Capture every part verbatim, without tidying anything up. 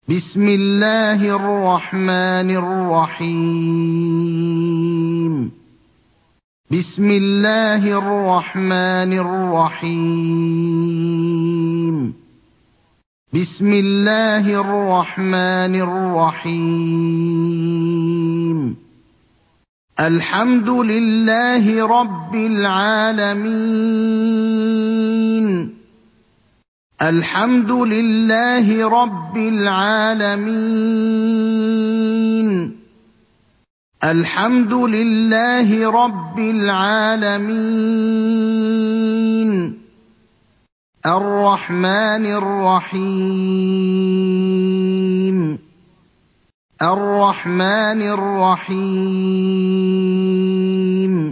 بسم الله الرحمن الرحيم بسم الله الرحمن الرحيم بسم الله الرحمن الرحيم الحمد لله رب العالمين الحمد لله رب العالمين الحمد لله رب العالمين الرحمن الرحيم الرحمن الرحيم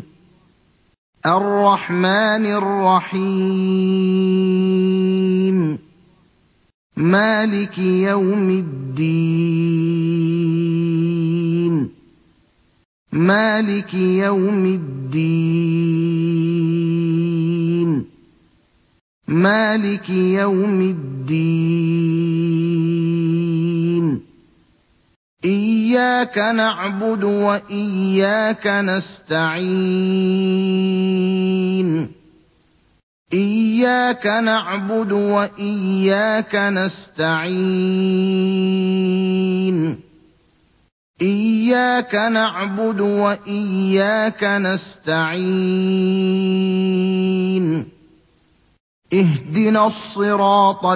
الرحمن الرحيم مالك يوم الدين مالك يوم الدين مالك يوم الدين إياك نعبد وإياك نستعين إياك نعبد وإياك نستعين إياك نعبد وإياك نستعين اهدنا الصراط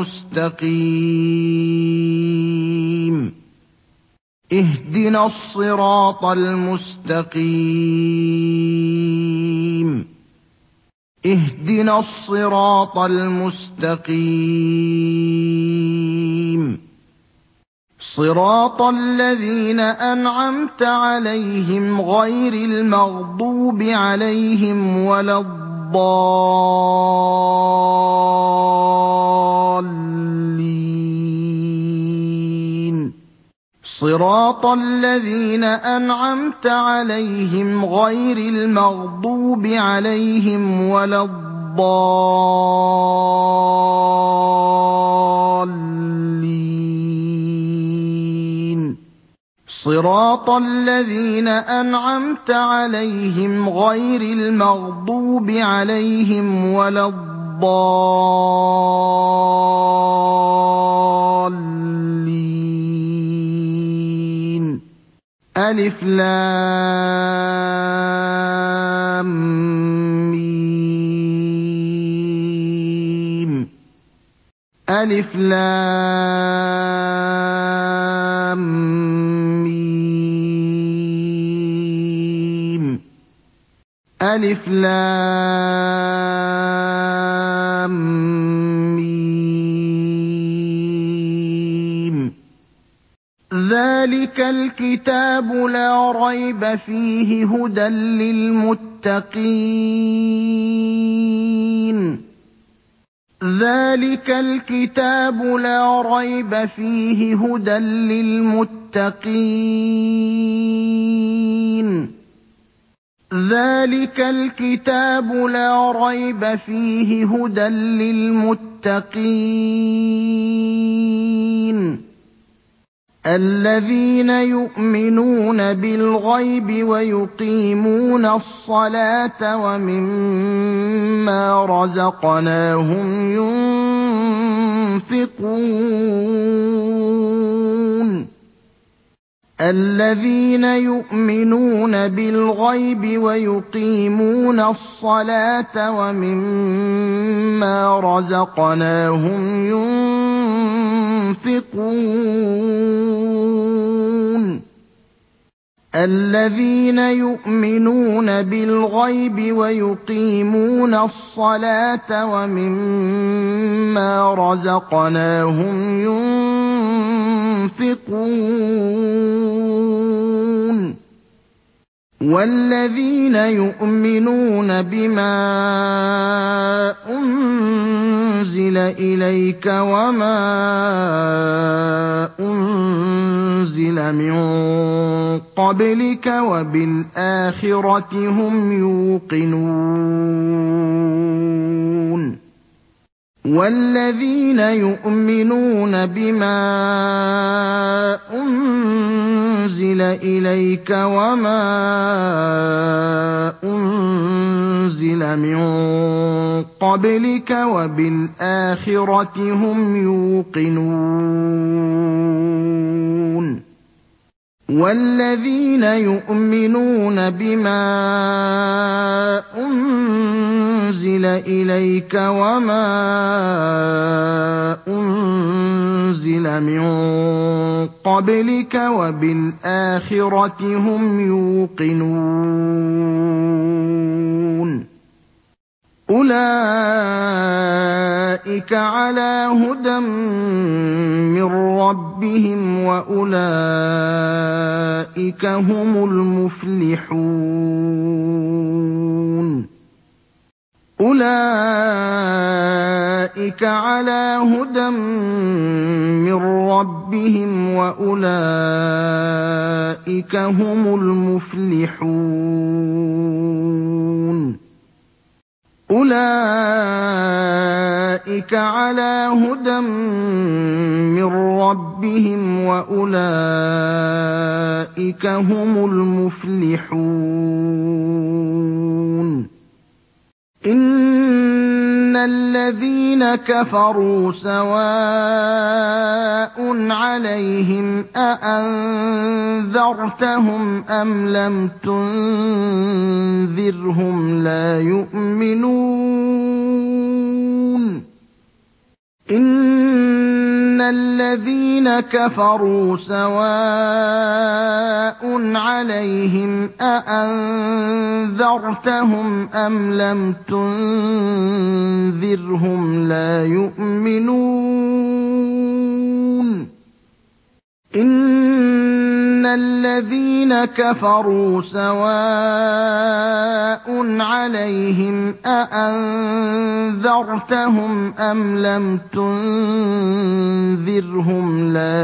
المستقيم اهدنا الصراط المستقيم اهدنا الصراط المستقيم صراط الذين أنعمت عليهم غير المغضوب عليهم ولا الضالين صراط الذين أنعمت عليهم غير المغضوب عليهم ولا الضالين صراط الذين أنعمت عليهم غير المغضوب عليهم ولا الضالين ألف لام ميم ألف لام ميم ألف لام ميم ذلك الكتاب لا ريب فيه هدى للمتقين ذلك الكتاب لا ريب فيه هدى للمتقين ذلك الكتاب لا ريب فيه هدى للمتقين الذين يؤمنون بالغيب ويقيمون الصلاة ومما رزقناهم ينفقون الذين يؤمنون بالغيب ويقيمون الصلاة ومما رزقناهم ينفقون الذين يؤمنون بالغيب ويقيمون الصلاة ومما رزقناهم ينفقون والذين يؤمنون بما أنزل إليك وما أنزل من قبلك وبالآخرة هم يوقنون وَالَّذِينَ يُؤْمِنُونَ بِمَا أُنزِلَ إِلَيْكَ وَمَا أُنزِلَ مِن قَبْلِكَ وَبِالْآخِرَةِ هُمْ يُوقِنُونَ وَالَّذِينَ يُؤْمِنُونَ بِمَا أُنزِلَ إِلَيْكَ وَمَا أُنزِلَ مِن قَبْلِكَ وَبِالْآخِرَةِ هُمْ يُوقِنُونَ أُولَٰئِكَ عَلَىٰ هُدًى مِّن رَّبِّهِمْ ۖ وَأُولَٰئِكَ هُمُ الْمُفْلِحُونَ أُولَٰئِكَ عَلَىٰ هُدًى مِّن رَّبِّهِمْ ۖ وَأُولَٰئِكَ هُمُ الْمُفْلِحُونَ أُولَٰئِكَ عَلَىٰ هُدًى مِّن رَّبِّهِمْ ۖ وَأُولَٰئِكَ هُمُ الْمُفْلِحُونَ إِنَّ الَّذِينَ كَفَرُوا سَوَاءٌ عَلَيْهِمْ أَأَنذَرْتَهُمْ أَمْ لَمْ تُنذِرْهُمْ لَا يُؤْمِنُونَ إِنَّ الَّذِينَ كَفَرُوا سَوَاءٌ عَلَيْهِمْ أَأَنذَرْتَهُمْ أَمْ لَمْ تُنذِرْهُمْ لَا يُؤْمِنُونَ إِنَّ الَّذِينَ كَفَرُوا سَوَاءٌ عَلَيْهِمْ أَأَنذَرْتَهُمْ أَمْ لَمْ تُنذِرْهُمْ لَا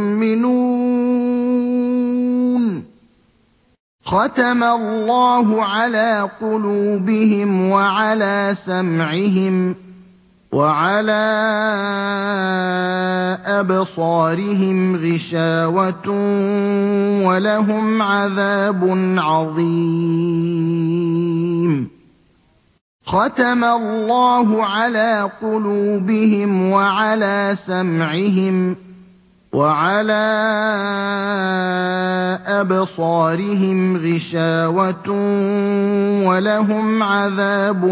يُؤْمِنُونَ خَتَمَ اللَّهُ عَلَىٰ قُلُوبِهِمْ وَعَلَىٰ سَمْعِهِمْ وَعَلَىٰ أَبْصَارِهِمْ غِشَاوَةٌ وَلَهُمْ عَذَابٌ عَظِيمٌ خَتَمَ اللَّهُ عَلَىٰ قُلُوبِهِمْ وَعَلَىٰ سَمْعِهِمْ وَعَلَىٰ أَبْصَارِهِمْ غِشَاوَةٌ وَلَهُمْ عَذَابٌ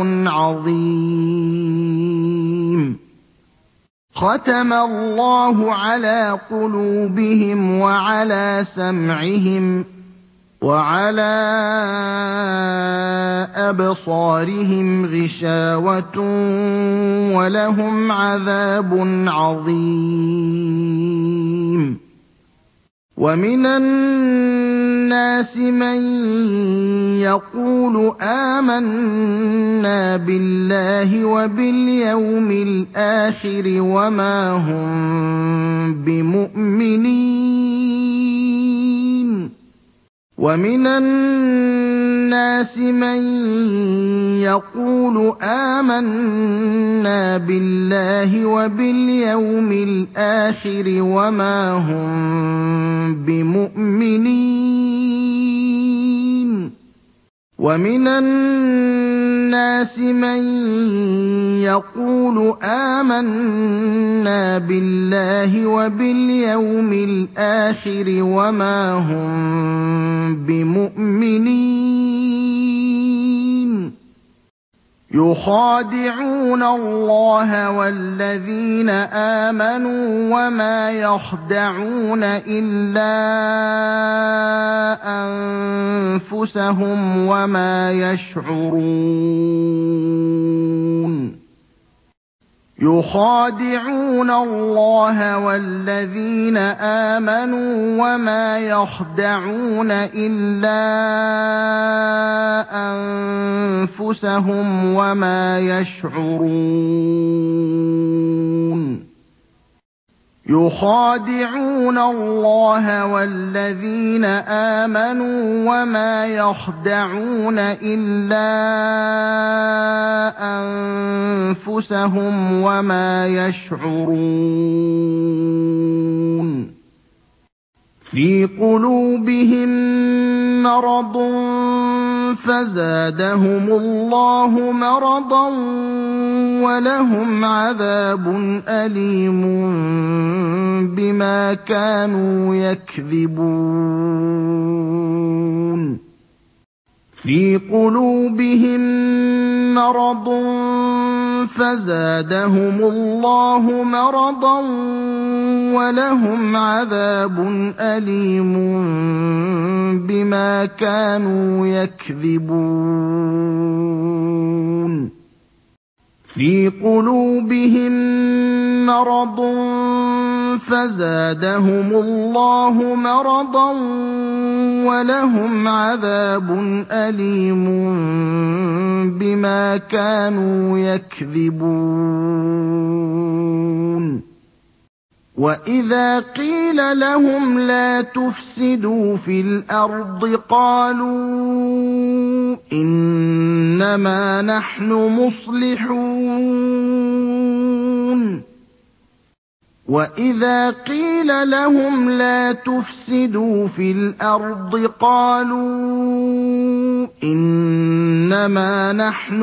عَظِيمٌ خَتَمَ اللَّهُ عَلَىٰ قُلُوبِهِمْ وَعَلَىٰ سَمْعِهِمْ وَعَلَىٰ أَبْصَارِهِمْ غِشَاوَةٌ وَلَهُمْ عَذَابٌ عَظِيمٌ وَمِنَ النَّاسِ مَن يَقُولُ آمَنَّا بِاللَّهِ وَبِالْيَوْمِ الْآخِرِ وَمَا هُم بِمُؤْمِنِينَ وَمِنَ النَّاسِ مَن يَقُولُ آمَنَّا بِاللَّهِ وَبِالْيَوْمِ الْآخِرِ وَمَا هُم بِمُؤْمِنِينَ وَمِنَ النَّاسِ مَن يَقُولُ آمَنَّا بِاللَّهِ وَبِالْيَوْمِ الْآخِرِ وَمَا هُم بِمُؤْمِنِينَ يُخَادِعُونَ اللَّهَ وَالَّذِينَ آمَنُوا وَمَا يَخْدَعُونَ إِلَّا أَنفُسَهُمْ وَمَا يَشْعُرُونَ يُخَادِعُونَ اللَّهَ وَالَّذِينَ آمَنُوا وَمَا يَخْدَعُونَ إِلَّا أَنفُسَهُمْ وَمَا يَشْعُرُونَ يُخَادِعُونَ اللَّهَ وَالَّذِينَ آمَنُوا وَمَا يَخْدَعُونَ إِلَّا أَنفُسَهُمْ وَمَا يَشْعُرُونَ فِي قُلُوبِهِم مَّرَضٌ فَزَادَهُمُ اللَّهُ مَرَضًا وَلَهُمْ عَذَابٌ أَلِيمٌ بِمَا كَانُوا يَكْذِبُونَ فِي قُلُوبِهِم مَّرَضٌ فَزَادَهُمُ اللَّهُ مَرَضًا وَلَهُمْ عَذَابٌ أَلِيمٌ بِمَا كَانُوا يَكْذِبُونَ فِي قُلُوبِهِم مَّرَضٌ فَزَادَهُمُ اللَّهُ مَرَضًا وَلَهُمْ عَذَابٌ أَلِيمٌ بِمَا كَانُوا يَكْذِبُونَ وَإِذَا قِيلَ لَهُمْ لَا تُفْسِدُوا فِي الْأَرْضِ قَالُوا إِنَّمَا نَحْنُ مُصْلِحُونَ وَإِذَا قِيلَ لَهُمْ لَا تُفْسِدُوا فِي الْأَرْضِ قَالُوا إِنَّمَا نَحْنُ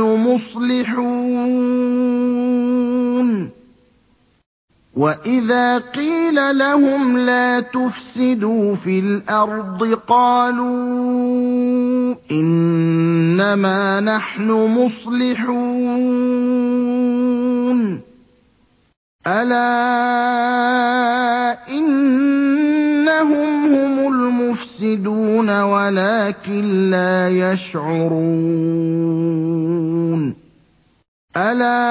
مُصْلِحُونَ وَإِذَا قِيلَ لَهُمْ لَا تُفْسِدُوا فِي الْأَرْضِ قَالُوا إِنَّمَا نَحْنُ مُصْلِحُونَ أَلَا إِنَّهُمْ هُمُ الْمُفْسِدُونَ وَلَٰكِن لَّا يَشْعُرُونَ أَلَا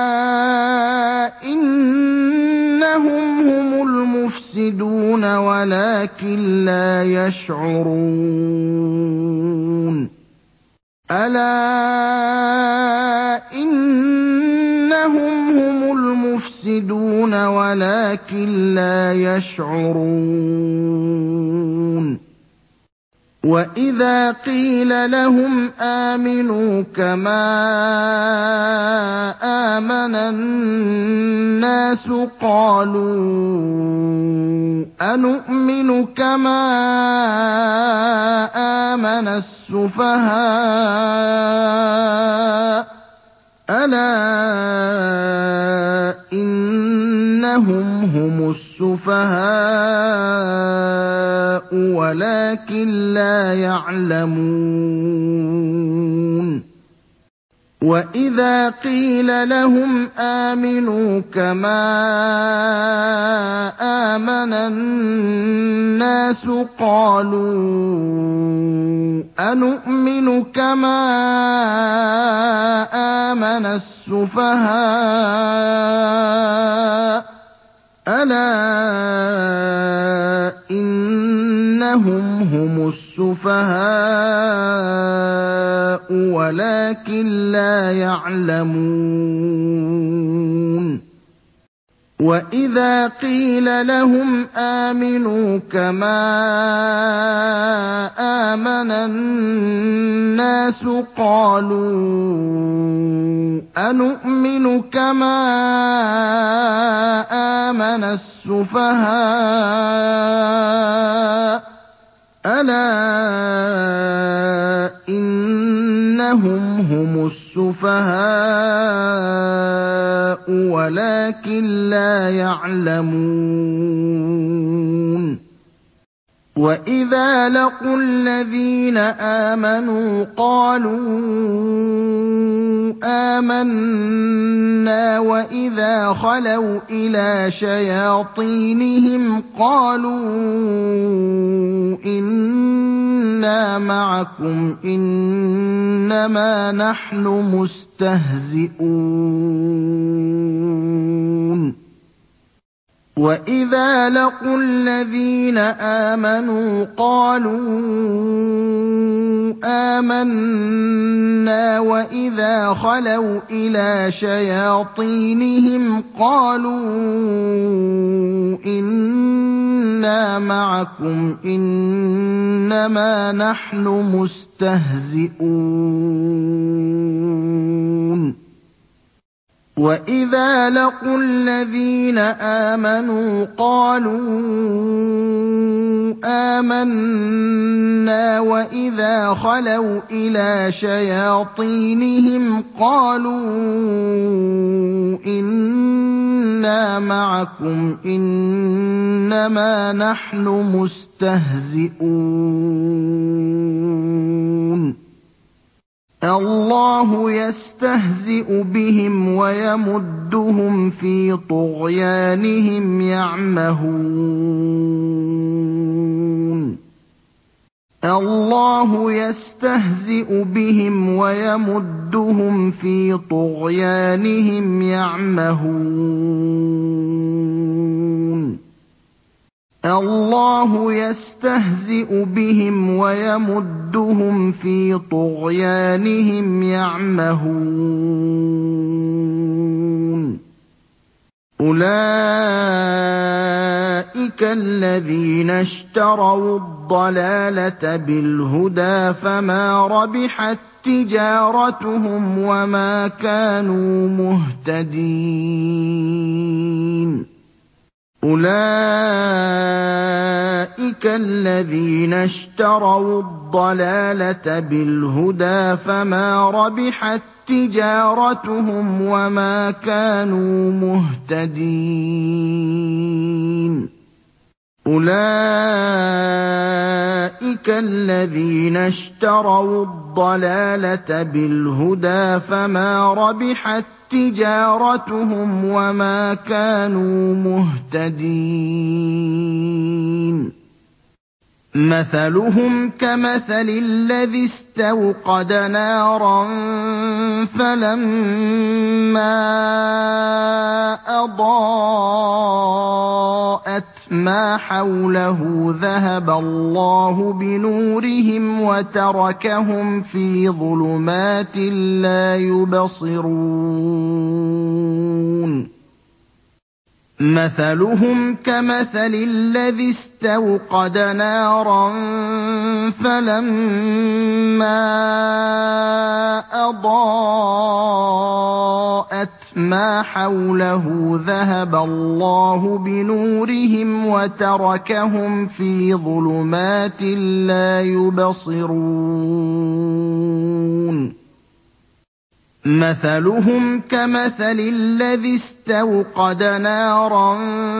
إِنَّهُمْ هُمُ الْمُفْسِدُونَ وَلَٰكِن لَّا يَشْعُرُونَ أَلَا إِنَّهُمْ هُمُ الْمُفْسِدُونَ وَلَٰكِن لَّا يَشْعُرُونَ وَإِذَا قِيلَ لَهُمْ آمِنُوا كَمَا آمَنَ النَّاسُ قَالُوا أَنُؤْمِنُ كَمَا آمَنَ السُّفَهَاءُ ۗ أَلَا إِنَّهُمْ هُمُ السُّفَهَاءُ وَلَٰكِن لَّا يَعْلَمُونَ وَإِذَا قِيلَ لَهُمْ آمِنُوا كَمَا آمَنَ النَّاسُ قَالُوا أَنُؤْمِنُ كَمَا آمَنَ السُّفَهَاءُ ۗ أَلَا إِنَّهُمْ هُمُ السُّفَهَاءُ وَلَٰكِن لَّا يَعْلَمُونَ وَإِذَا قِيلَ لَهُمْ آمِنُوا كَمَا آمَنَ النَّاسُ قَالُوا أَنُؤْمِنُ كَمَا آمَنَ السُّفَهَاءُ ۗ أَلَا إِنَّهُمْ هُمُ السُّفَهَاءُ وَلَٰكِن لَّا يَعْلَمُونَ وَإِذَا لَقُوا الَّذِينَ آمَنُوا قَالُوا آمَنَّا وَإِذَا خَلَوْا إِلَىٰ شَيَاطِينِهِمْ قَالُوا إِنَّا مَعَكُمْ إِنَّمَا نَحْنُ مُسْتَهْزِئُونَ وَإِذَا لَقُوا الَّذِينَ آمَنُوا قَالُوا آمَنَّا وَإِذَا خَلَوْا إِلَىٰ شَيَاطِينِهِمْ قَالُوا إِنَّا مَعَكُمْ إِنَّمَا نَحْنُ مُسْتَهْزِئُونَ وَإِذَا لَقُوا الَّذِينَ آمَنُوا قَالُوا آمَنَّا وَإِذَا خَلَوْا إِلَىٰ شَيَاطِينِهِمْ قَالُوا إِنَّا مَعَكُمْ إِنَّمَا نَحْنُ مُسْتَهْزِئُونَ اللَّهُ يَسْتَهْزِئُ بِهِمْ وَيَمُدُّهُمْ فِي طُغْيَانِهِمْ يَعْمَهُونَ اللَّهُ يَسْتَهْزِئُ بِهِمْ وَيَمُدُّهُمْ فِي طُغْيَانِهِمْ يَعْمَهُونَ اللَّهُ يَسْتَهْزِئُ بِهِمْ وَيَمُدُّهُمْ فِي طُغْيَانِهِمْ يَعْمَهُونَ أُولَٰئِكَ الَّذِينَ اشْتَرَوُا الضَّلَالَةَ بِالْهُدَىٰ فَمَا رَبِحَت تِّجَارَتُهُمْ وَمَا كَانُوا مُهْتَدِينَ أُولَٰئِكَ الَّذِينَ اشْتَرَوُا الضَّلَالَةَ بِالْهُدَىٰ فَمَا رَبِحَت تِّجَارَتُهُمْ وَمَا كَانُوا مُهْتَدِينَ أُولَٰئِكَ الَّذِينَ اشْتَرَوُا الضَّلَالَةَ بِالْهُدَىٰ فَمَا رَبِحَت تِّجَارَتُهُمْ وَمَا كَانُوا مُهْتَدِينَ مَثَلُهُمْ كَمَثَلِ الَّذِي اسْتَوْقَدَ نَارًا فَلَمَّا أَضَاءَتْ مَا حَوْلَهُ ذَهَبَ اللَّهُ بِنُورِهِمْ وَتَرَكَهُمْ فِي ظُلُمَاتٍ لَّا يُبْصِرُونَ مَثَلُهُمْ كَمَثَلِ الَّذِي اسْتَوْقَدَ نَارًا فَلَمَّا أَضَاءَتْ مَا حَوْلَهُ ذَهَبَ اللَّهُ بِنُورِهِمْ وَتَرَكَهُمْ فِي ظُلُمَاتٍ لَّا يُبْصِرُونَ مَثَلُهُمْ كَمَثَلِ الَّذِي اسْتَوْقَدَ نَارًا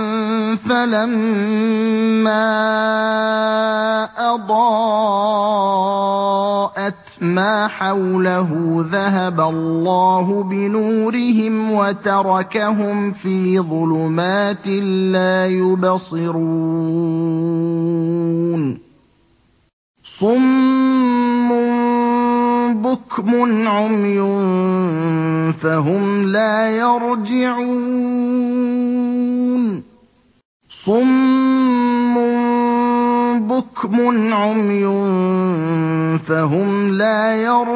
فَلَمَّا أَضَاءَتْ مَا حَوْلَهُ ذَهَبَ اللَّهُ بِنُورِهِمْ وَتَرَكَهُمْ فِي ظُلُمَاتٍ لَّا يُبْصِرُونَ صُمٌّ بُكْمٌ عُمْيٌ فَهُمْ لَا يَرْجِعُونَ صُمٌّ بُكْمٌ عُمْيٌ فَهُمْ لَا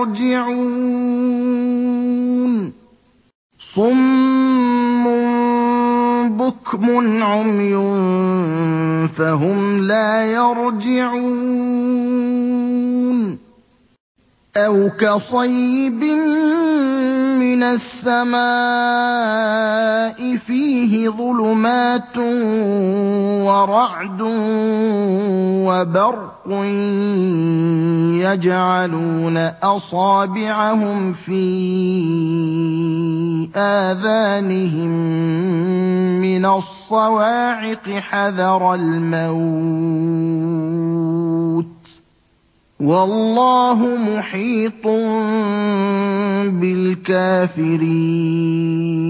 يَرْجِعُونَ صُمٌّ بُكْمٌ عُمْيٌ فَهُمْ لَا يَرْجِعُونَ أَوْ كَصَيِّبٍ مِّنَ السَّمَاءِ فِيهِ ظُلُمَاتٌ وَرَعْدٌ وَبَرْقٌ يَجْعَلُونَ أَصَابِعَهُمْ فِي آذَانِهِم مِّنَ الصَّوَاعِقِ حَذَرَ الْمَوْتِ ۚ وَاللَّهُ مُحِيطٌ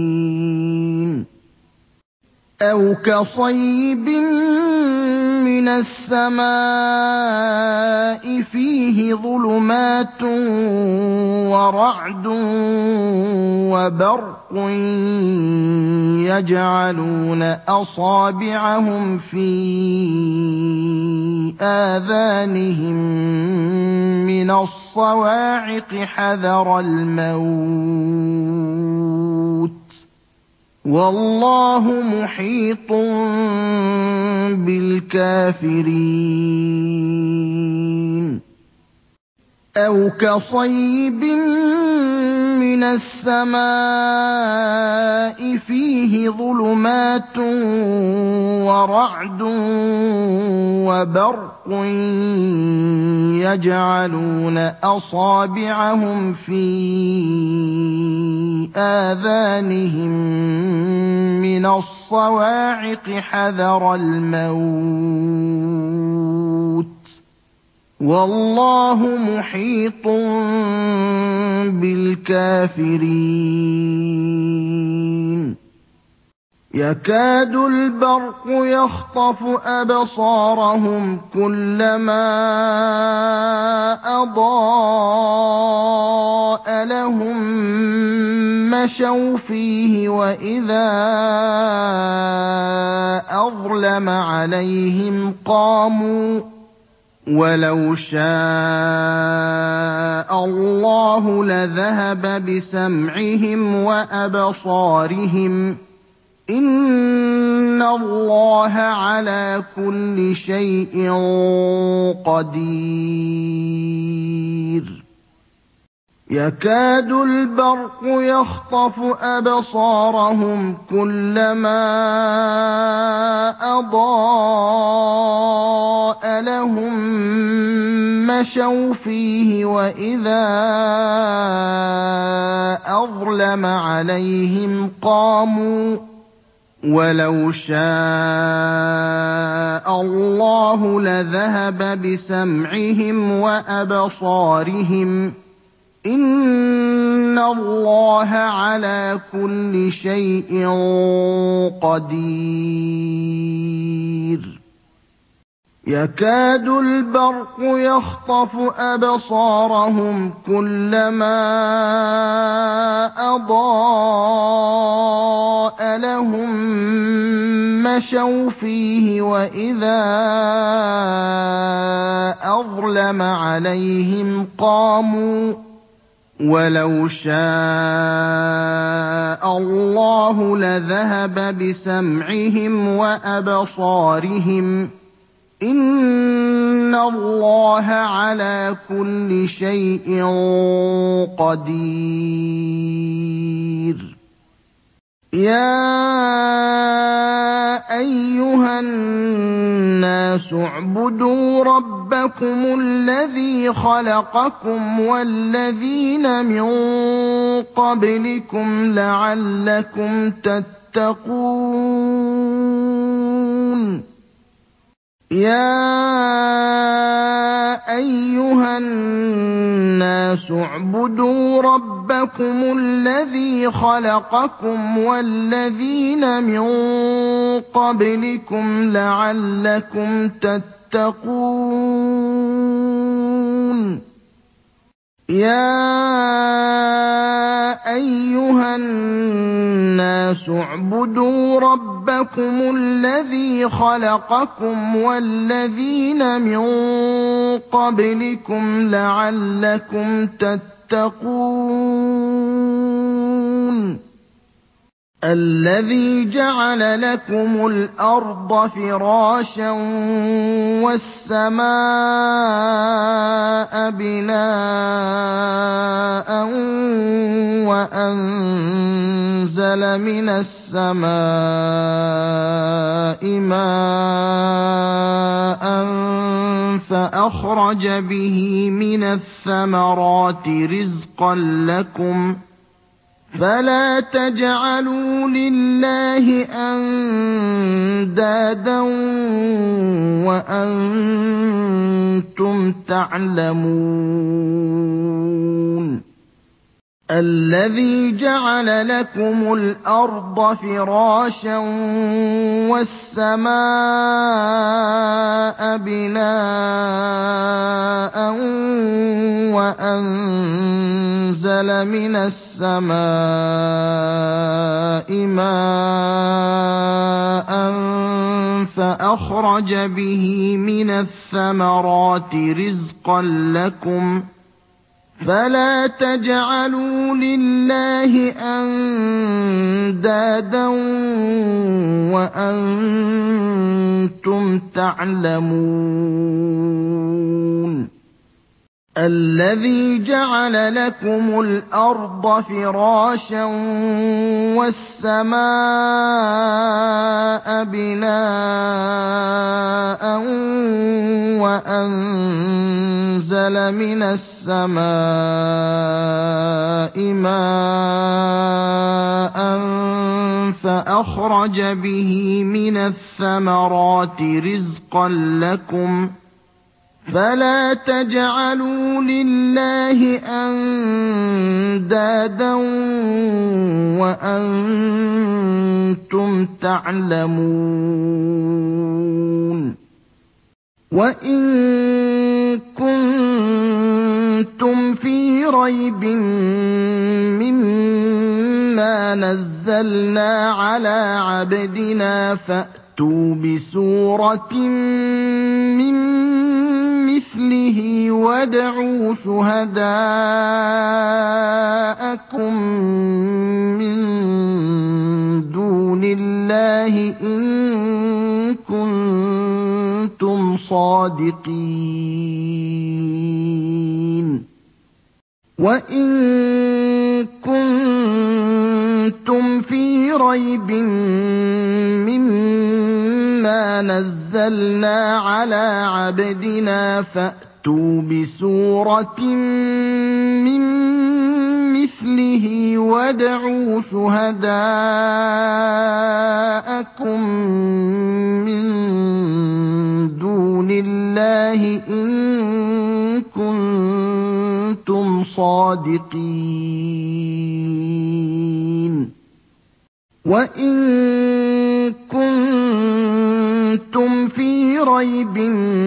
بِالْكَافِرِينَ أَوْ كَصَيِّبٍ مِّنَ السَّمَاءِ فِيهِ ظُلُمَاتٌ وَرَعْدٌ وَبَرْقٌ يَجْعَلُونَ أَصَابِعَهُمْ فِي آذَانِهِم مِّنَ الصَّوَاعِقِ حَذَرَ الْمَوْتِ ۚ وَاللَّهُ مُحِيطٌ بِالْكَافِرِينَ أَوْ كَصَيِّبٍ مِّنَ السَّمَاءِ فِيهِ ظُلُمَاتٌ وَرَعْدٌ وَبَرْقٌ يَجْعَلُونَ أَصَابِعَهُمْ فِي آذَانِهِم مِّنَ الصَّوَاعِقِ حَذَرَ الْمَوْتِ ۚ وَاللَّهُ مُحِيطٌ بِالْكَافِرِينَ يَكَادُ الْبَرْقُ يَخْطَفُ أَبْصَارَهُمْ كُلَّمَا أَضَاءَ لَهُم مَّشَوْا فِيهِ وَإِذَا أَظْلَمَ عَلَيْهِمْ قَامُوا ۚ وَلَوْ شَاءَ اللَّهُ لَذَهَبَ بِسَمْعِهِمْ وَأَبْصَارِهِمْ ۚ إِنَّ اللَّهَ عَلَىٰ كُلِّ شَيْءٍ قَدِيرٌ يَكَادُ الْبَرْقُ يَخْطَفُ أَبْصَارَهُمْ كُلَّمَا أَضَاءَ لَهُم مَّشَوْا فِيهِ وَإِذَا أَظْلَمَ عَلَيْهِمْ قَامُوا ۚ وَلَوْ شَاءَ اللَّهُ لَذَهَبَ بِسَمْعِهِمْ وَأَبْصَارِهِمْ ۚ إِنَّ اللَّهَ عَلَىٰ كُلِّ شَيْءٍ قَدِيرٌ يَكَادُ الْبَرْقُ يَخْطَفُ أَبْصَارَهُمْ كُلَّمَا أَضَاءَ لَهُم مَّشَوْا فِيهِ وَإِذَا أَظْلَمَ عَلَيْهِمْ قَامُوا ۚ وَلَوْ شَاءَ اللَّهُ لَذَهَبَ بِسَمْعِهِمْ وَأَبْصَارِهِمْ ۚ إِنَّ اللَّهَ عَلَىٰ كُلِّ شَيْءٍ قَدِيرٌ يَا أَيُّهَا النَّاسُ اعْبُدُوا رَبَّكُمُ الَّذِي خَلَقَكُمْ وَالَّذِينَ مِن قَبْلِكُمْ لَعَلَّكُمْ تَتَّقُونَ يَا أَيُّهَا النَّاسُ اعْبُدُوا رَبَّكُمُ الَّذِي خَلَقَكُمْ وَالَّذِينَ مِن قَبْلِكُمْ لَعَلَّكُمْ تَتَّقُونَ يَا أَيُّهَا النَّاسُ اعْبُدُوا رَبَّكُمُ الَّذِي خَلَقَكُمْ وَالَّذِينَ مِن قَبْلِكُمْ لَعَلَّكُمْ تَتَّقُونَ الَّذِي جَعَلَ لَكُمُ الْأَرْضَ فِرَاشًا وَالسَّمَاءَ بِنَاءً وَأَنزَلَ مِنَ السَّمَاءِ مَاءً فَأَخْرَجَ بِهِ مِنَ الثَّمَرَاتِ رِزْقًا لَّكُمْ ۖ فَلَا تَجْعَلُوا لِلَّهِ أَندَادًا وَأَنتُمْ تَعْلَمُونَ الَّذِي جَعَلَ لَكُمُ الْأَرْضَ فِرَاشًا وَالسَّمَاءَ بِنَاءً وَأَنزَلَ مِنَ السَّمَاءِ مَاءً فَأَخْرَجَ بِهِ مِنَ الثَّمَرَاتِ رِزْقًا لَّكُمْ ۖ فَلَا تَجْعَلُوا لِلَّهِ أَندَادًا وَأَنتُمْ تَعْلَمُونَ الَّذِي جَعَلَ لَكُمُ الْأَرْضَ فِرَاشًا وَالسَّمَاءَ بِنَاءً وَأَنزَلَ مِنَ السَّمَاءِ مَاءً فَأَخْرَجَ بِهِ مِنَ الثَّمَرَاتِ رِزْقًا لَّكُمْ ۖ فَلَا تَجْعَلُوا لِلَّهِ أَندَادًا وَأَنتُمْ تَعْلَمُونَ وَإِن كُنتُمْ فِي رَيْبٍ مِّمَّا نَزَّلْنَا عَلَىٰ عَبْدِنَا فَأْتُوا بِسُورَةٍ مِّن مِّثْلِهِ وَادْعُوا شُهَدَاءَكُم مِّن دُونِ اللَّهِ إِن كُنتُمْ صَادِقِينَ وَإِن كُنتُمْ فِي رَيْبٍ مِّمَّا نَزَّلْنَا عَلَىٰ عَبْدِنَا فَأْتُوا بِسُورَةٍ مِّن مِّثْلِهِ وَادْعُوا شُهَدَاءَكُم مِّن دُونِ اللَّهِ إِن كُنتُمْ صَادِقِينَ وَإِن كُنتُمْ فِي رَيْبٍ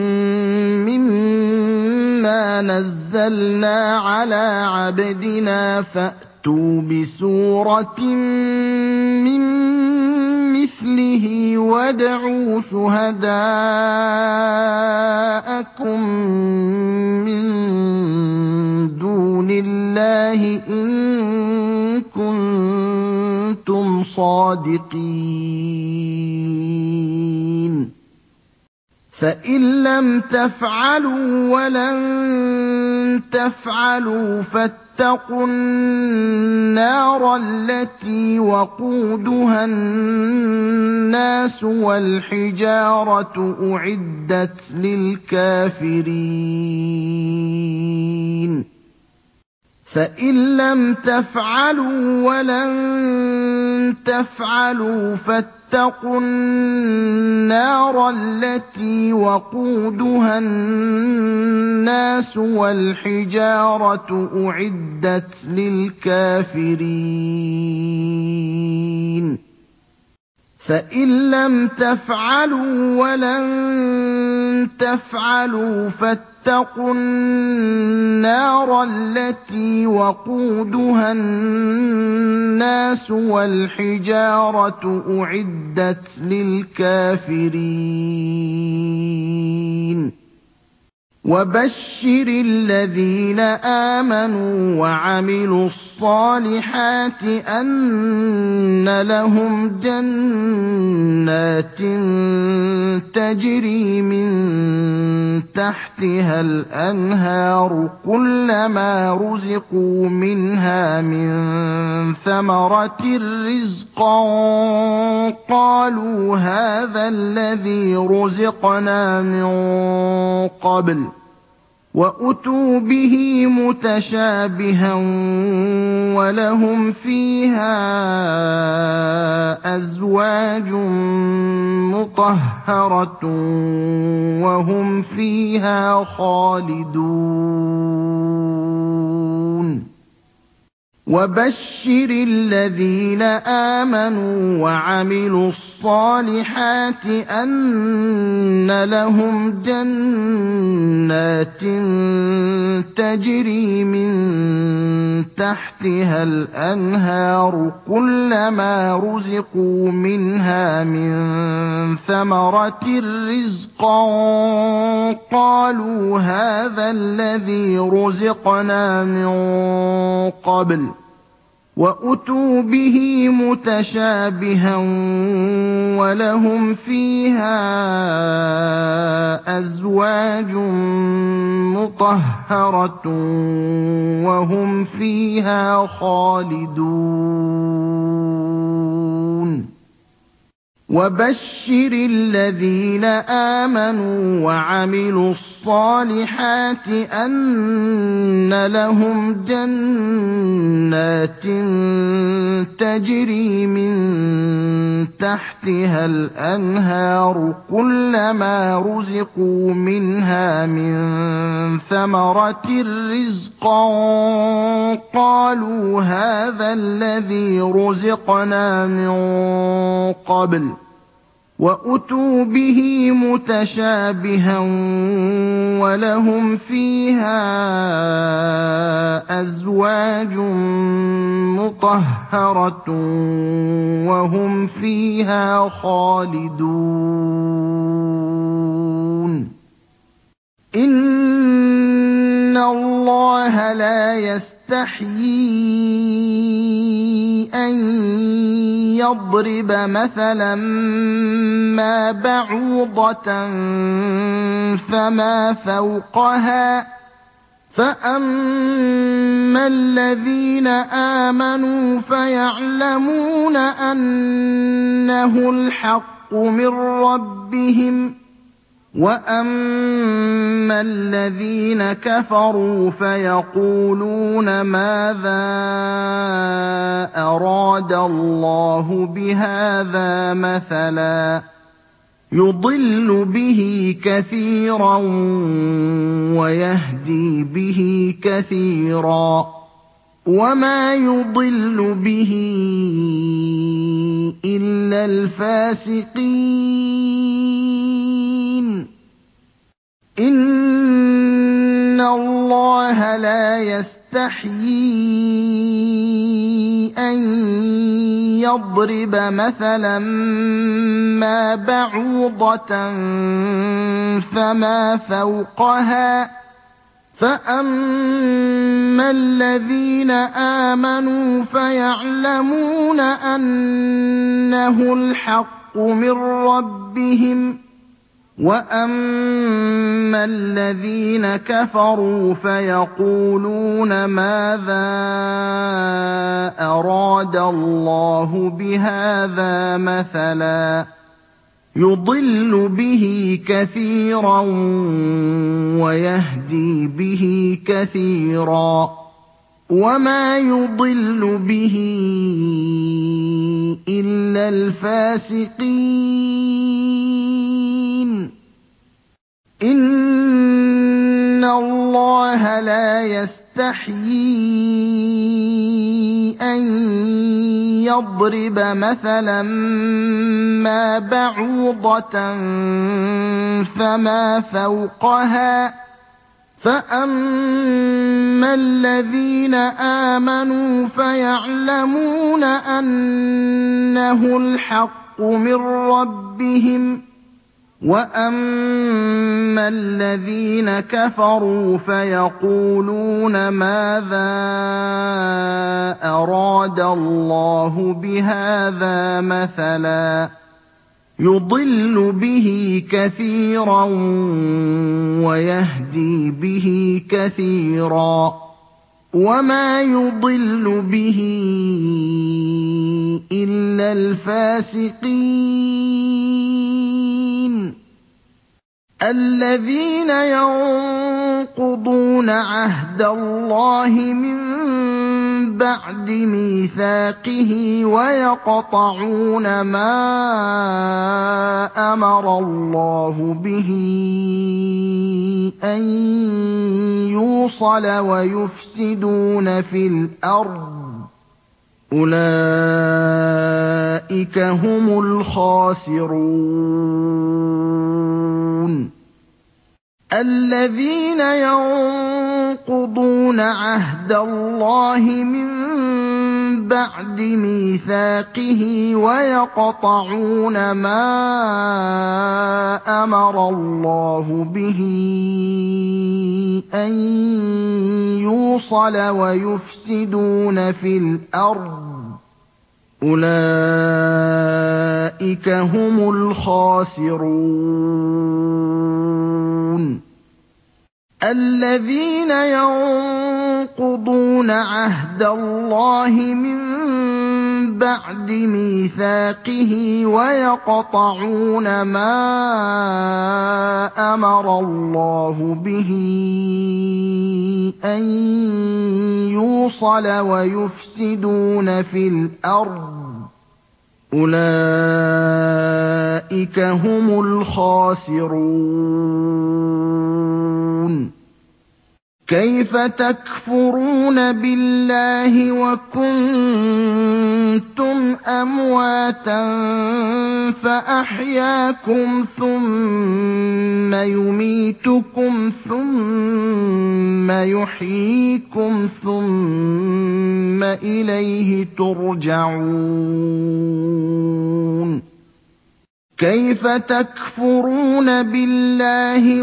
مِّمَّا نَزَّلْنَا عَلَىٰ عَبْدِنَا فَأْتُوا بِسُورَةٍ مِّن مِّثْلِهِ وَادْعُوا شُهَدَاءَكُم مِّن دُونِ اللَّهِ إِن كُنتُمْ صَادِقِينَ فَإِن لَّمْ تَفْعَلُوا وَلَن تَفْعَلُوا فَاتَّقُوا النَّارَ الَّتِي وَقُودُهَا النَّاسُ وَالْحِجَارَةُ ۖ أُعِدَّتْ لِلْكَافِرِينَ فَإِن لَّمْ تَفْعَلُوا وَلَن تَفْعَلُوا فَاتَّقُوا النَّارَ الَّتِي وَقُودُهَا النَّاسُ وَالْحِجَارَةُ ۖ أُعِدَّتْ لِلْكَافِرِينَ فَإِن لَّمْ تَفْعَلُوا وَلَن تَفْعَلُوا فَاتَّقُوا النَّارَ الَّتِي وَقُودُهَا النَّاسُ وَالْحِجَارَةُ ۖ أُعِدَّتْ لِلْكَافِرِينَ وَبَشِّرِ الَّذِينَ آمَنُوا وَعَمِلُوا الصَّالِحَاتِ أَنَّ لَهُمْ جَنَّاتٍ تَجْرِي مِن تَحْتِهَا الْأَنْهَارُ كُلَّمَا رُزِقُوا مِنْهَا مِن ثَمَرَةٍ رِّزْقًا قَالُوا هَٰذَا الَّذِي رُزِقْنَا مِن قَبْلُ ۖ وَأُتُوا بِهِ مُتَشَابِهًا وَلَهُمْ فِيهَا أَزْوَاجٌ مُّطَهَّرَةٌ وَهُمْ فِيهَا خَالِدُونَ وَبَشِّرِ الَّذِينَ آمَنُوا وَعَمِلُوا الصَّالِحَاتِ أَنَّ لَهُمْ جَنَّاتٍ تَجْرِي مِن تَحْتِهَا الْأَنْهَارُ كُلَّمَا رُزِقُوا مِنْهَا مِن ثَمَرَةٍ رِّزْقًا قَالُوا هَٰذَا الَّذِي رُزِقْنَا مِن قَبْلُ ۖ وَأُتُوا بِهِ مُتَشَابِهًا وَلَهُمْ فِيهَا أَزْوَاجٌ مُّطَهَّرَةٌ وَهُمْ فِيهَا خَالِدُونَ وَبَشِّرِ الَّذِينَ آمَنُوا وَعَمِلُوا الصَّالِحَاتِ أَنَّ لَهُمْ جَنَّاتٍ تَجْرِي مِن تَحْتِهَا الْأَنْهَارُ كُلَّمَا رُزِقُوا مِنْهَا مِن ثَمَرَةٍ رِّزْقًا قَالُوا هَٰذَا الَّذِي رُزِقْنَا مِن قَبْلُ ۖ وَأُتُوا بِهِ مُتَشَابِهًا وَلَهُمْ فِيهَا أَزْوَاجٌ مُّطَهَّرَةٌ وَهُمْ فِيهَا خَالِدُونَ إِنَّ اللَّهَ لَا يَسْتَحْيِي أَن يَضْرِبَ مَثَلًا مَّا بَعُوضَةً فَمَا فَوْقَهَا ۚ فَأَمَّا الَّذِينَ آمَنُوا فَيَعْلَمُونَ أَنَّهُ الْحَقُّ مِن رَّبِّهِمْ ۖ وَأَمَّا الَّذِينَ كَفَرُوا فَيَقُولُونَ مَاذَا أَرَادَ اللَّهُ بِهَٰذَا مَثَلًا ۚ يُضِلُّ بِهِ كَثِيرًا وَيَهْدِي بِهِ كَثِيرًا ۚ وَمَا يُضِلُّ بِهِ إِلَّا الْفَاسِقِينَ إِنَّ اللَّهَ لَا يَسْتَحْيِي أَن يَضْرِبَ مَثَلًا مَّا بَعُوضَةً فَمَا فَوْقَهَا ۚ فَأَمَّا الَّذِينَ آمَنُوا فَيَعْلَمُونَ أَنَّهُ الْحَقُّ مِن رَّبِّهِمْ ۖ وَأَمَّا الَّذِينَ كَفَرُوا فَيَقُولُونَ مَاذَا أَرَادَ اللَّهُ بِهَٰذَا مَثَلًا ۚ يُضِلُّ بِهِ كَثِيرًا وَيَهْدِي بِهِ كَثِيرًا ۚ وَمَا يُضِلُّ بِهِ إِلَّا الْفَاسِقِينَ إِنَّ اللَّهَ لَا يَسْتَحْيِي أَن يَضْرِبَ مَثَلًا مَّا بَعُوضَةً فَمَا فَوْقَهَا ۚ فَأَمَّا الَّذِينَ آمَنُوا فَيَعْلَمُونَ أَنَّهُ الْحَقُّ مِن رَّبِّهِمْ ۖ وَأَمَّا الَّذِينَ كَفَرُوا فَيَقُولُونَ مَاذَا أَرَادَ اللَّهُ بِهَٰذَا مَثَلًا ۚ يُضِلُّ بِهِ كَثِيرًا وَيَهْدِي بِهِ كَثِيرًا ۚ وَمَا يُضِلُّ بِهِ إِلَّا الْفَاسِقِينَ الَّذِينَ يَنقُضُونَ عَهْدَ اللَّهِ مِن بَعْدِ مِيثَاقِهِ وَيَقْطَعُونَ مَا أَمَرَ اللَّهُ بِهِ أَن يُوصَلَ وَيُفْسِدُونَ فِي الْأَرْضِ أُولَٰئِكَ هُمُ الْخَاسِرُونَ الَّذِينَ يَنقُضُونَ عَهْدَ اللَّهِ مِن بَعْدِ مِيثَاقِهِ وَيَقْطَعُونَ مَا أَمَرَ اللَّهُ بِهِ أَن يُوصَلَ وَيُفْسِدُونَ فِي الْأَرْضِ ۚ أُولَٰئِكَ هُمُ الْخَاسِرُونَ الَّذِينَ يَنقُضُونَ عَهْدَ اللَّهِ مِن بَعْدِ مِيثَاقِهِ وَيَقْطَعُونَ مَا أَمَرَ اللَّهُ بِهِ أَن يُوصَلَ وَيُفْسِدُونَ فِي الْأَرْضِ ۚ أُولَٰئِكَ هُمُ الْخَاسِرُونَ كَيْفَ تَكْفُرُونَ بِاللَّهِ وَكُنتُمْ أَمْوَاتًا فَأَحْيَاكُمْ ثُمَّ يُمِيتُكُمْ ثُمَّ يُحْيِيكُمْ ثُمَّ إِلَيْهِ تُرْجَعُونَ كَيْفَ تَكْفُرُونَ بِاللَّهِ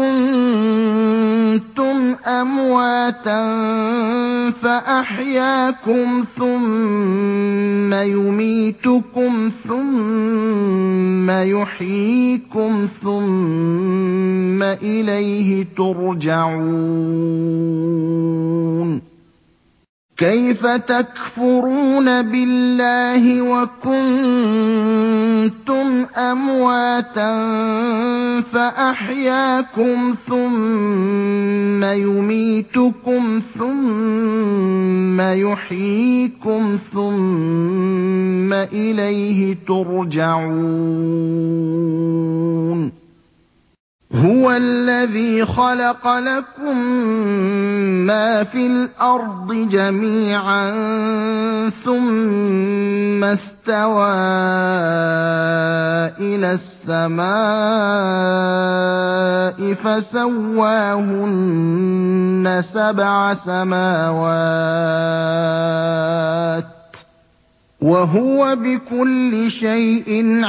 وَكُنتُمْ أَمْوَاتًا فَأَحْيَاكُمْ ثُمَّ يُمِيتُكُمْ ثُمَّ يُحْيِيكُمْ ثُمَّ إِلَيْهِ تُرْجَعُونَ كَيْفَ تَكْفُرُونَ بِاللَّهِ وَكُنتُمْ أَمْوَاتًا فَأَحْيَاكُمْ ثُمَّ يُمِيتُكُمْ ثُمَّ يُحْيِيكُمْ ثُمَّ إِلَيْهِ تُرْجَعُونَ هُوَ الَّذِي خَلَقَ لَكُم مَّا فِي الْأَرْضِ جَمِيعًا ثُمَّ اسْتَوَىٰ إِلَى السَّمَاءِ فَسَوَّاهُنَّ سَبْعَ سَمَاوَاتٍ ۚ وَهُوَ بِكُلِّ شَيْءٍ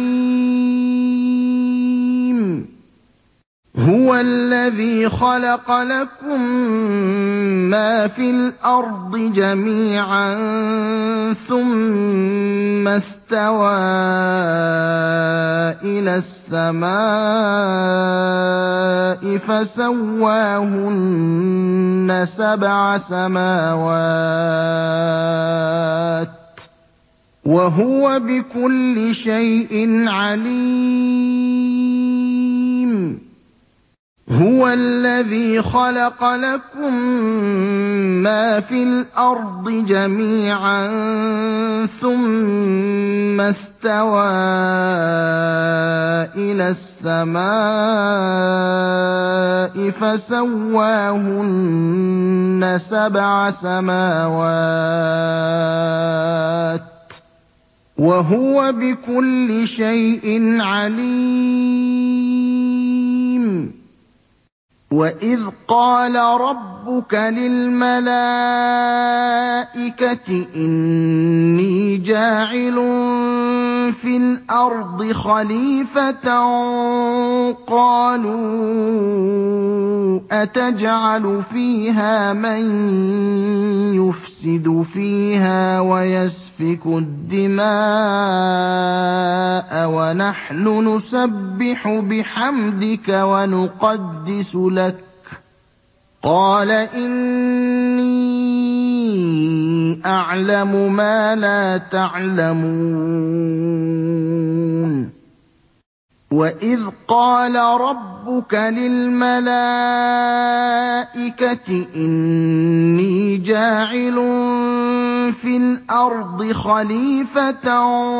عَلِيمٌ هُوَ الَّذِي خَلَقَ لَكُم مَّا فِي الْأَرْضِ جَمِيعًا ثُمَّ اسْتَوَىٰ إِلَى السَّمَاءِ فَسَوَّاهُنَّ سَبْعَ سَمَاوَاتٍ ۚ وَهُوَ بِكُلِّ شَيْءٍ عَلِيمٌ هُوَ الَّذِي خَلَقَ لَكُم مَّا فِي الْأَرْضِ جَمِيعًا ثُمَّ اسْتَوَىٰ إِلَى السَّمَاءِ فَسَوَّاهُنَّ سَبْعَ سَمَاوَاتٍ ۚ وَهُوَ بِكُلِّ شَيْءٍ عَلِيمٌ وَإِذْ قَالَ رَبُّكَ لِلْمَلَائِكَةِ إِنِّي جَاعِلٌ فِي الْأَرْضِ خَلِيفَةً قَالُوا أَتَجْعَلُ فِيهَا مَن يُفْسِدُ فِيهَا وَيَسْفِكُ الدِّمَاءَ وَنَحْنُ نُسَبِّحُ بِحَمْدِكَ وَنُقَدِّسُ لَكَ ۖ قَالَ إِنِّي أَعْلَمُ مَا لَا تَعْلَمُونَ وَإِذْ قَالَ رَبُّكَ لِلْمَلَائِكَةِ إِنِّي جَاعِلٌ فِي الْأَرْضِ خَلِيفَةً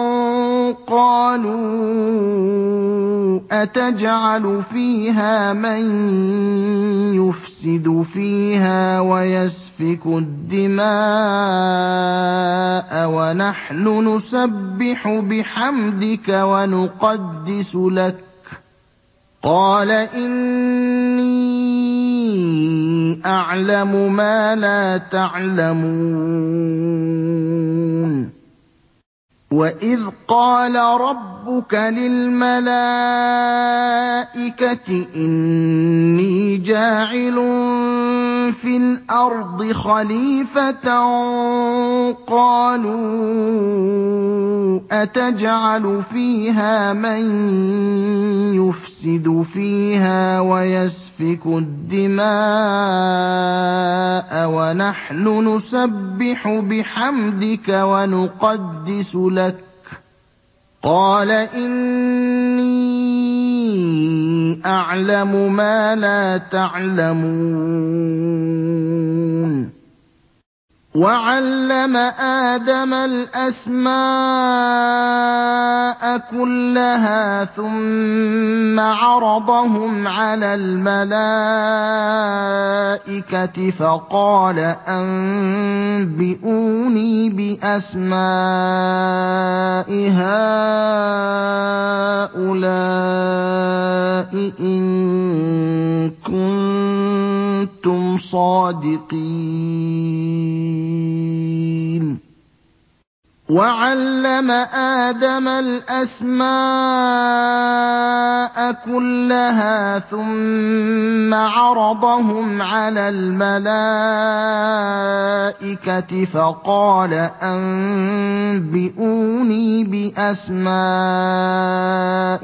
قَالُوا أَتَجْعَلُ فِيهَا مَن يُفْسِدُ فِيهَا وَيَسْفِكُ الدِّمَاءَ وَنَحْنُ نُسَبِّحُ بِحَمْدِكَ وَنُقَدِّسُ لَكَ ۖ قَالَ إِنِّي أَعْلَمُ مَا لَا تَعْلَمُونَ وَإِذْ قَالَ رَبُّكَ لِلْمَلَائِكَةِ إِنِّي جَاعِلٌ فِي الْأَرْضِ خَلِيفَةً قَالُوا أَتَجْعَلُ فِيهَا مَن يُفْسِدُ فِيهَا وَيَسْفِكُ الدِّمَاءَ وَنَحْنُ نُسَبِّحُ بِحَمْدِكَ وَنُقَدِّسُ لَكَ ۖ قَالَ إِنِّي أَعْلَمُ مَا لَا تَعْلَمُونَ وَعَلَّمَ آدَمَ الْأَسْمَاءَ كُلَّهَا ثُمَّ عَرَضَهُمْ عَلَى الْمَلَائِكَةِ فَقَالَ أَنبِئُونِي بِأَسْمَاءِ هَٰؤُلَاءِ إِن كُنتُمْ صَادِقِينَ وَعَلَّمَ آدَمَ الْأَسْمَاءَ كُلَّهَا ثُمَّ عَرَضَهُمْ عَلَى الْمَلَائِكَةِ فَقَالَ أَنبِئُونِي بِأَسْمَاءِ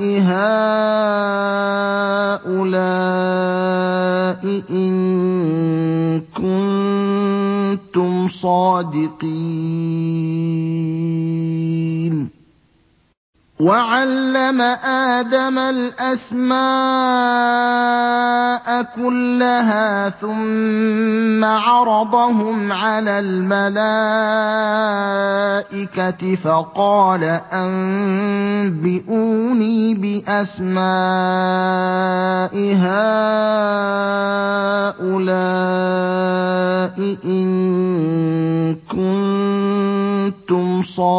هَٰؤُلَاءِ إِن كُنتُمْ صَادِقِينَ وَعَلَّمَ آدَمَ الْأَسْمَاءَ كُلَّهَا ثُمَّ عَرَضَهُمْ عَلَى الْمَلَائِكَةِ فَقَالَ أَنبِئُونِي بِأَسْمَاءِ هَٰؤُلَاءِ إِن كُنتُمْ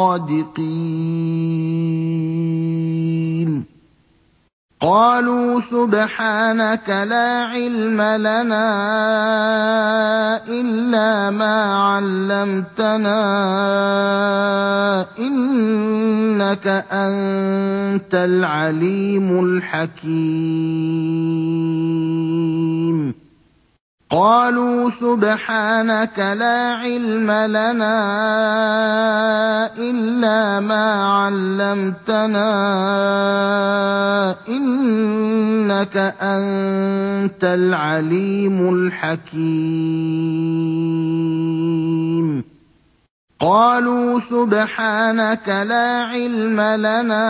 صَادِقِينَ قَالُوا سُبْحَانَكَ لَا عِلْمَ لَنَا إِلَّا مَا عَلَّمْتَنَا ۖ إِنَّكَ أَنتَ الْعَلِيمُ الْحَكِيمُ قَالُوا سُبْحَانَكَ لَا عِلْمَ لَنَا إِلَّا مَا عَلَّمْتَنَا ۖ إِنَّكَ أَنتَ الْعَلِيمُ الْحَكِيمُ قَالُوا سُبْحَانَكَ لَا عِلْمَ لَنَا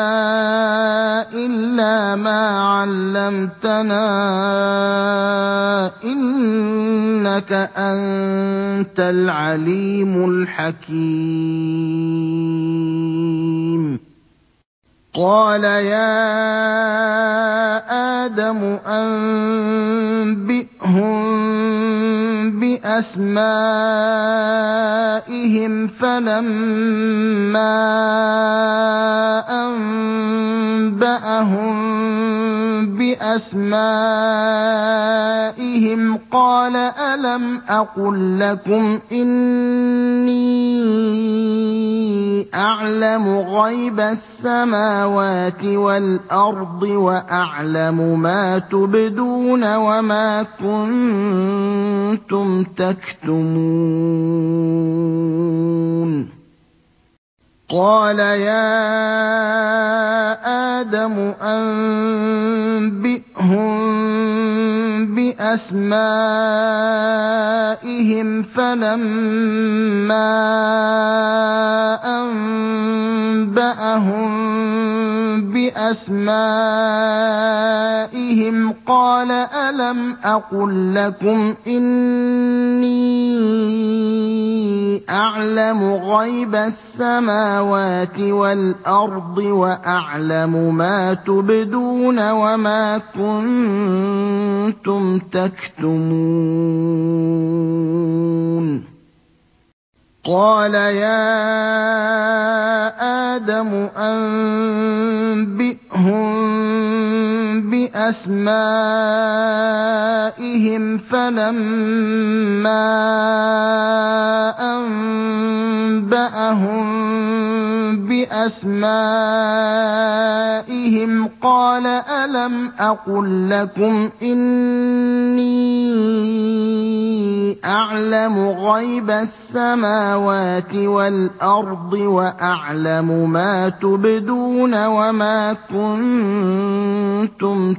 إِلَّا مَا عَلَّمْتَنَا ۖ إِنَّكَ أَنتَ الْعَلِيمُ الْحَكِيمُ قَالَ يَا آدَمُ أَنبِئْهُم بِأَسْمَائِهِمْ فَلَمَّا أَنبَأَهُم بِأَسْمَائِهِمْ قَالَ أَلَمْ أَقُل لَّكُمْ إِنِّي أَعْلَمُ غَيْبَ السَّمَاوَاتِ وَالْأَرْضِ وَأَعْلَمُ مَا تُبْدُونَ وَمَا كُنتُمْ تَكْتُمُونَ قَالَ يَا آدَمُ أَنبِئْهُم بِأَسْمَائِهِمْ فَلَمَّا أَنبَأَهُم بِأَسْمَائِهِمْ قَالَ أَلَمْ أَقُل لَّكُمْ إِنِّي أعلم غيب السماوات والأرض وأعلم ما تبدون وما كنتم تكتمون قال يا آدم أنبئهم بأسمائهم فلما أنبأهم بأسمائهم قال ألم أقل لكم إني أعلم غيب السماوات والأرض وأعلم ما تبدون وما كنتم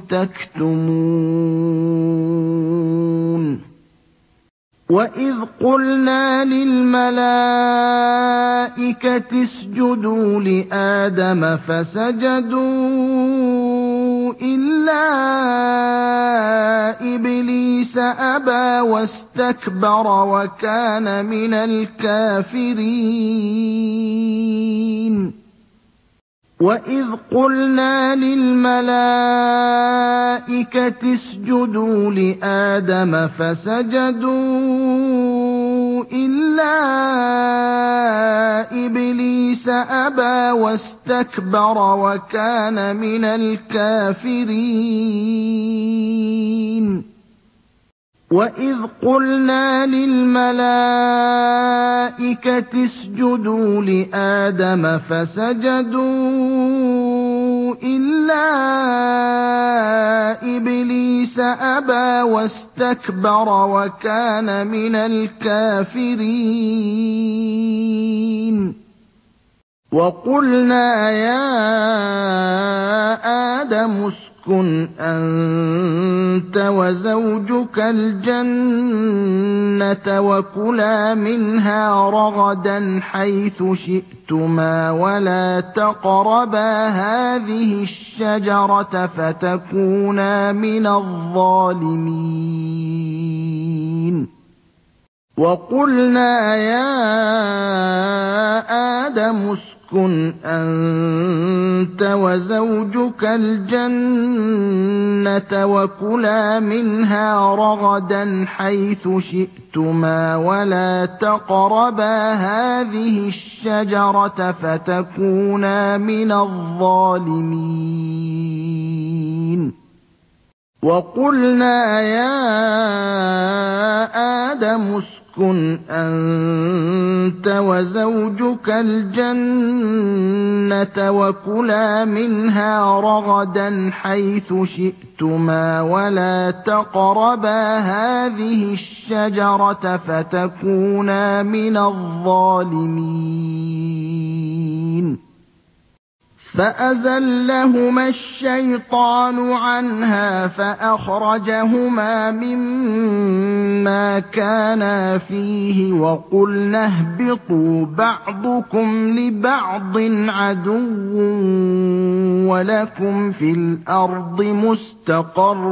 تكتمون وَإِذْ قُلْنَا لِلْمَلَائِكَةِ اسْجُدُوا لِآدَمَ فَسَجَدُوا إِلَّا إِبْلِيسَ أَبَىٰ وَاسْتَكْبَرَ وَكَانَ مِنَ الْكَافِرِينَ وَإِذْ قُلْنَا لِلْمَلَائِكَةِ اسْجُدُوا لِآدَمَ فَسَجَدُوا إِلَّا إِبْلِيسَ أَبَىٰ وَاسْتَكْبَرَ وَكَانَ مِنَ الْكَافِرِينَ وَإِذْ قُلْنَا لِلْمَلَائِكَةِ اسْجُدُوا لِآدَمَ فَسَجَدُوا إِلَّا إِبْلِيسَ أَبَىٰ وَاسْتَكْبَرَ وَكَانَ مِنَ الْكَافِرِينَ وَقُلْنَا يَا آدَمُ اسْكُنْ أَنتَ وَزَوْجُكَ الْجَنَّةَ وَكُلَا مِنْهَا رَغَدًا حَيْثُ شِئْتُمَا وَلَا تَقْرَبَا هَٰذِهِ الشَّجَرَةَ فَتَكُونَا مِنَ الظَّالِمِينَ وَقُلْنَا يَا آدَمُ اسْكُنْ أَنتَ وَزَوْجُكَ الْجَنَّةَ وَكُلَا مِنْهَا رَغَدًا حَيْثُ شِئْتُمَا وَلَا تَقْرَبَا هَٰذِهِ الشَّجَرَةَ فَتَكُونَا مِنَ الظَّالِمِينَ وَقُلْنَا يَا آدَمُ اسْكُنْ أَنتَ وَزَوْجُكَ الْجَنَّةَ وَكُلَا مِنْهَا رَغَدًا حَيْثُ شِئْتُمَا وَلَا تَقْرَبَا هَٰذِهِ الشَّجَرَةَ فَتَكُونَا مِنَ الظَّالِمِينَ فَأَزَلَّهُمَا الشَّيْطَانُ عَنْهَا فَأَخْرَجَهُمَا مِمَّا كَانَا فِيهِ وَقُلْنَا اهْبِطُوا بَعْضُكُمْ لِبَعْضٍ عَدُوٌّ وَلَكُمْ فِي الْأَرْضِ مُسْتَقَرٌّ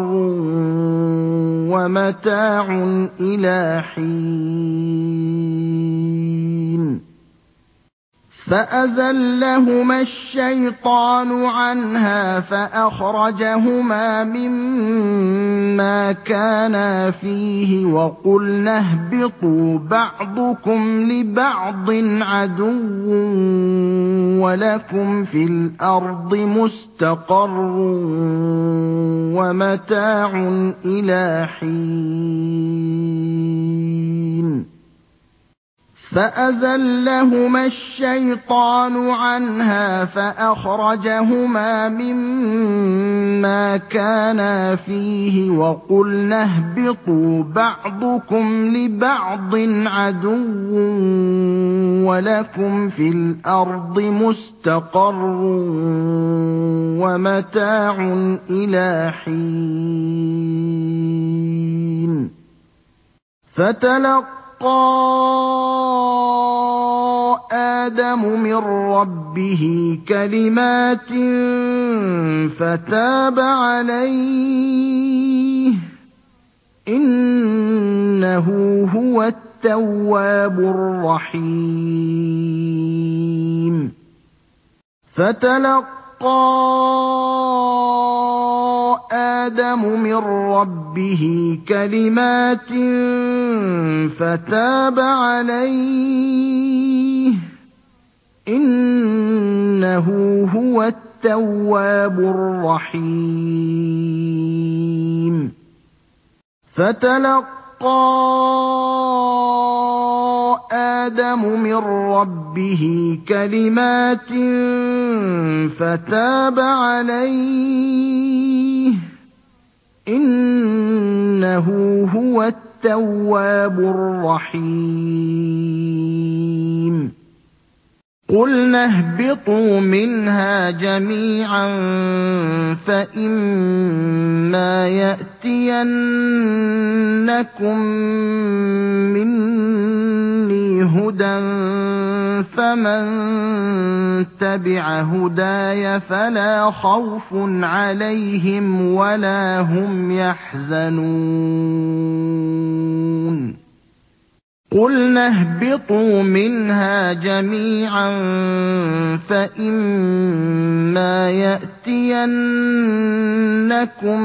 وَمَتَاعٌ إِلَىٰ حِينٍ فَأَزَلَّهُمَا الشَّيْطَانُ عَنْهَا فَأَخْرَجَهُمَا مِمَّا كَانَا فِيهِ وَقُلْنَا اهْبِطُوا بَعْضُكُمْ لِبَعْضٍ عَدُوٌّ وَلَكُمْ فِي الْأَرْضِ مُسْتَقَرٌّ وَمَتَاعٌ إِلَىٰ حِينٍ فَأَزَلَّهُمَا الشَّيْطَانُ عَنْهَا فَأَخْرَجَهُمَا مِمَّا كَانَا فِيهِ وَقُلْنَا اهْبِطُوا بَعْضُكُمْ لِبَعْضٍ عَدُوٌّ وَلَكُمْ فِي الْأَرْضِ مُسْتَقَرٌّ وَمَتَاعٌ إِلَىٰ حِينٍ فَتَلَقَّىٰ آدَمُ مِن رَّبِّهِ كَلِمَاتٍ فَتَابَ عَلَيْهِ ۚ إِنَّهُ هُوَ التواب الرحيم فتلقى آدم من ربه كلمات فتاب عليه إنه هو التواب الرحيم فتلقى آدم من ربه كلمات فتاب عليه إنه هو التواب الرحيم قُلْنَا اهْبِطُوا مِنْهَا جَمِيعًا فَإِمَّا يَأْتِيَنَّكُم مِّنِّي هُدًى فَمَن تَبِعَ هُدَايَ فَلَا خَوْفٌ عَلَيْهِمْ وَلَا هُمْ يَحْزَنُونَ قُلْنَا اهْبِطُوا مِنْهَا جَمِيعًا فَإِمَّا يَأْتِيَنَّكُم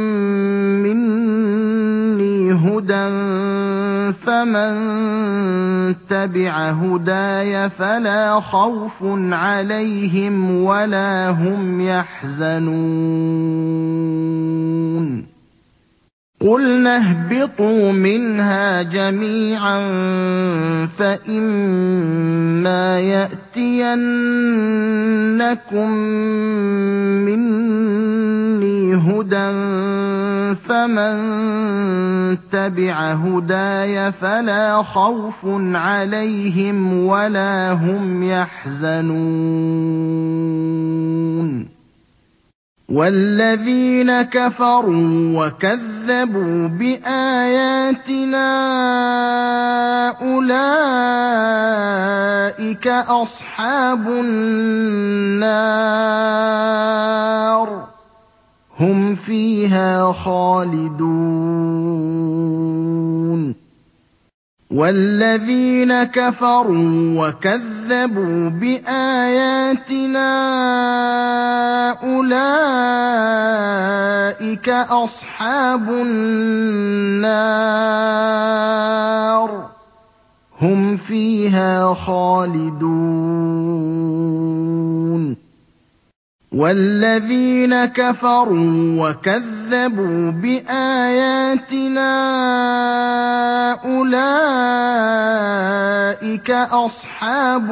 مِّنِّي هُدًى فَمَن تَبِعَ هُدَايَ فَلَا خَوْفٌ عَلَيْهِمْ وَلَا هُمْ يَحْزَنُونَ قُلْنَا اهْبِطُوا مِنْهَا جَمِيعًا فَإِمَّا يَأْتِيَنَّكُم مِّنِّي هُدًى فَمَن تَبِعَ هُدَايَ فَلَا خَوْفٌ عَلَيْهِمْ وَلَا هُمْ يَحْزَنُونَ وَالَّذِينَ كَفَرُوا وَكَذَّبُوا بِآيَاتِنَا أُولَٰئِكَ أَصْحَابُ النَّارِ ۖ هُمْ فِيهَا خَالِدُونَ وَالَّذِينَ كَفَرُوا وَكَذَّبُوا بِآيَاتِنَا أُولَٰئِكَ أَصْحَابُ النَّارِ ۖ هُمْ فِيهَا خَالِدُونَ وَالَّذِينَ كَفَرُوا وَكَذَّبُوا بِآيَاتِنَا أُولَٰئِكَ أَصْحَابُ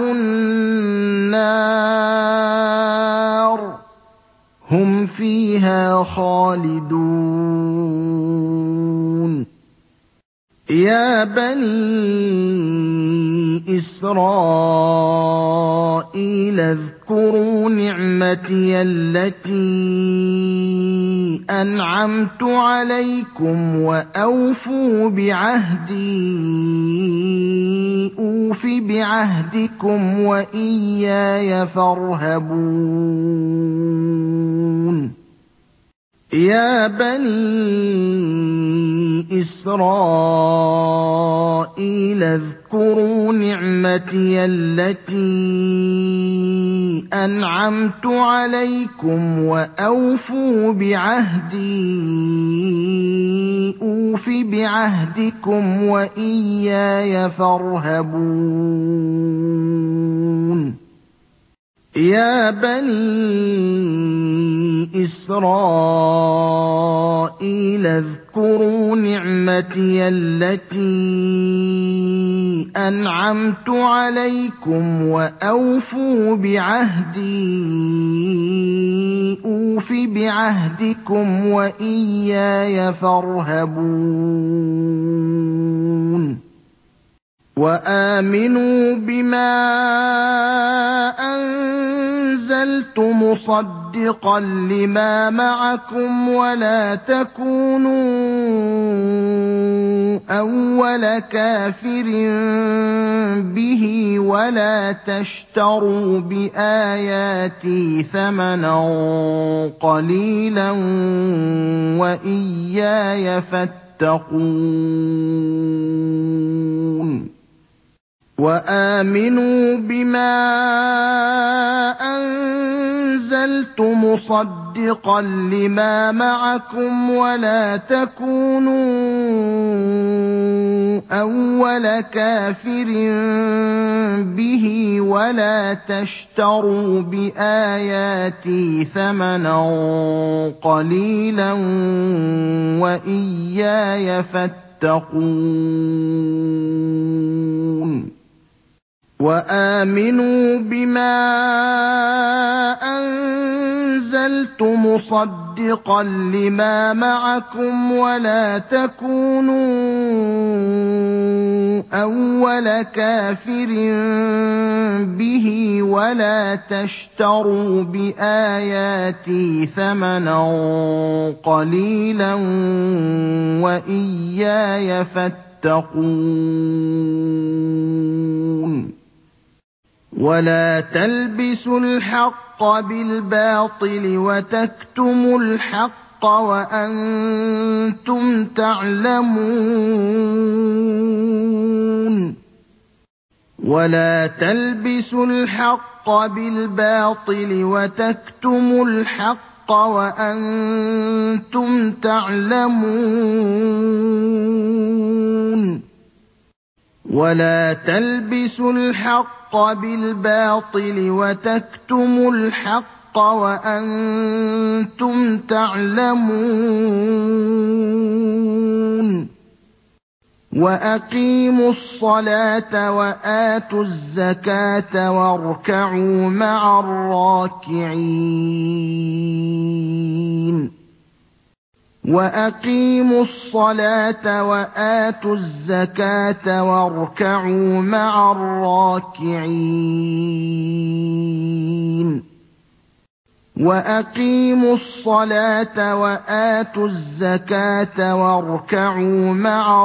النَّارِ ۖ هُمْ فِيهَا خَالِدُونَ يَا بَنِي إِسْرَائِيلَ اذْكُرُوا نِعْمَتِيَ الَّتِي أَنْعَمْتُ عَلَيْكُمْ وَأَوْفُوا بِعَهْدِي أُوفِ بِعَهْدِكُمْ وَإِيَّايَ فَارْهَبُونِ يَا بَنِي إِسْرَائِيلَ اذْكُرُوا نِعْمَتِيَ الَّتِي أَنْعَمْتُ عَلَيْكُمْ وَأَوْفُوا بِعَهْدِي أُوفِ بِعَهْدِكُمْ وَإِيَّايَ فَارْهَبُونِ يَا بَنِي إِسْرَائِيلَ اذْكُرُوا نِعْمَتِيَ الَّتِي أَنْعَمْتُ عَلَيْكُمْ وَأَوْفُوا بِعَهْدِي أُوفِ بِعَهْدِكُمْ وَإِيَّايَ فَارْهَبُونِ وَآمِنُوا بِمَا أَنزَلْتُ مُصَدِّقًا لِّمَا مَعَكُمْ وَلَا تَكُونُوا أَوَّلَ كَافِرٍ بِهِ وَلَا تَشْتَرُوا بِآيَاتِي ثَمَنًا قَلِيلًا وَإِيَّايَ فَاتَّقُونِ وَآمِنُوا بِمَا أَنزَلْتُ مُصَدِّقًا لِّمَا مَعَكُمْ وَلَا تَكُونُوا أَوَّلَ كَافِرٍ بِهِ وَلَا تَشْتَرُوا بِآيَاتِي ثَمَنًا قَلِيلًا وَإِيَّايَ فَاتَّقُونِ وَآمِنُوا بِمَا أَنزَلْتُ مُصَدِّقًا لِّمَا مَعَكُمْ وَلَا تَكُونُوا أَوَّلَ كَافِرٍ بِهِ وَلَا تَشْتَرُوا بِآيَاتِي ثَمَنًا قَلِيلًا وَإِيَّايَ فَاتَّقُونِ وَلَا تَلْبِسُوا الْحَقَّ بِالْبَاطِلِ وَتَكْتُمُوا الْحَقَّ وَأَنتُمْ تَعْلَمُونَ وَلَا تَلْبِسُوا الْحَقَّ بِالْبَاطِلِ وَتَكْتُمُوا الْحَقَّ وَأَنتُمْ تَعْلَمُونَ وَلَا تَلْبِسُوا الْحَقَّ بِالْبَاطِلِ وَتَكْتُمُوا الْحَقَّ وَأَنتُمْ تَعْلَمُونَ وَأَقِيمُوا الصَّلَاةَ وَآتُوا الزَّكَاةَ وَارْكَعُوا مَعَ الرَّاكِعِينَ وَأَقِيمُوا الصَّلَاةَ وَآتُوا الزَّكَاةَ وَارْكَعُوا مَعَ الرَّاكِعِينَ وَأَقِيمُوا الصَّلَاةَ وَآتُوا الزَّكَاةَ وَارْكَعُوا مَعَ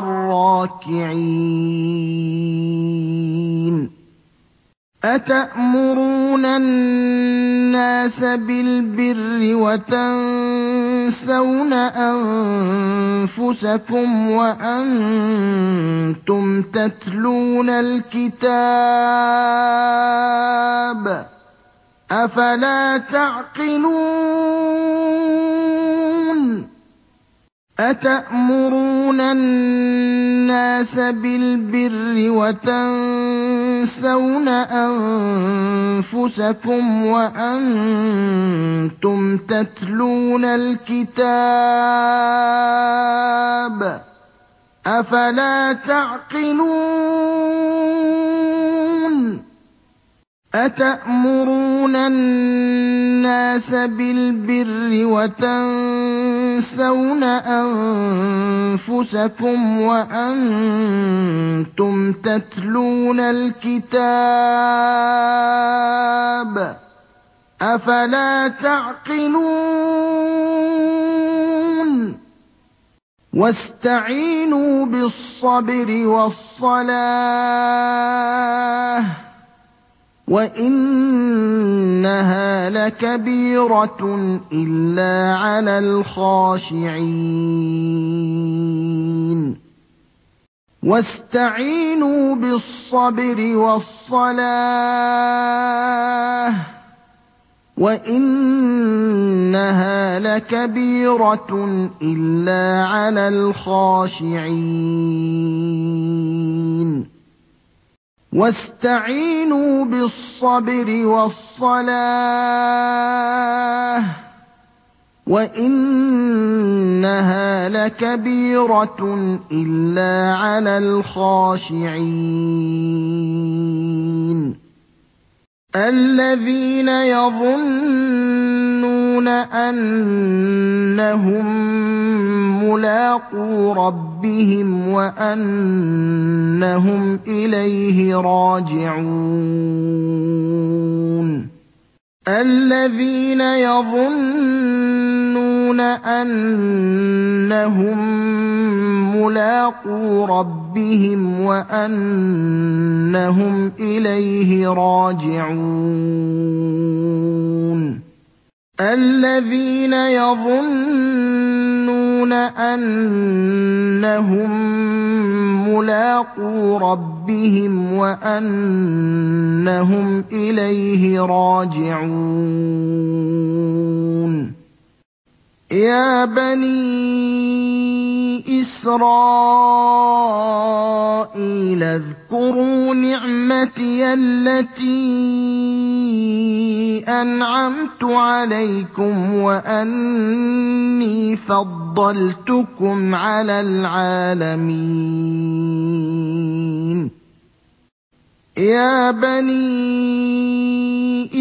الرَّاكِعِينَ أَتَأْمُرُونَ النَّاسَ بِالْبِرِّ وَتَنسَوْنَ أَنفُسَكُمْ وَأَنتُمْ تَتْلُونَ الْكِتَابَ ۚ أَفَلَا تَعْقِلُونَ أَتَأْمُرُونَ النَّاسَ بِالْبِرِّ وَتَنسَوْنَ أَنفُسَكُمْ وَأَنتُمْ تَتْلُونَ الْكِتَابَ ۚ أَفَلَا تَعْقِلُونَ أَتَأْمُرُونَ النَّاسَ بِالْبِرِّ وَتَنسَوْنَ أَنفُسَكُمْ وَأَنتُمْ تَتْلُونَ الْكِتَابَ ۚ أَفَلَا تَعْقِلُونَ وَاسْتَعِينُوا بِالصَّبْرِ وَالصَّلَاةِ ۚ وَإِنَّهَا لَكَبِيرَةٌ إِلَّا عَلَى الْخَاشِعِينَ وَاسْتَعِينُوا بِالصَّبْرِ وَالصَّلَاةِ ۚ وَإِنَّهَا لَكَبِيرَةٌ إِلَّا عَلَى الْخَاشِعِينَ وَاسْتَعِينُوا بِالصَّبْرِ وَالصَّلَاةِ ۚ وَإِنَّهَا لَكَبِيرَةٌ إِلَّا عَلَى الْخَاشِعِينَ الَّذِينَ يَظُنُّونَ أَنَّهُم مُّلَاقُو رَبِّهِمْ وَأَنَّهُمْ إِلَيْهِ رَاجِعُونَ الَّذِينَ يَظُنُّونَ أَنَّهُم مُّلَاقُو رَبِّهِمْ وَأَنَّهُمْ إِلَيْهِ رَاجِعُونَ الَّذِينَ يَظُنُّونَ أَنَّهُم مُّلَاقُو رَبِّهِمْ وَأَنَّهُمْ إِلَيْهِ رَاجِعُونَ يَا بَنِي إِسْرَائِيلَ اذْكُرُوا نِعْمَتِيَ الَّتِي أَنْعَمْتُ عَلَيْكُمْ وَأَنِّي فَضَّلْتُكُمْ عَلَى الْعَالَمِينَ يَا بَنِي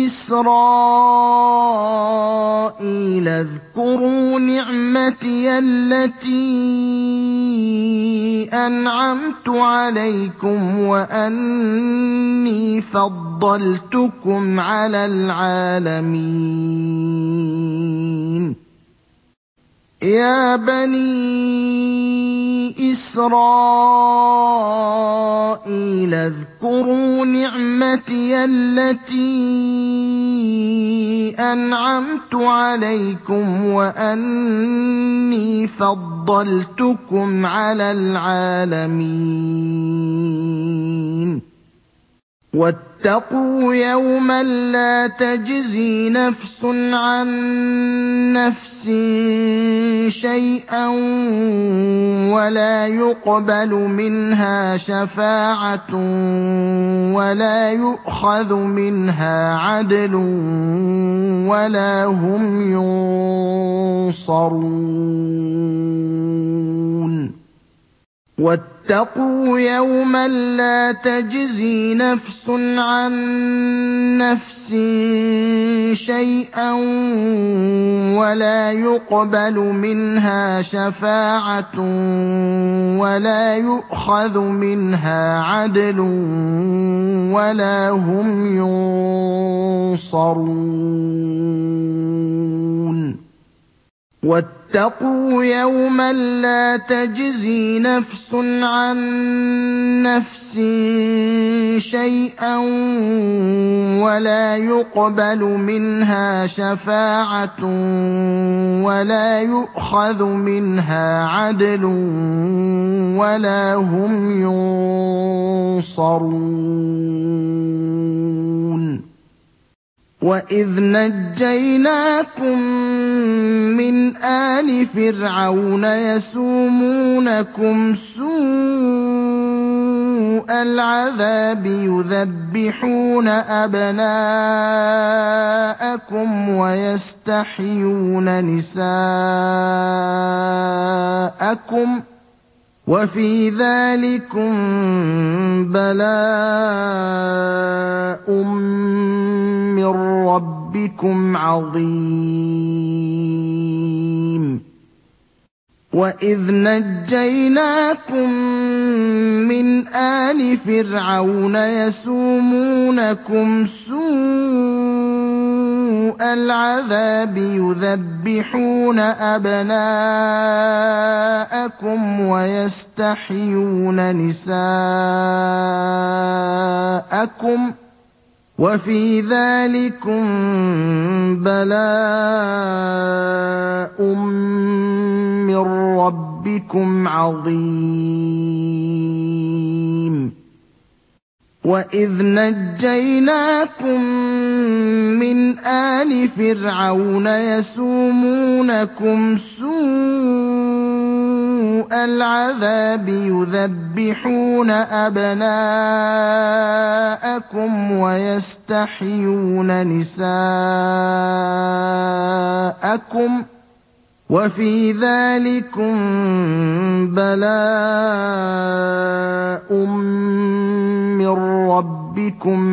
إِسْرَائِيلَ اذْكُرُوا نِعْمَتِيَ الَّتِي أَنْعَمْتُ عَلَيْكُمْ وَأَنِّي فَضَّلْتُكُمْ عَلَى الْعَالَمِينَ يَا بَنِي إِسْرَائِيلَ اذْكُرُوا نِعْمَتِيَ الَّتِي أَنْعَمْتُ عَلَيْكُمْ وَأَنِّي فَضَّلْتُكُمْ عَلَى الْعَالَمِينَ وَاتَّقُوا يَوْمًا لَّا تَجْزِي نَفْسٌ عَن نَّفْسٍ شَيْئًا وَلَا يُقْبَلُ مِنْهَا شَفَاعَةٌ وَلَا يُؤْخَذُ مِنْهَا عَدْلٌ وَلَا هُمْ يُنصَرُونَ وَاتَّقُوا يَوْمًا لَّا تَجْزِي نَفْسٌ عَن نَّفْسٍ شَيْئًا وَلَا يُقْبَلُ مِنْهَا شَفَاعَةٌ وَلَا يُؤْخَذُ مِنْهَا عَدْلٌ وَلَا هُمْ يُنصَرُونَ وَاتَّقُوا يَوْمًا لَّا تَجْزِي نَفْسٌ عَن نَّفْسٍ شَيْئًا وَلَا يُقْبَلُ مِنْهَا شَفَاعَةٌ وَلَا يُؤْخَذُ مِنْهَا عَدْلٌ وَلَا هُمْ يُنصَرُونَ وَإِذْ نَجَّيْنَاكُم مِّنْ آلِ فِرْعَوْنَ يَسُومُونَكُمْ سُوءَ الْعَذَابِ يُذَبِّحُونَ أَبْنَاءَكُمْ وَيَسْتَحْيُونَ نِسَاءَكُمْ ۚ وَفِي ذَٰلِكُم بَلَاءٌ مِّن رَّبِّكُمْ عَظِيمٌ وَإِذْ نَجَّيْنَاكُم مِّنْ آلِ فِرْعَوْنَ يَسُومُونَكُمْ سُوءَ الْعَذَابِ يُذَبِّحُونَ أَبْنَاءَكُمْ وَيَسْتَحْيُونَ نِسَاءَكُمْ ۚ وَفِي ذَٰلِكُم بَلَاءٌ مِّن رَّبِّكُمْ عَظِيمٌ وَإِذْ نَجَّيْنَاكُم مِّنْ آلِ فِرْعَوْنَ يَسُومُونَكُمْ سُوءَ الْعَذَابِ يُذَبِّحُونَ أَبْنَاءَكُمْ وَيَسْتَحْيُونَ نِسَاءَكُمْ ۚ وَفِي ذَٰلِكُم بَلَاءٌ مِّن رَّبِّكُمْ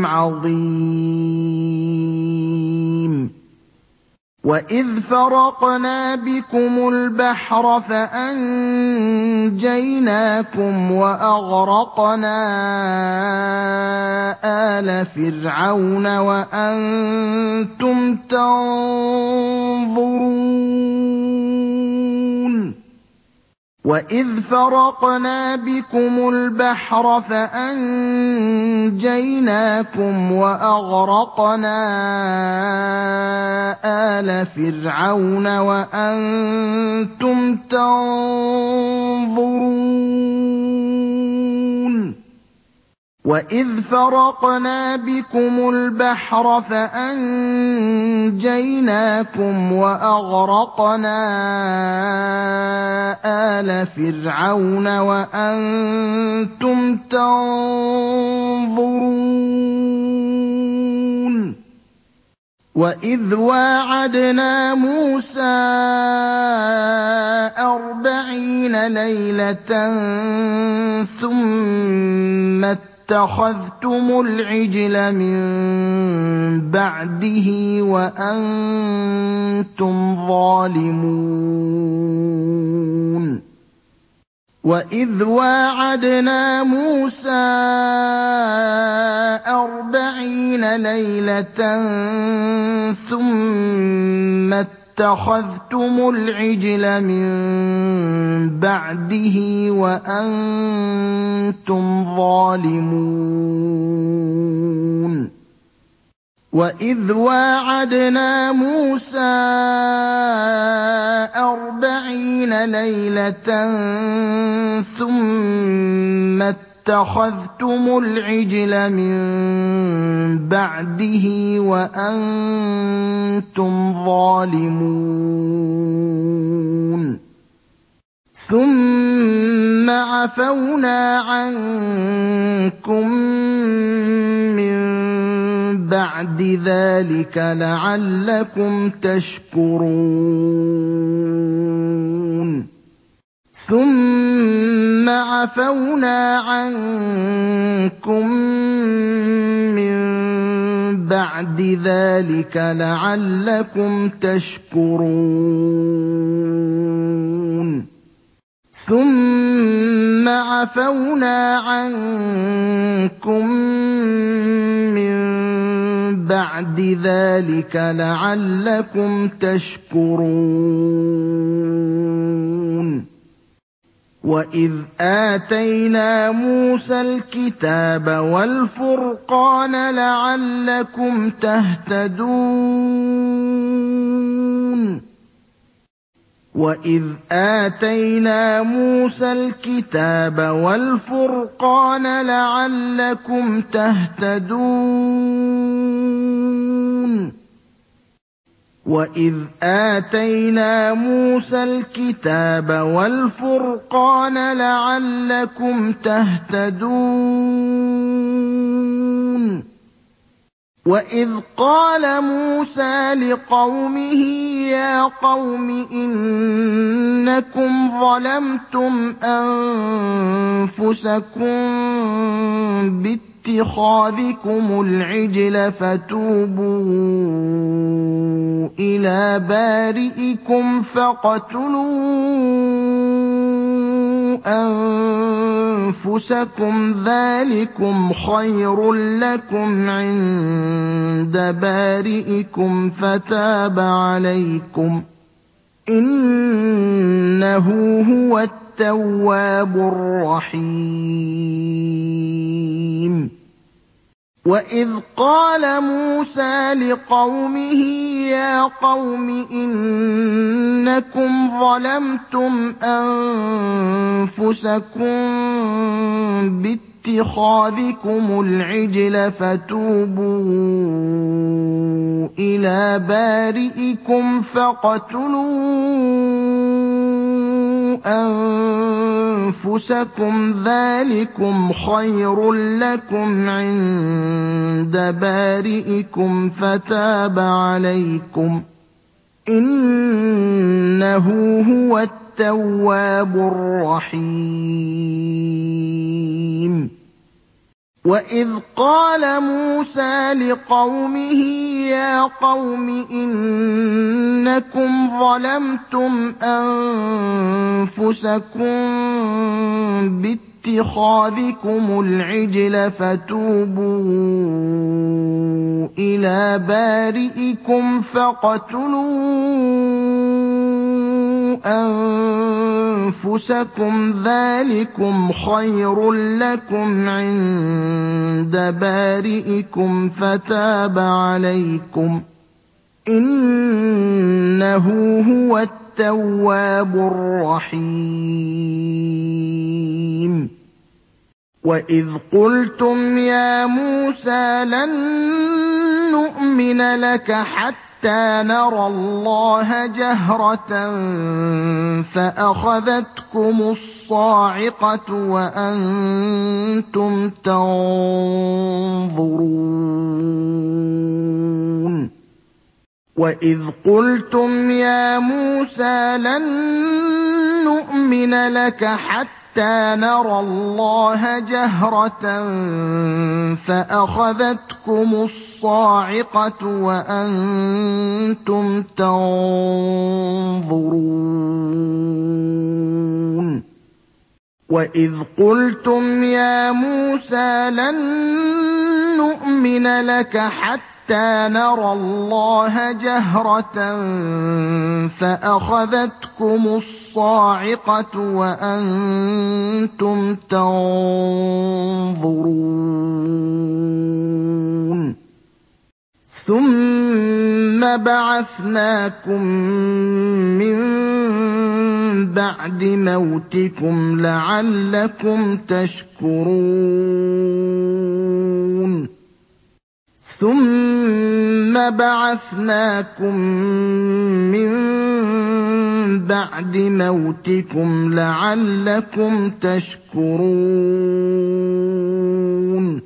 عَظِيمٌ وَإِذْ فَرَقْنَا بِكُمُ الْبَحْرَ فَأَنجَيْنَاكُمْ وَأَغْرَقْنَا آلَ فِرْعَوْنَ وَأَنتُمْ تَنظُرُونَ وَإِذْ فَرَقْنَا بِكُمُ الْبَحْرَ فَأَنجَيْنَاكُمْ وَأَغْرَقْنَا آلَ فِرْعَوْنَ وَأَنتُمْ تَنظُرُونَ وَإِذْ فَرَقْنَا بِكُمُ الْبَحْرَ فَأَنجَيْنَاكُمْ وَأَغْرَقْنَا آلَ فِرْعَوْنَ وَأَنتُمْ تَنظُرُونَ وَإِذْ وَاعَدْنَا مُوسَىٰ أَرْبَعِينَ لَيْلَةً ثُمَّ اتَّخَذْتُمُ الْعِجْلَ مِن بَعْدِهِ وَأَنتُمْ ظَالِمُونَ وَإِذْ وَاعَدْنَا مُوسَىٰ أَرْبَعِينَ لَيْلَةً ثُمَّ اتَّخَذْتُمُ الْعِجْلَ مِن بَعْدِهِ وَأَنتُمْ ظَالِمُونَ وَإِذْ وَاعَدْنَا مُوسَىٰ أَرْبَعِينَ لَيْلَةً ثُمَّ اتَّخَذْتُمُ الْعِجْلَ مِن بَعْدِهِ وَأَنتُمْ ظَالِمُونَ ثُمَّ عَفَوْنَا عَنكُم مِّن بَعْدِ ذَٰلِكَ لَعَلَّكُمْ تَشْكُرُونَ ثُمَّ عَفَوْنَا عَنكُم مِّن بَعْدِ ذَٰلِكَ لَعَلَّكُمْ تَشْكُرُونَ ثُمَّ عَفَوْنَا عَنكُم مِّن بَعْدِ ذَٰلِكَ لَعَلَّكُمْ تَشْكُرُونَ وَإِذْ آتَيْنَا مُوسَى الْكِتَابَ وَالْفُرْقَانَ لَعَلَّكُمْ تَهْتَدُونَ وَإِذْ آتَيْنَا مُوسَى الْكِتَابَ وَالْفُرْقَانَ لَعَلَّكُمْ تَهْتَدُونَ وَإِذْ آتَيْنَا مُوسَى الْكِتَابَ وَالْفُرْقَانَ لَعَلَّكُمْ تَهْتَدُونَ وَإِذْ قَالَ مُوسَىٰ لِقَوْمِهِ يَا قَوْمِ إِنَّكُمْ ظَلَمْتُمْ أَنفُسَكُم بِاتِّخَاذِكُمُ الْعِجْلَ فَتُوبُوا إِلَىٰ بَارِئِكُمْ فَاقْتُلُوا أَنفُسَكُمْ ذَٰلِكُمْ خَيْرٌ لَّكُمْ عِندَ بَارِئِكُمْ فَتَابَ عَلَيْكُمْ ۖ إِنَّهُ هُوَ التَّوَّابُ الرَّحِيمُ وَإِذْ قَالَ مُوسَىٰ لِقَوْمِهِ يَا قَوْمِ إِنَّكُمْ ظَلَمْتُمْ أَنفُسَكُم بِاتِّخَاذِكُمُ الْعِجْلَ فَتُوبُوا إِلَىٰ بَارِئِكُمْ فَاقْتُلُوا أَنفُسَكُمْ ذَٰلِكُمْ خَيْرٌ لَّكُمْ عِندَ بَارِئِكُمْ فَتَابَ عَلَيْكُمْ ۖ إِنَّهُ هُوَ التَّوَّابُ الرَّحِيمُ وَإِذْ قَالَ مُوسَىٰ لِقَوْمِهِ يَا قَوْمِ إِنَّكُمْ ظَلَمْتُمْ أَنفُسَكُم بِاتِّخَاذِكُمُ الْعِجْلَ فَتُوبُوا إِلَىٰ بَارِئِكُمْ فَاقْتُلُوا أَنفُسَكُمْ ذَٰلِكُمْ خَيْرٌ لَّكُمْ عِندَ بَارِئِكُمْ فَتَابَ عَلَيْكُمْ ۖ إِنَّهُ هُوَ التَّوَّابُ الرَّحِيمُ وَإِذْ قُلْتُمْ يَا مُوسَىٰ لَن نُّؤْمِنَ لَكَ حَتَّىٰ نَرَى اللَّهَ جَهْرَةً فَأَخَذَتْكُمُ الصَّاعِقَةُ وَأَنتُمْ تَنظُرُونَ وَإِذْ قُلْتُمْ يَا مُوسَىٰ لَن نُّؤْمِنَ لَكَ حَتَّىٰ نَرَى اللَّهَ جَهْرَةً فَأَخَذَتْكُمُ الصَّاعِقَةُ وَأَنتُمْ تَنظُرُونَ وَإِذْ قُلْتُمْ يَا مُوسَىٰ لَن نُّؤْمِنَ لَكَ حَتَّىٰ نَرَى اللَّهَ جَهْرَةً فَأَخَذَتْكُمُ الصَّاعِقَةُ وَأَنتُمْ تَنظُرُونَ ثُمَّ بَعَثْنَاكُم مِّن بَعْدِ مَوْتِكُمْ لَعَلَّكُمْ تَشْكُرُونَ ثُمَّ بَعَثْنَاكُم مِّن بَعْدِ مَوْتِكُمْ لَعَلَّكُمْ تَشْكُرُونَ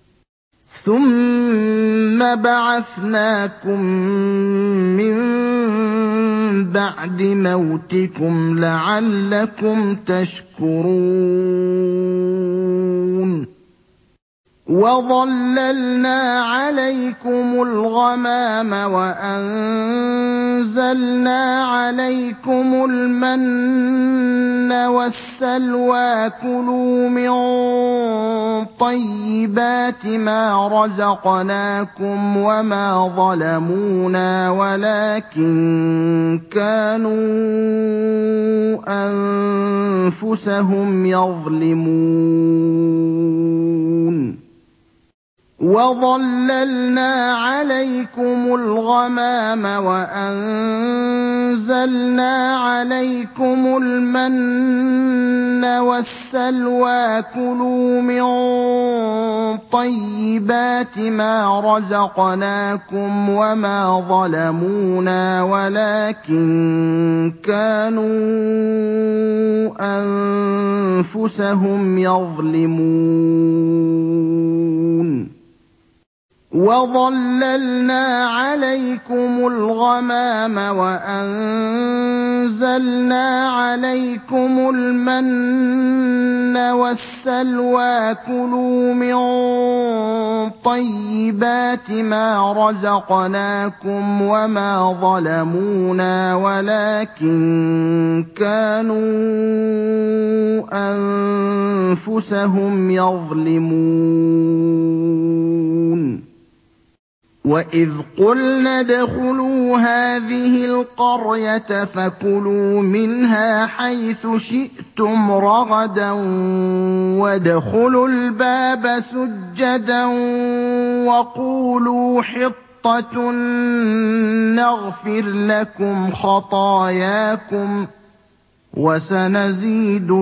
ثُمَّ بَعَثْنَاكُم مِّن بَعْدِ مَوْتِكُمْ لَعَلَّكُمْ تَشْكُرُونَ وَظَلَّلْنَا عَلَيْكُمُ الْغَمَامَ وَأَنزَلْنَا عَلَيْكُمُ الْمَنَّ وَالسَّلْوَىٰ ۖ كُلُوا مِن طَيِّبَاتِ مَا رَزَقْنَاكُمْ ۖ وَمَا ظَلَمُونَا وَلَٰكِن كَانُوا أَنفُسَهُمْ يَظْلِمُونَ وَظَلَّلْنَا عَلَيْكُمُ الْغَمَامَ وَأَنزَلْنَا عَلَيْكُمُ الْمَنَّ وَالسَّلْوَىٰ ۖ كُلُوا مِن طَيِّبَاتِ مَا رَزَقْنَاكُمْ ۖ وَمَا ظَلَمُونَا وَلَٰكِن كَانُوا أَنفُسَهُمْ يَظْلِمُونَ وَظَلَّلْنَا عَلَيْكُمُ الْغَمَامَ وَأَنزَلْنَا عَلَيْكُمُ الْمَنَّ وَالسَّلْوَىٰ ۖ كُلُوا مِن طَيِّبَاتِ مَا رَزَقْنَاكُمْ ۖ وَمَا ظَلَمُونَا وَلَٰكِن كَانُوا أَنفُسَهُمْ يَظْلِمُونَ وَإِذْ قُلْنَا ادْخُلُوا هَٰذِهِ الْقَرْيَةَ فَكُلُوا مِنْهَا حَيْثُ شِئْتُمْ رَغَدًا وَادْخُلُوا الْبَابَ سُجَّدًا وَقُولُوا حِطَّةٌ نَّغْفِرْ لَكُمْ خَطَايَاكُمْ ۚ وَسَنَزِيدُ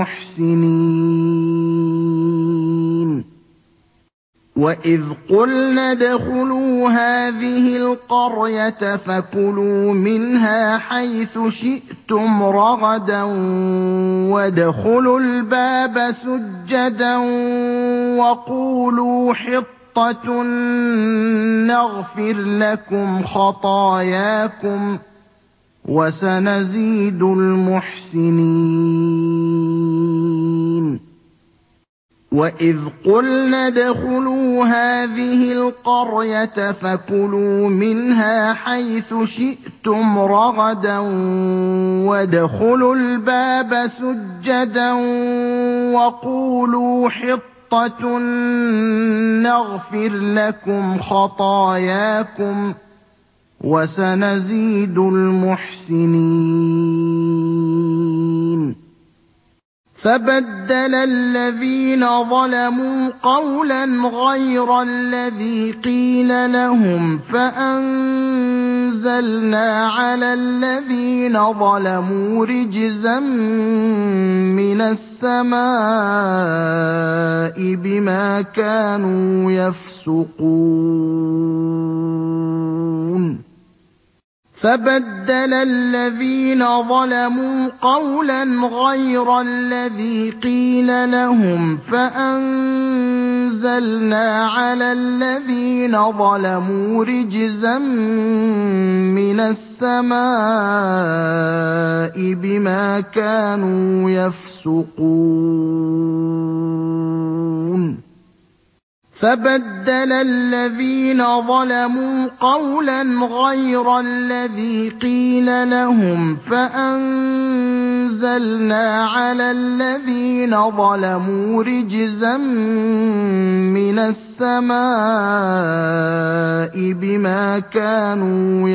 الْمُحْسِنِينَ وَإِذْ قُلْنَا ادْخُلُوا هَٰذِهِ الْقَرْيَةَ فَكُلُوا مِنْهَا حَيْثُ شِئْتُمْ رَغَدًا وَادْخُلُوا الْبَابَ سُجَّدًا وَقُولُوا حِطَّةٌ نَّغْفِرْ لَكُمْ خَطَايَاكُمْ ۚ وَسَنَزِيدُ الْمُحْسِنِينَ وَإِذْ قُلْنَا ادْخُلُوا هَٰذِهِ الْقَرْيَةَ فَكُلُوا مِنْهَا حَيْثُ شِئْتُمْ رَغَدًا وَادْخُلُوا الْبَابَ سُجَّدًا وَقُولُوا حِطَّةٌ نَّغْفِرْ لَكُمْ خَطَايَاكُمْ ۚ وَسَنَزِيدُ الْمُحْسِنِينَ فَبَدَّلَ الَّذِينَ ظَلَمُوا قَوْلًا غَيْرَ الَّذِي قِيلَ لَهُمْ فَأَنزَلْنَا عَلَى الَّذِينَ ظَلَمُوا رِجْزًا مِّنَ السَّمَاءِ بِمَا كَانُوا يَفْسُقُونَ فَبَدَّلَ الَّذِينَ ظَلَمُوا قَوْلًا غَيْرَ الَّذِي قِيلَ لَهُمْ فَأَنزَلْنَا عَلَى الَّذِينَ ظَلَمُوا رِجْزًا مِّنَ السَّمَاءِ بِمَا كَانُوا يَفْسُقُونَ فَبَدَّلَ الَّذِينَ ظَلَمُوا قَوْلًا غَيْرَ الَّذِي قِيلَ لَهُمْ فَأَنزَلْنَا عَلَى الَّذِينَ ظَلَمُوا رِجْزًا مِّنَ السَّمَاءِ بِمَا كَانُوا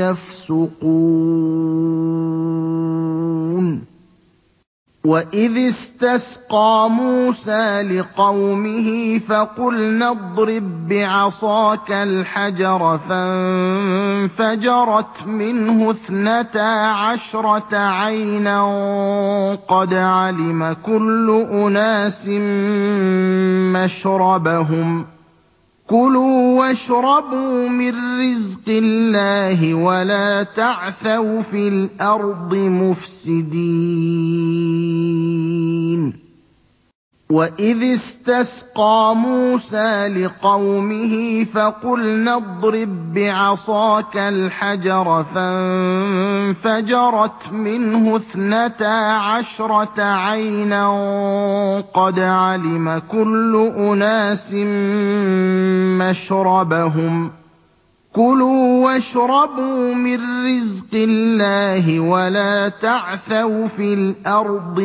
يَفْسُقُونَ وَإِذِ اسْتَسْقَىٰ مُوسَىٰ لِقَوْمِهِ فَقُلْنَا اضْرِب بِّعَصَاكَ الْحَجَرَ ۖ فَانفَجَرَتْ مِنْهُ اثْنَتَا عَشْرَةَ عَيْنًا قَدْ عَلِمَ كُلُّ أُنَاسٍ مَّشْرَبَهُمْ ۖ كُلُوا وَاشْرَبُوا مِن رِّزْقِ اللَّهِ وَلَا تَعْثَوْا فِي الْأَرْضِ مُفْسِدِينَ وَإِذِ اسْتَسْقَىٰ مُوسَىٰ لِقَوْمِهِ فَقُلْنَا اضْرِب بِّعَصَاكَ الْحَجَرَ ۖ فَانفَجَرَتْ مِنْهُ اثْنَتَا عَشْرَةَ عَيْنًا قَدْ عَلِمَ كُلُّ أُنَاسٍ مَّشْرَبَهُمْ ۖ كُلُوا وَاشْرَبُوا مِن رِّزْقِ اللَّهِ وَلَا تَعْثَوْا فِي الْأَرْضِ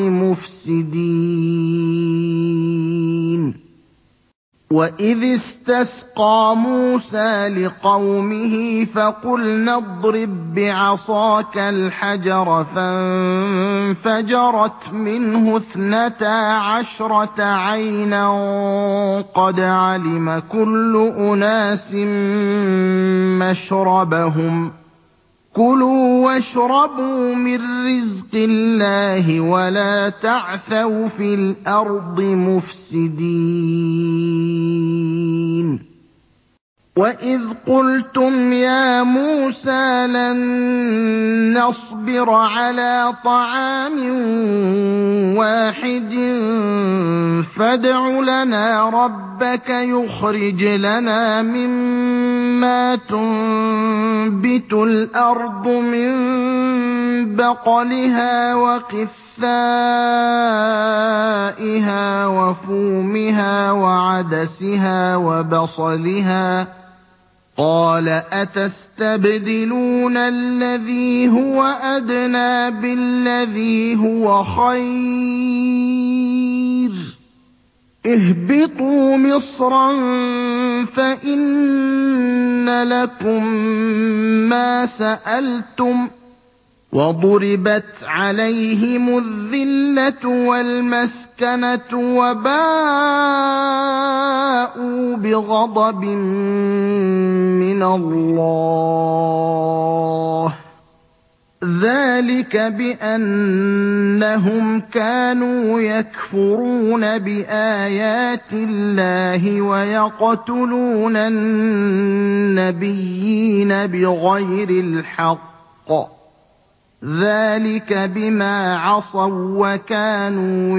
مُفْسِدِينَ وَإِذِ اسْتَسْقَىٰ مُوسَىٰ لِقَوْمِهِ فَقُلْنَا اضْرِب بِّعَصَاكَ الْحَجَرَ ۖ فَانفَجَرَتْ مِنْهُ اثْنَتَا عَشْرَةَ عَيْنًا قَدْ عَلِمَ كُلُّ أُنَاسٍ مَّشْرَبَهُمْ ۖ كُلُوا وَاشْرَبُوا مِن رِّزْقِ اللَّهِ وَلَا تَعْثَوْا فِي الْأَرْضِ مُفْسِدِينَ وَإِذْ قُلْتُمْ يَا مُوسَىٰ لَن نَّصْبِرَ عَلَىٰ طَعَامٍ وَاحِدٍ فَادْعُ لَنَا رَبَّكَ يُخْرِجْ لَنَا مِمَّا تُنبِتُ الْأَرْضُ مِن بَقْلِهَا وَقِثَّائِهَا وَفُومِهَا وَعَدَسِهَا وَبَصَلِهَا ۖ قَالَ أَتَسْتَبْدِلُونَ الَّذِي هُوَ أَدْنَىٰ بِالَّذِي هُوَ خَيْرٌ ۚ اهْبِطُوا مِصْرًا فَإِنَّ لَكُم مَّا سَأَلْتُمْ ۗ وَضُرِبَتْ عَلَيْهِمُ الذِّلَّةُ وَالْمَسْكَنَةُ وَبَاءُوا بِغَضَبٍ مِّنَ اللَّهِ ۗ ذَٰلِكَ بِأَنَّهُمْ كَانُوا يَكْفُرُونَ بِآيَاتِ اللَّهِ وَيَقْتُلُونَ النَّبِيِّينَ بِغَيْرِ الْحَقِّ ۗ ذَٰلِكَ بِمَا عَصَوا وَّكَانُوا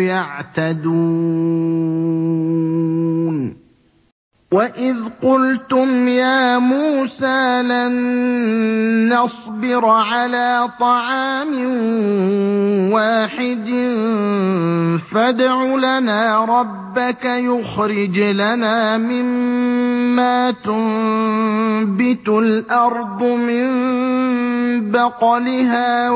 يَعْتَدُونَ وَإِذْ قُلْتُمْ يَا مُوسَىٰ لَن نَّصْبِرَ عَلَىٰ طَعَامٍ وَاحِدٍ فَادْعُ لَنَا رَبَّكَ يُخْرِجْ لَنَا مِمَّا تُنبِتُ الْأَرْضُ مِن بَقْلِهَا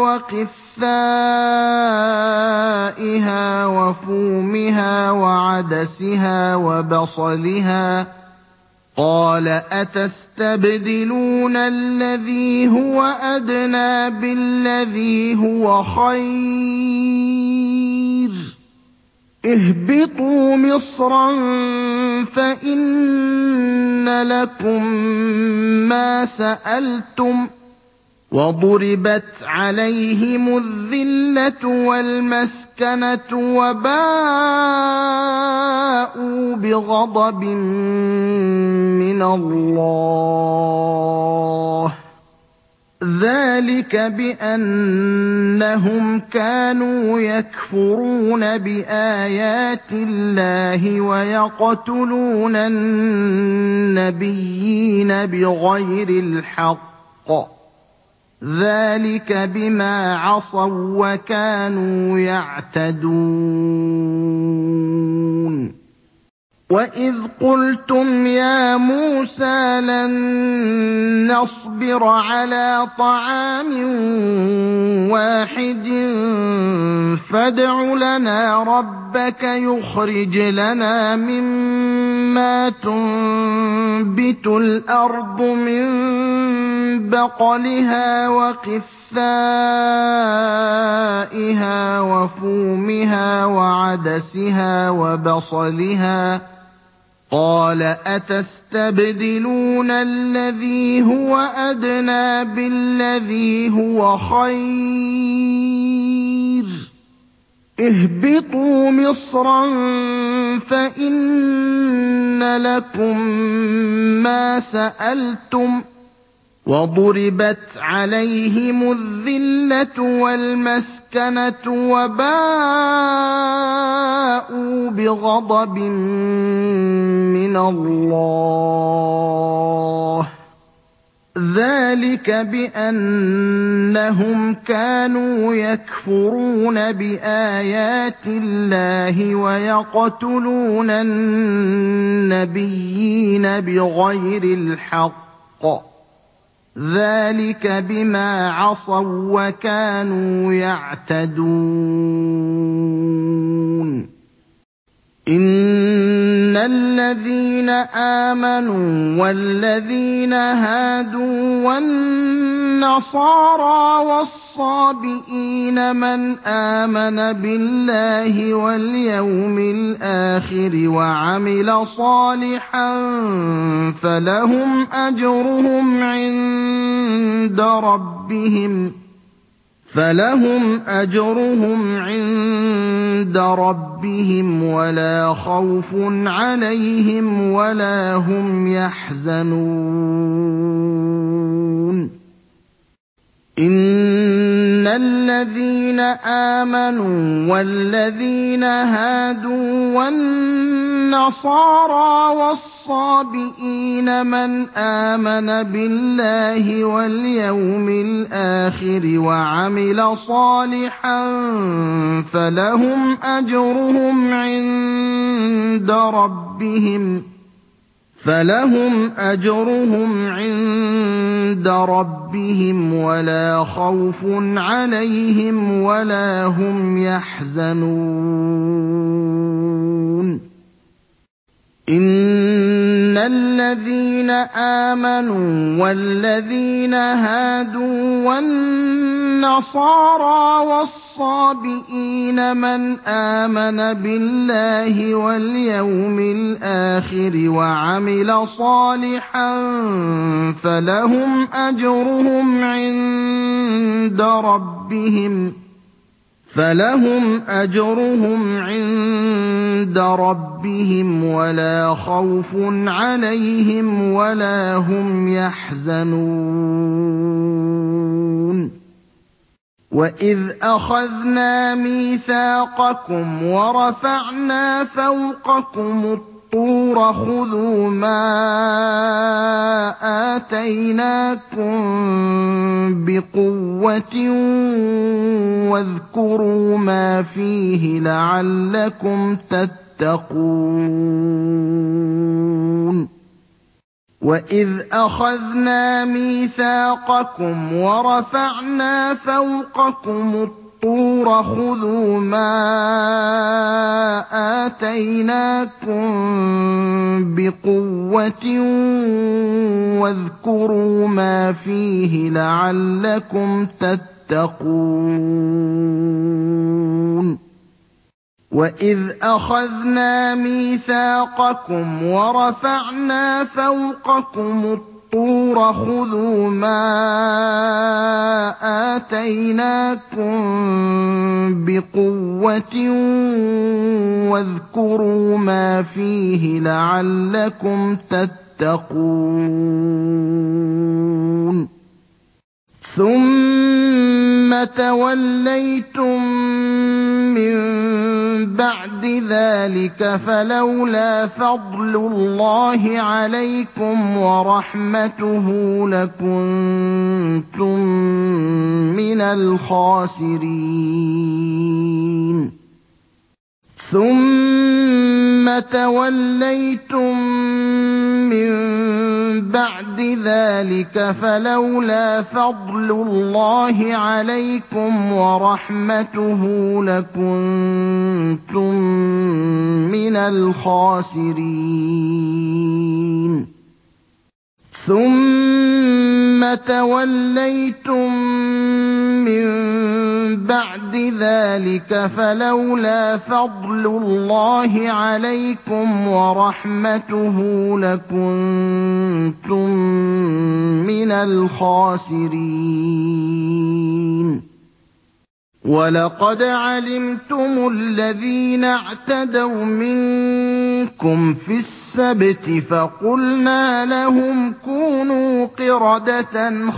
وَقِثَّائِهَا وَفُومِهَا وَعَدَسِهَا وَبَصَلِهَا ۖ قَالَ أَتَسْتَبْدِلُونَ الَّذِي هُوَ أَدْنَىٰ بِالَّذِي هُوَ خَيْرٌ ۚ اهْبِطُوا مِصْرًا فَإِنَّ لَكُم مَّا سَأَلْتُمْ ۗ وَضُرِبَتْ عَلَيْهِمُ الذِّلَّةُ وَالْمَسْكَنَةُ وَبَاءُوا بِغَضَبٍ مِّنَ اللَّهِ ۗ ذَٰلِكَ بِأَنَّهُمْ كَانُوا يَكْفُرُونَ بِآيَاتِ اللَّهِ وَيَقْتُلُونَ النَّبِيِّينَ بِغَيْرِ الْحَقِّ ۗ ذَٰلِكَ بِمَا عَصَوا وَّكَانُوا يَعْتَدُونَ وَإِذْ قُلْتُمْ يَا مُوسَىٰ لَن نَّصْبِرَ عَلَىٰ طَعَامٍ وَاحِدٍ فَادْعُ لَنَا رَبَّكَ يُخْرِجْ لَنَا مِمَّا تُنبِتُ الْأَرْضُ مِن بَقْلِهَا وَقِثَّائِهَا وَفُومِهَا وَعَدَسِهَا وَبَصَلِهَا ۖ قَالَ أَتَسْتَبْدِلُونَ الَّذِي هُوَ أَدْنَىٰ بِالَّذِي هُوَ خَيْرٌ ۚ اهْبِطُوا مِصْرًا فَإِنَّ لَكُم مَّا سَأَلْتُمْ ۗ وَضُرِبَتْ عَلَيْهِمُ الذِّلَّةُ وَالْمَسْكَنَةُ وَبَاءُوا بِغَضَبٍ مِّنَ اللَّهِ ۗ ذَٰلِكَ بِأَنَّهُمْ كَانُوا يَكْفُرُونَ بِآيَاتِ اللَّهِ وَيَقْتُلُونَ النَّبِيِّينَ بِغَيْرِ الْحَقِّ ۗ ذَٰلِكَ بِمَا عَصَوا وَّكَانُوا يَعْتَدُونَ إِنَّ الَّذِينَ آمَنُوا وَالَّذِينَ هَادُوا وَالنَّصَارَىٰ وَالصَّابِئِينَ مَنْ آمَنَ بِاللَّهِ وَالْيَوْمِ الْآخِرِ وَعَمِلَ صَالِحًا فَلَهُمْ أَجْرُهُمْ عِندَ رَبِّهِمْ فَلَهُمْ أَجْرُهُمْ عِندَ رَبِّهِمْ وَلَا خَوْفٌ عَلَيْهِمْ وَلَا هُمْ يَحْزَنُونَ إِنَّ الَّذِينَ آمَنُوا وَالَّذِينَ هَادُوا وَالنَّصَارَىٰ وَالصَّابِئِينَ مَنْ آمَنَ بِاللَّهِ وَالْيَوْمِ الْآخِرِ وَعَمِلَ صَالِحًا فَلَهُمْ أَجْرُهُمْ عِندَ رَبِّهِمْ فَلَهُمْ أَجْرُهُمْ عِندَ رَبِّهِمْ وَلَا خَوْفٌ عَلَيْهِمْ وَلَا هُمْ يَحْزَنُونَ إِنَّ الَّذِينَ آمَنُوا وَالَّذِينَ هَادُوا وَالنَّصَارَىٰ وَالصَّابِئِينَ مَنْ آمَنَ بِاللَّهِ وَالْيَوْمِ الْآخِرِ وَعَمِلَ صَالِحًا فَلَهُمْ أَجْرُهُمْ عِندَ رَبِّهِمْ فَلَهُمْ أَجْرُهُمْ عِندَ رَبِّهِمْ وَلَا خَوْفٌ عَلَيْهِمْ وَلَا هُمْ يَحْزَنُونَ وَإِذْ أَخَذْنَا مِيثَاقَكُمْ وَرَفَعْنَا فَوْقَكُمُ الطُّورَ خُذُوا مَا آتَيْنَاكُم بِقُوَّةٍ وَاذْكُرُوا مَا فِيهِ لَعَلَّكُمْ تَتَّقُونَ وَإِذْ أَخَذْنَا مِيثَاقَكُمْ وَرَفَعْنَا فَوْقَكُمُ الطُّورَ خُذُوا مَا آتَيْنَاكُم بِقُوَّةٍ وَاذْكُرُوا مَا فِيهِ لَعَلَّكُمْ تَتَّقُونَ وَإِذْ أَخَذْنَا مِيثَاقَكُمْ وَرَفَعْنَا فَوْقَكُمُ الطُّورَ خُذُوا مَا آتَيْنَاكُم بِقُوَّةٍ وَاذْكُرُوا مَا فِيهِ لَعَلَّكُمْ تَتَّقُونَ ثُمَّ تَوَلَّيْتُم مِّن بَعْدِ ذَٰلِكَ فَلَوْلَا فَضْلُ اللَّهِ عَلَيْكُمْ وَرَحْمَتُهُ لَكُنتُم مِّنَ الْخَاسِرِينَ ثُمَّ تَوَلَّيْتُم مِّن بَعْدِ ذَٰلِكَ فَلَوْلَا فَضْلُ اللَّهِ عَلَيْكُمْ وَرَحْمَتُهُ لَكُنتُم مِّنَ الْخَاسِرِينَ ثُمَّ تَوَلَّيْتُم مِّن بَعْدِ ذَٰلِكَ فَلَوْلَا فَضْلُ اللَّهِ عَلَيْكُمْ وَرَحْمَتُهُ لَكُنتُم مِّنَ الْخَاسِرِينَ وَلَقَدْ عَلِمْتُمُ الَّذِينَ اعْتَدَوْا مِنكُمْ فِي السَّبْتِ فَقُلْنَا لَهُمْ كُونُوا قِرَدَةً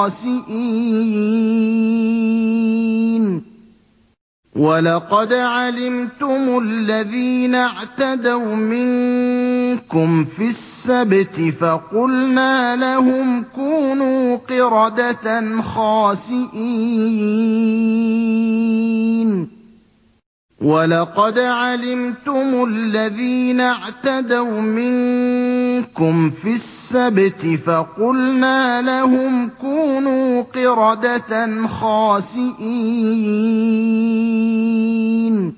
خَاسِئِينَ وَلَقَدْ عَلِمْتُمُ الَّذِينَ اعْتَدَوْا مِنكُمْ فِي السَّبْتِ فَقُلْنَا لَهُمْ كُونُوا قِرَدَةً خَاسِئِينَ وَلَقَدْ عَلِمْتُمُ الَّذِينَ اعْتَدَوْا مِنكُمْ فِي السَّبْتِ فَقُلْنَا لَهُمْ كُونُوا قِرَدَةً خَاسِئِينَ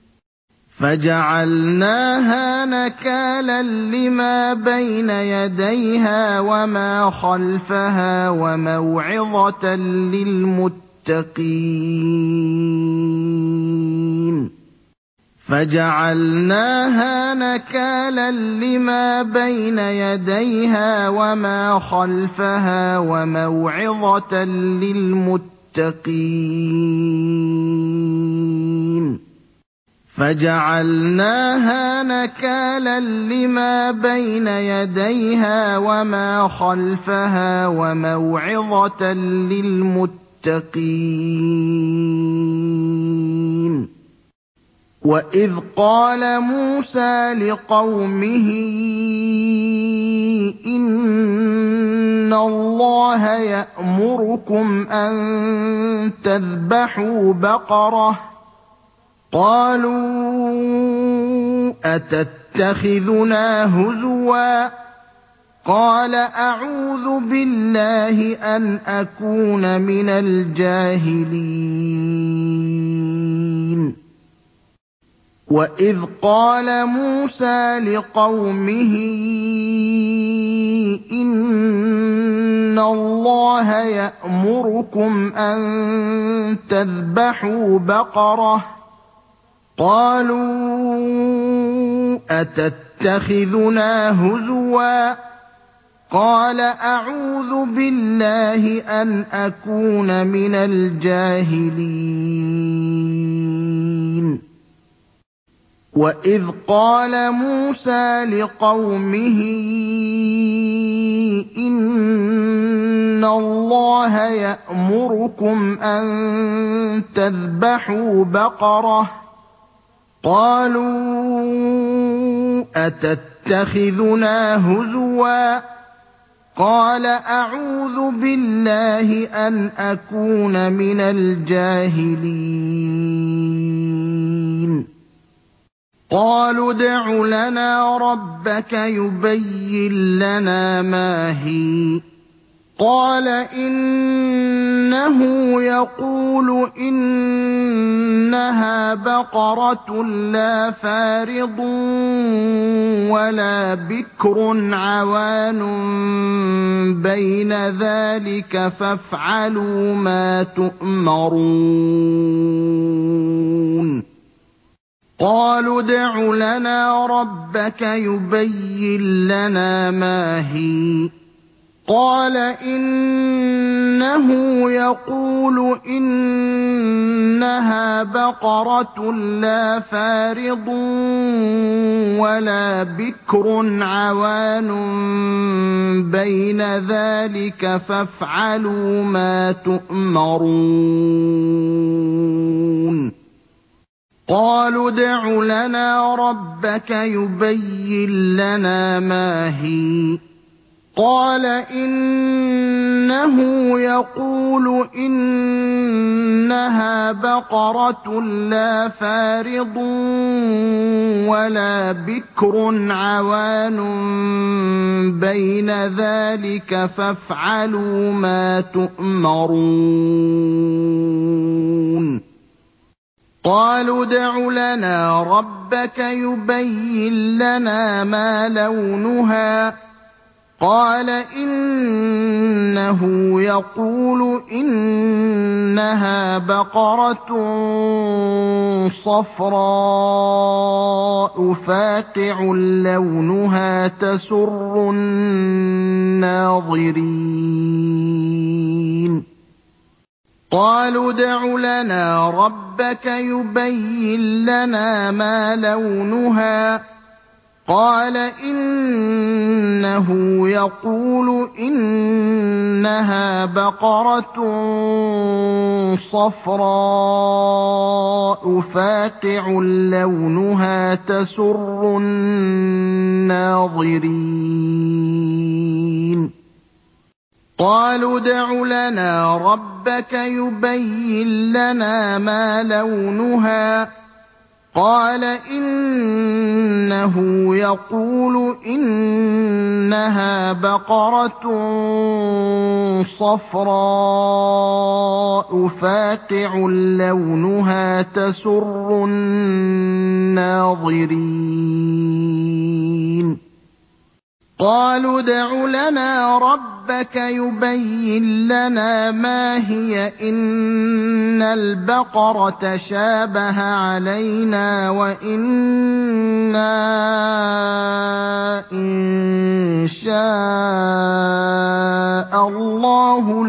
فَجَعَلْنَاهَا نَكَالًا لِّمَا بَيْنَ يَدَيْهَا وَمَا خَلْفَهَا وَمَوْعِظَةً لِّلْمُتَّقِينَ فَجَعَلْنَاهَا نَكَالًا لِّمَا بَيْنَ يَدَيْهَا وَمَا خَلْفَهَا وَمَوْعِظَةً لِّلْمُتَّقِينَ فَجَعَلْنَاهَا نَكَالًا لِّمَا بَيْنَ يَدَيْهَا وَمَا خَلْفَهَا وَمَوْعِظَةً لِّلْمُتَّقِينَ وَإِذْ قَالَ مُوسَىٰ لِقَوْمِهِ إِنَّ اللَّهَ يَأْمُرُكُمْ أَن تَذْبَحُوا بَقَرَةً ۖ قَالُوا أَتَتَّخِذُنَا هُزُوًا ۖ قَالَ أَعُوذُ بِاللَّهِ أَنْ أَكُونَ مِنَ الْجَاهِلِينَ وَإِذْ قَالَ مُوسَىٰ لِقَوْمِهِ إِنَّ اللَّهَ يَأْمُرُكُمْ أَن تَذْبَحُوا بَقَرَةً ۖ قَالُوا أَتَتَّخِذُنَا هُزُوًا ۖ قَالَ أَعُوذُ بِاللَّهِ أَنْ أَكُونَ مِنَ الْجَاهِلِينَ وَإِذْ قَالَ مُوسَىٰ لِقَوْمِهِ إِنَّ اللَّهَ يَأْمُرُكُمْ أَن تَذْبَحُوا بَقَرَةً ۖ قَالُوا أَتَتَّخِذُنَا هُزُوًا ۖ قَالَ أَعُوذُ بِاللَّهِ أَنْ أَكُونَ مِنَ الْجَاهِلِينَ قَالُوا ادْعُ لَنَا رَبَّكَ يُبَيِّن لَّنَا مَا هِيَ ۚ قَالَ إِنَّهُ يَقُولُ إِنَّهَا بَقَرَةٌ لَّا فَارِضٌ وَلَا بِكْرٌ عَوَانٌ بَيْنَ ذَٰلِكَ فَافْعَلُوا مَا تُؤْمَرُونَ قَالُوا ادْعُ لَنَا رَبَّكَ يُبَيِّن لَّنَا مَا هِيَ ۚ قَالَ إِنَّهُ يَقُولُ إِنَّهَا بَقَرَةٌ لَّا فَارِضٌ وَلَا بِكْرٌ عَوَانٌ بَيْنَ ذَٰلِكَ فَافْعَلُوا مَا تُؤْمَرُونَ قَالُوا ادْعُ لَنَا رَبَّكَ يُبَيِّن لَّنَا مَا هِيَ ۚ قَالَ إِنَّهُ يَقُولُ إِنَّهَا بَقَرَةٌ لَّا فَارِضٌ وَلَا بِكْرٌ عَوَانٌ بَيْنَ ذَٰلِكَ فَافْعَلُوا مَا تُؤْمَرُونَ قَالُوا ادْعُ لَنَا رَبَّكَ يُبَيِّن لَّنَا مَا لَوْنُهَا ۚ قَالَ إِنَّهُ يَقُولُ إِنَّهَا بَقَرَةٌ صَفْرَاءُ فَاقِعٌ لَّوْنُهَا تَسُرُّ النَّاظِرِينَ قَالُوا ادْعُ لَنَا رَبَّكَ يُبَيِّن لَّنَا مَا لَوْنُهَا ۚ قَالَ إِنَّهُ يَقُولُ إِنَّهَا بَقَرَةٌ صَفْرَاءُ فَاقِعٌ لَّوْنُهَا تَسُرُّ النَّاظِرِينَ قَالُوا ادْعُ لَنَا رَبَّكَ يُبَيِّن لَّنَا مَا لَوْنُهَا ۚ قَالَ إِنَّهُ يَقُولُ إِنَّهَا بَقَرَةٌ صَفْرَاءُ فَاقِعٌ لَّوْنُهَا تَسُرُّ النَّاظِرِينَ قَالُوا ادْعُ لَنَا رَبَّكَ يُبَيِّن لَّنَا مَا هِيَ إِنَّ الْبَقَرَ تَشَابَهَ عَلَيْنَا وَإِنَّا إِن شَاءَ اللَّهُ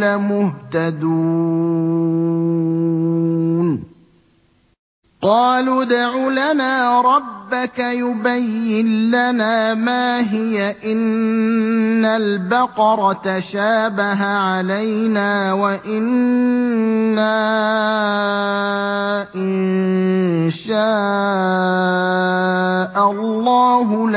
لَمُهْتَدُونَ قَالُوا ادْعُ لَنَا رَبَّكَ يُبَيِّن لَّنَا مَا هِيَ إِنَّ الْبَقَرَ تَشَابَهَ عَلَيْنَا وَإِنَّا إِن شَاءَ اللَّهُ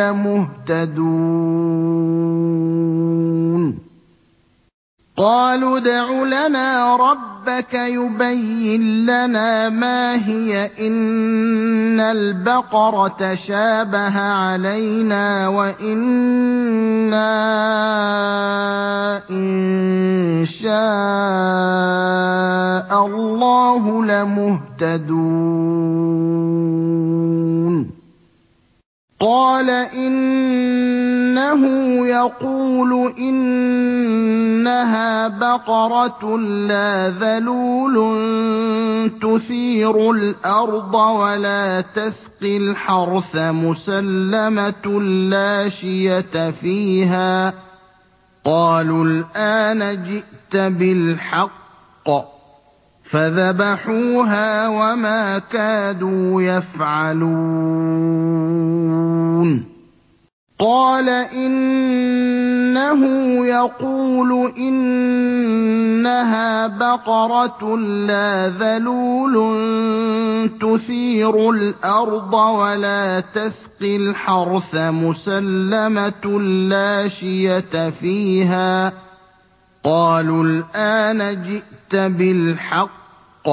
لَمُهْتَدُونَ قَالُوا ادْعُ لَنَا رَبَّكَ يُبَيِّن لَّنَا مَا هِيَ إِنَّ الْبَقَرَ تَشَابَهَ عَلَيْنَا وَإِنَّا إِن شَاءَ اللَّهُ لَمُهْتَدُونَ قَالَ إِنَّهُ يَقُولُ إِنَّهَا بَقَرَةٌ لَّا ذَلُولٌ تُثِيرُ الْأَرْضَ وَلَا تَسْقِي الْحَرْثَ مُسَلَّمَةٌ لَّا شِيَةَ فِيهَا قَالُوا الْآنَ جِئْتَ بِالْحَقِّ فَذَبَحُوهَا وَمَا كَادُوا يَفْعَلُونَ قَالَ إِنَّهُ يَقُولُ إِنَّهَا بَقَرَةٌ لَّا ذَلُولٌ تُثِيرُ الْأَرْضَ وَلَا تَسْقِي الْحَرْثَ مُسَلَّمَةٌ لَّا شِيَةَ فِيهَا قَالُوا الْآنَ جِئْتَ بِالْحَقِّ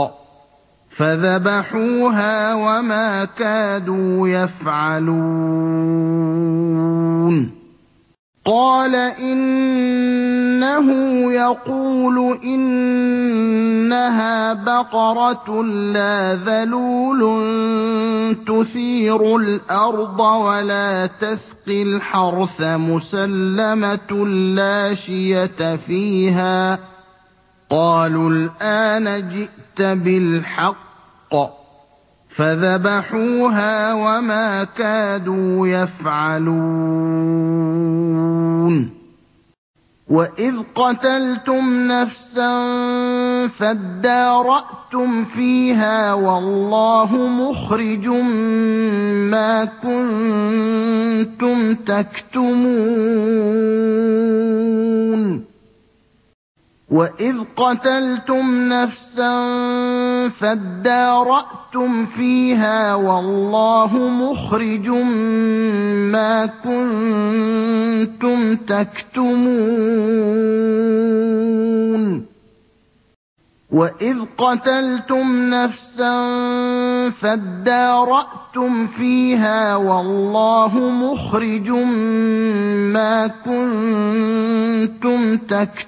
فَذَبَحُوهَا وَمَا كَادُوا يَفْعَلُونَ قَالَ إِنَّهُ يَقُولُ إِنَّهَا بَقَرَةٌ لَّا ذَلُولٌ تُثِيرُ الْأَرْضَ وَلَا تَسْقِي الْحَرْثَ مُسَلَّمَةٌ لَّا شِيَةَ فِيهَا قَالُوا الْآنَ جِئْتَ بِالْحَقِّ فذبحوها وما كادوا يفعلون وَإِذْ قَتَلْتُمْ نَفْسًا فَادَّارَأْتُمْ فِيهَا وَاللَّهُ مُخْرِجٌ مَّا كُنتُمْ تَكْتُمُونَ وَإِذْ قَتَلْتُمْ نَفْسًا فَادَّارَأْتُمْ فِيهَا وَاللَّهُ مُخْرِجٌ مَّا كُنتُمْ تَكْتُمُونَ وَإِذْ قَتَلْتُمْ نَفْسًا فَادَّارَأْتُمْ فِيهَا وَاللَّهُ مُخْرِجٌ مَّا كُنتُمْ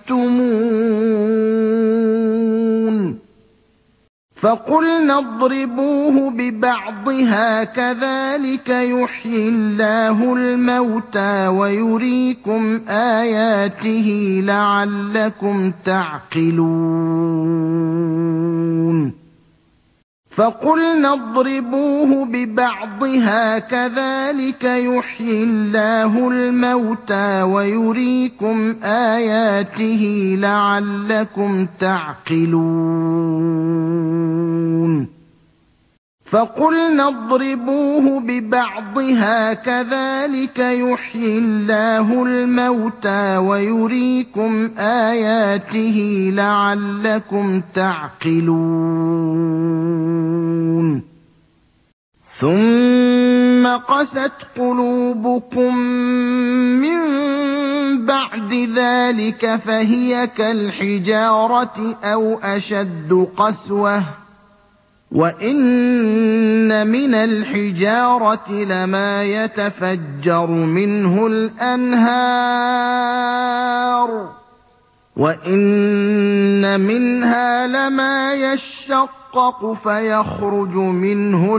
تَكْتُمُونَ فَقُلْنَا اضْرِبُوهُ بِبَعْضِهَا كَذَٰلِكَ يُحْيِي اللَّهُ الْمَوْتَىٰ وَيُرِيكُمْ آيَاتِهِ لَعَلَّكُمْ تَعْقِلُونَ فَقُلْنَا اضْرِبُوهُ بِبَعْضِهَا كَذَٰلِكَ يُحْيِي اللَّهُ الْمَوْتَىٰ وَيُرِيكُمْ آيَاتِهِ لَعَلَّكُمْ تَعْقِلُونَ فَقُلْنَا اضْرِبُوهُ بِبَعْضِهَا كَذَٰلِكَ يُحْيِي اللَّهُ الْمَوْتَىٰ وَيُرِيكُمْ آيَاتِهِ لَعَلَّكُمْ تَعْقِلُونَ ثُمَّ قَسَتْ قُلُوبُكُم مِّن بَعْدِ ذَٰلِكَ فَهِيَ كَالْحِجَارَةِ أَوْ أَشَدُّ قَسْوَةً ۚ وَإِنَّ مِنَ الْحِجَارَةِ لَمَا يَتَفَجَّرُ مِنْهُ الْأَنْهَارُ ۚ وَإِنَّ مِنْهَا لَمَا يَشَّقَّقُ فَيَخْرُجُ مِنْهُ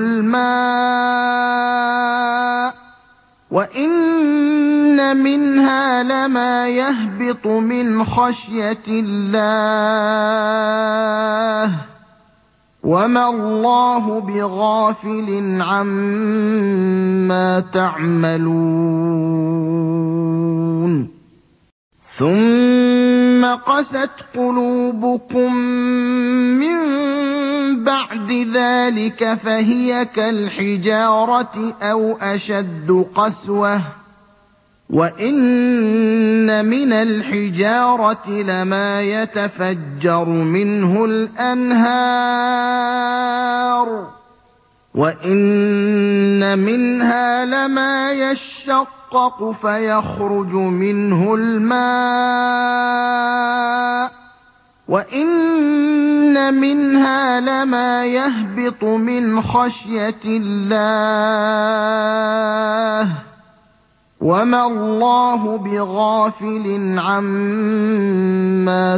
الْمَاءُ ۚ وَإِنَّ مِنْهَا لَمَا يَهْبِطُ مِنْ خَشْيَةِ اللَّهِ ۗ وَمَا اللَّهُ بِغَافِلٍ عَمَّا تَعْمَلُونَ ثُمَّ قَسَتْ قُلُوبُكُم مِّن بَعْدِ ذَٰلِكَ فَهِيَ كَالْحِجَارَةِ أَوْ أَشَدُّ قَسْوَةً ۚ وَإِنَّ مِنَ الْحِجَارَةِ لَمَا يَتَفَجَّرُ مِنْهُ الْأَنْهَارُ ۚ وَإِنَّ مِنْهَا لَمَا يَشَّقَّقُ فَيَخْرُجُ مِنْهُ الْمَاءُ ۚ وَإِنَّ مِنْهَا لَمَا يَهْبِطُ مِنْ خَشْيَةِ اللَّهِ ۗ وَمَا اللَّهُ بِغَافِلٍ عَمَّا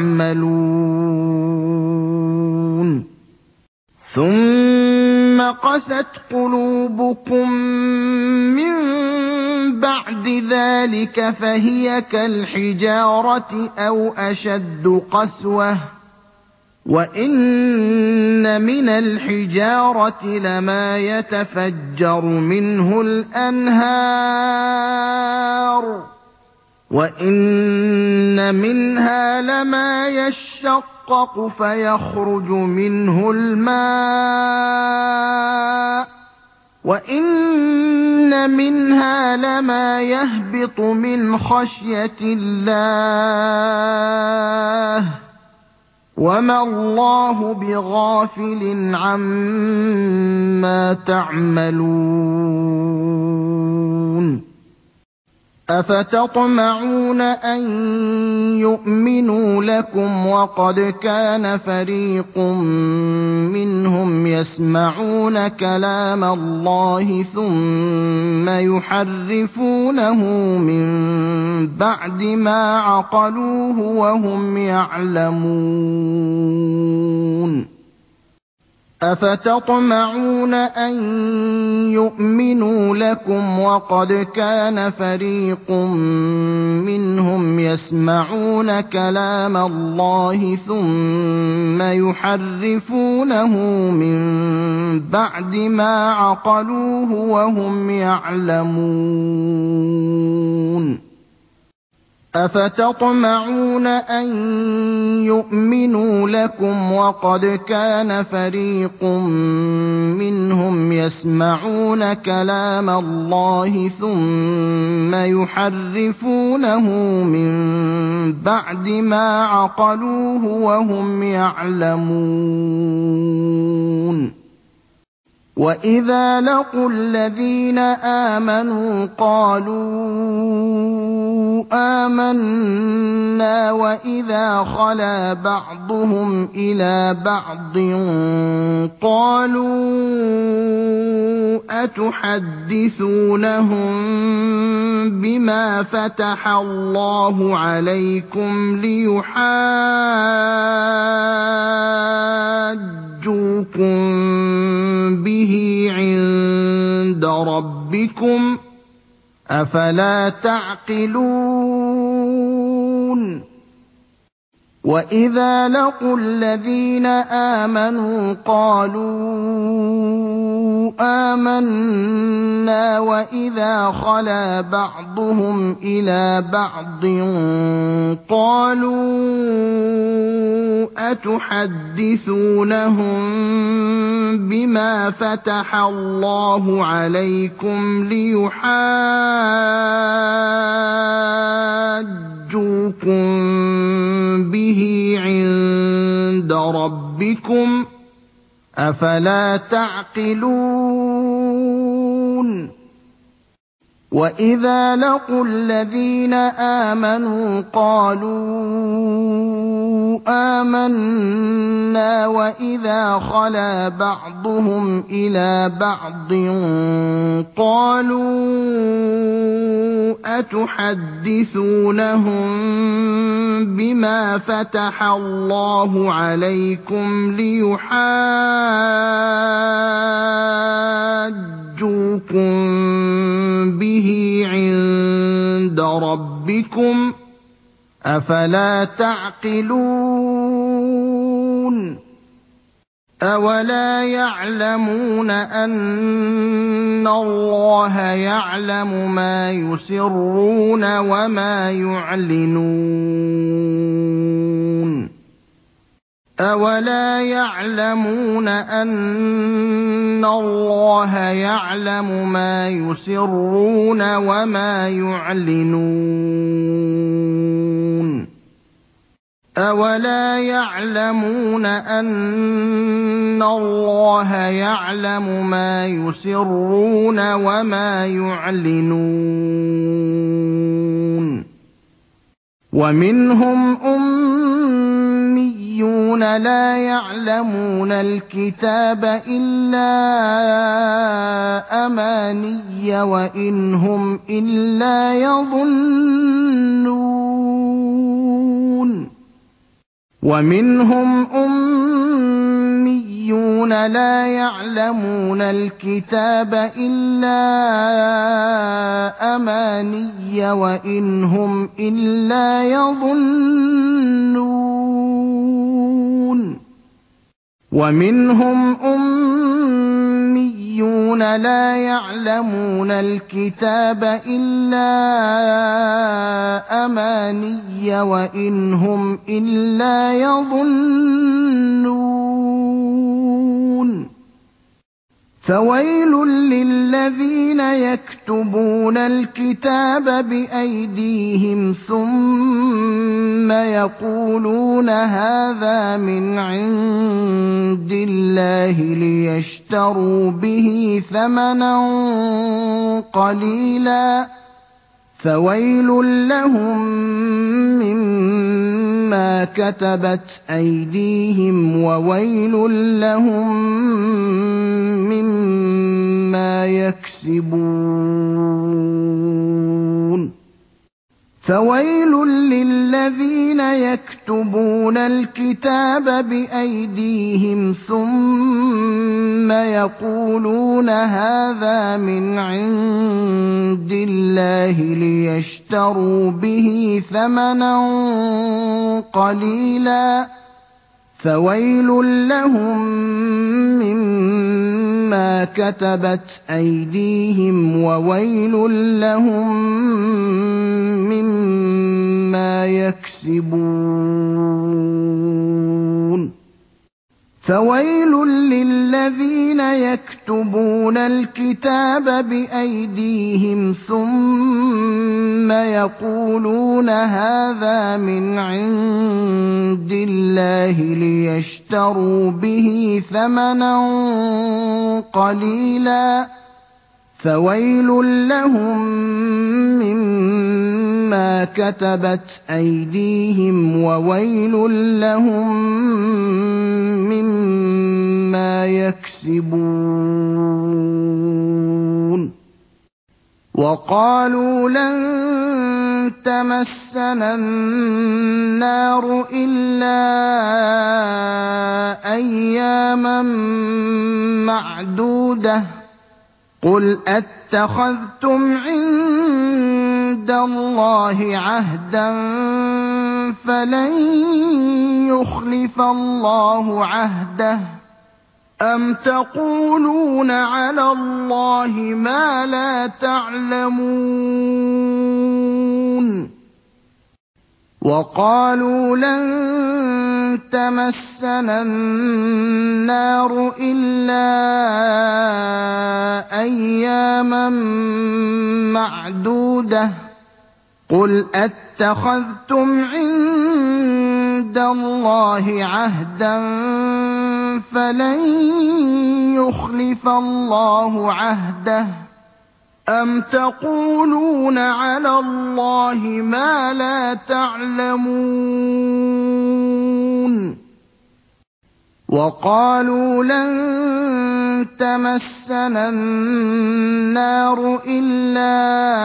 تَعْمَلُونَ ثُمَّ قَسَتْ قُلُوبُكُم مِّن بَعْدِ ذَٰلِكَ فَهِيَ كَالْحِجَارَةِ أَوْ أَشَدُّ قَسْوَةً ۚ وَإِنَّ مِنَ الْحِجَارَةِ لَمَا يَتَفَجَّرُ مِنْهُ الْأَنْهَارُ ۚ وَإِنَّ مِنْهَا لَمَا يَشَّقَّقُ فَيَخْرُجُ مِنْهُ الْمَاءُ ۚ وَإِنَّ مِنْهَا لَمَا يَهْبِطُ مِنْ خَشْيَةِ اللَّهِ ۗ وَمَا اللَّهُ بِغَافِلٍ عَمَّا تَعْمَلُونَ أَفَتَطْمَعُونَ أَن يُؤْمِنُوا لَكُمْ وَقَدْ كَانَ فَرِيقٌ مِّنْهُمْ يَسْمَعُونَ كَلَامَ اللَّهِ ثُمَّ يُحَرِّفُونَهُ مِن بَعْدِ مَا عَقَلُوهُ وَهُمْ يَعْلَمُونَ أَفَتَطْمَعُونَ أَن يُؤْمِنُوا لَكُمْ وَقَدْ كَانَ فَرِيقٌ مِّنْهُمْ يَسْمَعُونَ كَلَامَ اللَّهِ ثُمَّ يُحَرِّفُونَهُ مِن بَعْدِ مَا عَقَلُوهُ وَهُمْ يَعْلَمُونَ أَفَتَطْمَعُونَ أَن يُؤْمِنُوا لَكُمْ وَقَدْ كَانَ فَرِيقٌ مِّنْهُمْ يَسْمَعُونَ كَلَامَ اللَّهِ ثُمَّ يُحَرِّفُونَهُ مِن بَعْدِ مَا عَقَلُوهُ وَهُمْ يَعْلَمُونَ وَإِذَا لَقُوا الَّذِينَ آمَنُوا قَالُوا آمَنَّا وَإِذَا خَلَا بَعْضُهُمْ إِلَىٰ بَعْضٍ قَالُوا أَتُحَدِّثُونَهُم بِمَا فَتَحَ اللَّهُ عَلَيْكُمْ لِيُحَاجُّوكُم بِهِ عِندَ رَبِّكُمْ ۚ أَفَلَا تَعْقِلُونَ وَإِذَا لَقُوا الَّذِينَ آمَنُوا قَالُوا آمَنَّا وَإِذَا خَلَا بَعْضُهُمْ إِلَىٰ بَعْضٍ قَالُوا أَتُحَدِّثُونَهُم بِمَا فَتَحَ اللَّهُ عَلَيْكُمْ لِيُحَاجُّوكُم بِهِ عِندَ رَبِّكُمْ ۚ أَفَلَا تَعْقِلُونَ وَإِذَا لَقُوا الَّذِينَ آمَنُوا قَالُوا آمَنَّا وَإِذَا خَلَا بَعْضُهُمْ إِلَىٰ بَعْضٍ قَالُوا أَتُحَدِّثُونَهُم بِمَا فَتَحَ اللَّهُ عَلَيْكُمْ لِيُحَاجُّوكُم بِهِ عِندَ رَبِّكُمْ ۚ أَفَلَا تَعْقِلُونَ أَوَلَا يَعْلَمُونَ أَنَّ اللَّهَ يَعْلَمُ مَا يُسِرُّونَ وَمَا يُعْلِنُونَ أَوَلَا يَعْلَمُونَ أَنَّ اللَّهَ يَعْلَمُ مَا يُسِرُّونَ وَمَا يُعْلِنُونَ أَوَلَا يَعْلَمُونَ أَنَّ اللَّهَ يَعْلَمُ مَا يُسِرُّونَ وَمَا يُعْلِنُونَ وَمِنْهُمْ أُمِّيُّونَ لَا يَعْلَمُونَ الْكِتَابَ إِلَّا أَمَانِيَّ وَإِنْ هُمْ إِلَّا يَظُنُّونَ وَمِنْهُمْ أُمِّيُّونَ لَا يَعْلَمُونَ الْكِتَابَ إِلَّا أَمَانِيَّ وَإِنْ هُمْ إِلَّا يَظُنُّونَ وَمِنْهُمْ أُمِّيُّونَ لَا يَعْلَمُونَ الْكِتَابَ إِلَّا أَمَانِيَّ وَإِنْ هُمْ إِلَّا يَظُنُّونَ فَوَيْلٌ لِّلَّذِينَ يَكْتُبُونَ الْكِتَابَ بِأَيْدِيهِمْ ثُمَّ يَقُولُونَ هَٰذَا مِنْ عِندِ اللَّهِ لِيَشْتَرُوا بِهِ ثَمَنًا قَلِيلًا ۖ فَوَيْلٌ لَّهُم مِّمَّا كَتَبَتْ أَيْدِيهِمْ وَوَيْلٌ لَّهُم مِّمَّا يَكْسِبُونَ فَوَيْلٌ لِّلَّذِينَ يَكْتُبُونَ الْكِتَابَ بِأَيْدِيهِمْ ثُمَّ يَقُولُونَ هَٰذَا مِنْ عِندِ اللَّهِ لِيَشْتَرُوا بِهِ ثَمَنًا قَلِيلًا ۖ فَوَيْلٌ لَّهُم مِّمَّا كَتَبَتْ أَيْدِيهِمْ وَوَيْلٌ لَّهُم مِّمَّا يَكْسِبُونَ فَوَيْلٌ لِّلَّذِينَ يَكْتُبُونَ الْكِتَابَ بِأَيْدِيهِمْ ثُمَّ يَقُولُونَ هَٰذَا مِنْ عِندِ اللَّهِ لِيَشْتَرُوا بِهِ ثَمَنًا قَلِيلًا ۖ فَوَيْلٌ لَّهُم مِّمَّا كَتَبَتْ أَيْدِيهِمْ وَوَيْلٌ لَّهُم مِّمَّا يَكْسِبُونَ وَقَالُوا لَن تَمَسَّنَا النَّارُ إِلَّا أَيَّامًا مَّعْدُودَةً ۚ قُلْ أَتَّخَذْتُمْ عِندَ اللَّهِ عَهْدًا فَلَن يُخْلِفَ اللَّهُ عَهْدَهُ ۖ أَمْ تَقُولُونَ عَلَى اللَّهِ مَا لَا تَعْلَمُونَ وَقَالُوا لَن تَمَسَّنَا النَّارُ إِلَّا أَيَّامًا مَّعْدُودَةً ۚ قُلْ أَتَّخَذْتُمْ عِندَ اللَّهِ عَهْدًا فَلَن يُخْلِفَ اللَّهُ عَهْدَهُ ۖ أَمْ تَقُولُونَ عَلَى اللَّهِ مَا لَا تَعْلَمُونَ وَقَالُوا لَن تَمَسَّنَا النَّارُ إِلَّا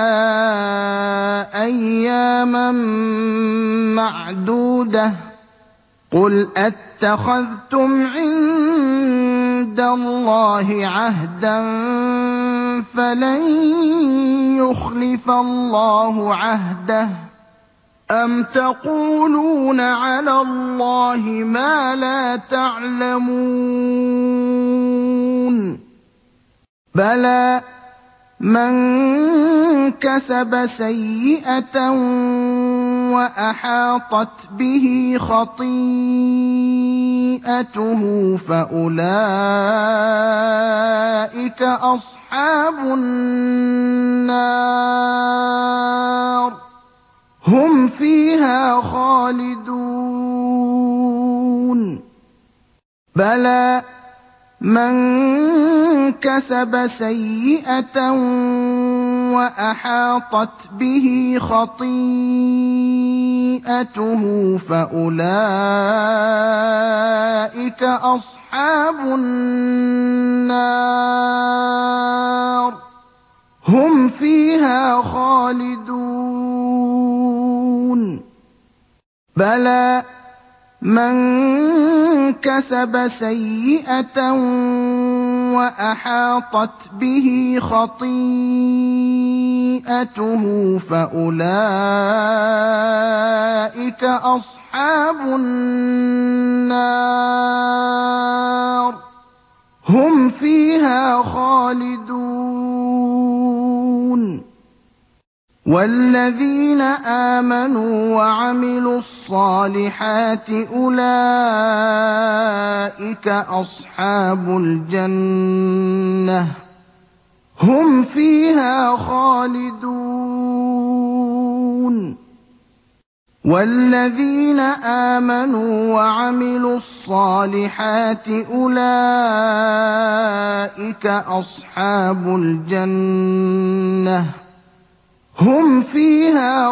أَيَّامًا مَّعْدُودَةً ۚ قُلْ أَتَّخَذْتُمْ عِندَ اللَّهِ عَهْدًا فَلَن يُخْلِفَ اللَّهُ عَهْدَهُ ۖ أَمْ تَقُولُونَ عَلَى اللَّهِ مَا لَا تَعْلَمُونَ بَلَىٰ مَن كَسَبَ سَيِّئَةً وَأَحَاطَتْ بِهِ خَطِيئَتُهُ فَأُولَٰئِكَ أَصْحَابُ النَّارِ ۖ هُمْ فِيهَا خَالِدُونَ بَلَىٰ مَن كَسَبَ سَيِّئَةً وَأَحَاطَتْ بِهِ خَطِيئَتُهُ فَأُولَٰئِكَ أَصْحَابُ النَّارِ ۖ هُمْ فِيهَا خَالِدُونَ بَلَىٰ مَن كَسَبَ سَيِّئَةً وَأَحَاطَتْ بِهِ خَطِيئَتُهُ فَأُولَٰئِكَ أَصْحَابُ النَّارِ ۖ هُمْ فِيهَا خَالِدُونَ وَالَّذِينَ آمَنُوا وَعَمِلُوا الصَّالِحَاتِ أُولَٰئِكَ أَصْحَابُ الْجَنَّةِ ۖ هُمْ فِيهَا خَالِدُونَ وَالَّذِينَ آمَنُوا وَعَمِلُوا الصَّالِحَاتِ أُولَٰئِكَ أَصْحَابُ الْجَنَّةِ ۖ هُمْ فِيهَا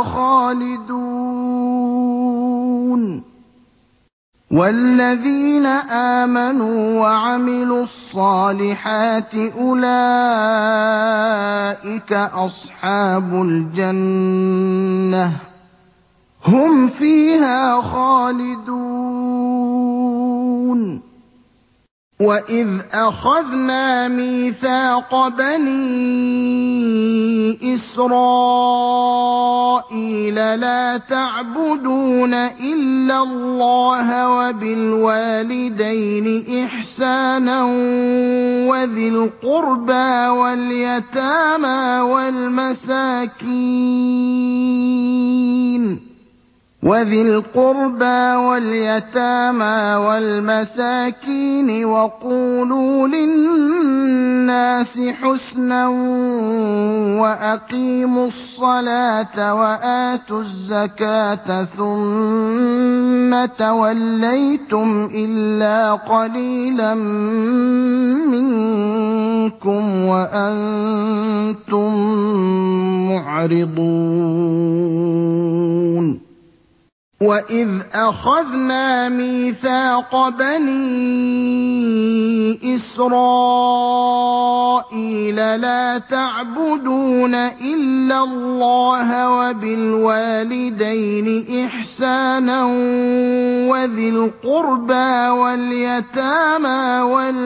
خَالِدُونَ وَالَّذِينَ آمَنُوا وَعَمِلُوا الصَّالِحَاتِ أُولَٰئِكَ أَصْحَابُ الْجَنَّةِ ۖ هُمْ فِيهَا خَالِدُونَ وَإِذْ أَخَذْنَا مِيثَاقَ بَنِي إِسْرَائِيلَ لَا تَعْبُدُونَ إِلَّا اللَّهَ وَبِالْوَالِدَيْنِ إِحْسَانًا وَذِي الْقُرْبَىٰ وَالْيَتَامَىٰ وَالْمَسَاكِينِ وَذِي الْقُرْبَىٰ وَالْيَتَامَىٰ وَالْمَسَاكِينِ وَقُولُوا لِلنَّاسِ حُسْنًا وَأَقِيمُوا الصَّلَاةَ وَآتُوا الزَّكَاةَ ثُمَّ تَوَلَّيْتُمْ إِلَّا قَلِيلًا مِّنكُمْ وَأَنتُم مُّعْرِضُونَ وَإِذْ أَخَذْنَا مِيثَاقَ بَنِي إِسْرَائِيلَ لَا تَعْبُدُونَ إِلَّا اللَّهَ وَبِالْوَالِدَيْنِ إِحْسَانًا وَذِي الْقُرْبَىٰ وَالْيَتَامَىٰ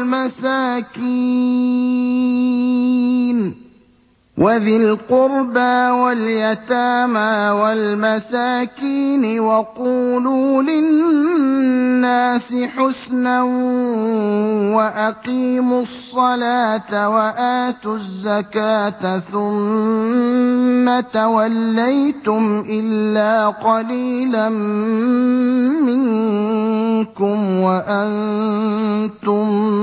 وَالْمَسَاكِينِ وَذِي الْقُرْبَىٰ وَالْيَتَامَىٰ وَالْمَسَاكِينِ وَقُولُوا لِلنَّاسِ حُسْنًا وَأَقِيمُوا الصَّلَاةَ وَآتُوا الزَّكَاةَ ثُمَّ تَوَلَّيْتُمْ إِلَّا قَلِيلًا مِّنكُمْ وَأَنتُم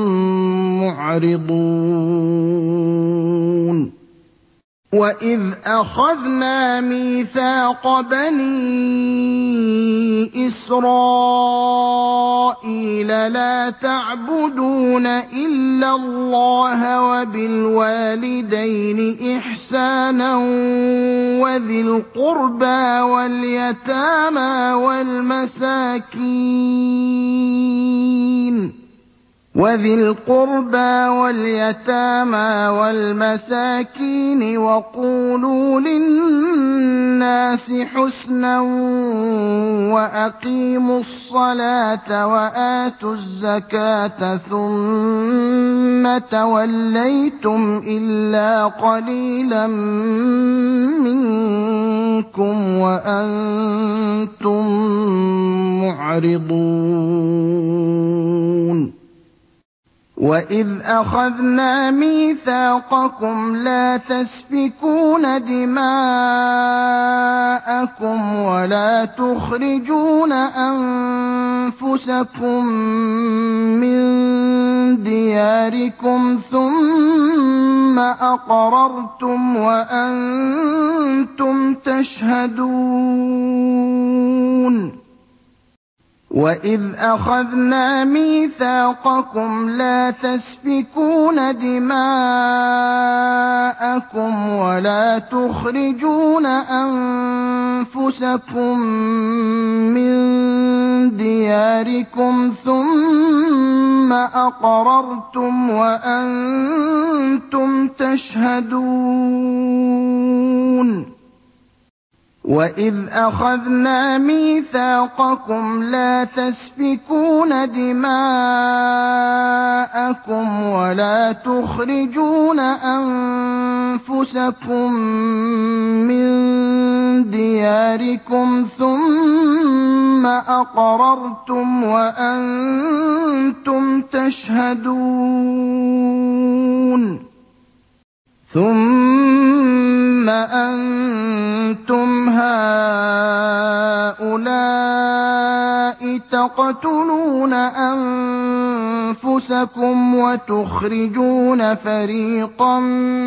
مُّعْرِضُونَ وَإِذْ أَخَذْنَا مِيثَاقَ بَنِي إِسْرَائِيلَ لَا تَعْبُدُونَ إِلَّا اللَّهَ وَبِالْوَالِدَيْنِ إِحْسَانًا وَذِي الْقُرْبَىٰ وَالْيَتَامَىٰ وَالْمَسَاكِينِ وَذِي الْقُرْبَىٰ وَالْيَتَامَىٰ وَالْمَسَاكِينِ وَقُولُوا لِلنَّاسِ حُسْنًا وَأَقِيمُوا الصَّلَاةَ وَآتُوا الزَّكَاةَ ثُمَّ تَوَلَّيْتُمْ إِلَّا قَلِيلًا مِّنكُمْ وَأَنتُم مُّعْرِضُونَ وَإِذْ أَخَذْنَا مِيثَاقَكُمْ لَا تَسْفِكُونَ دِمَاءَكُمْ وَلَا تُخْرِجُونَ أَنفُسَكُم مِّن دِيَارِكُمْ ثُمَّ أَقْرَرْتُمْ وَأَنتُمْ تَشْهَدُونَ وَإِذْ أَخَذْنَا مِيثَاقَكُمْ لَا تَسْفِكُونَ دِمَاءَكُمْ وَلَا تُخْرِجُونَ أَنفُسَكُم مِّن دِيَارِكُمْ ثُمَّ أَقْرَرْتُمْ وَأَنتُمْ تَشْهَدُونَ وَإِذْ أَخَذْنَا مِيثَاقَكُمْ لَا تَسْفِكُونَ دِمَاءَكُمْ وَلَا تُخْرِجُونَ أَنفُسَكُم مِّن دِيَارِكُمْ ثُمَّ أَقْرَرْتُمْ وَأَنتُمْ تَشْهَدُونَ ثُمَّ أَنتُمْ هَٰؤُلَاءِ تَقْتُلُونَ أَنفُسَكُمْ وَتُخْرِجُونَ فَرِيقًا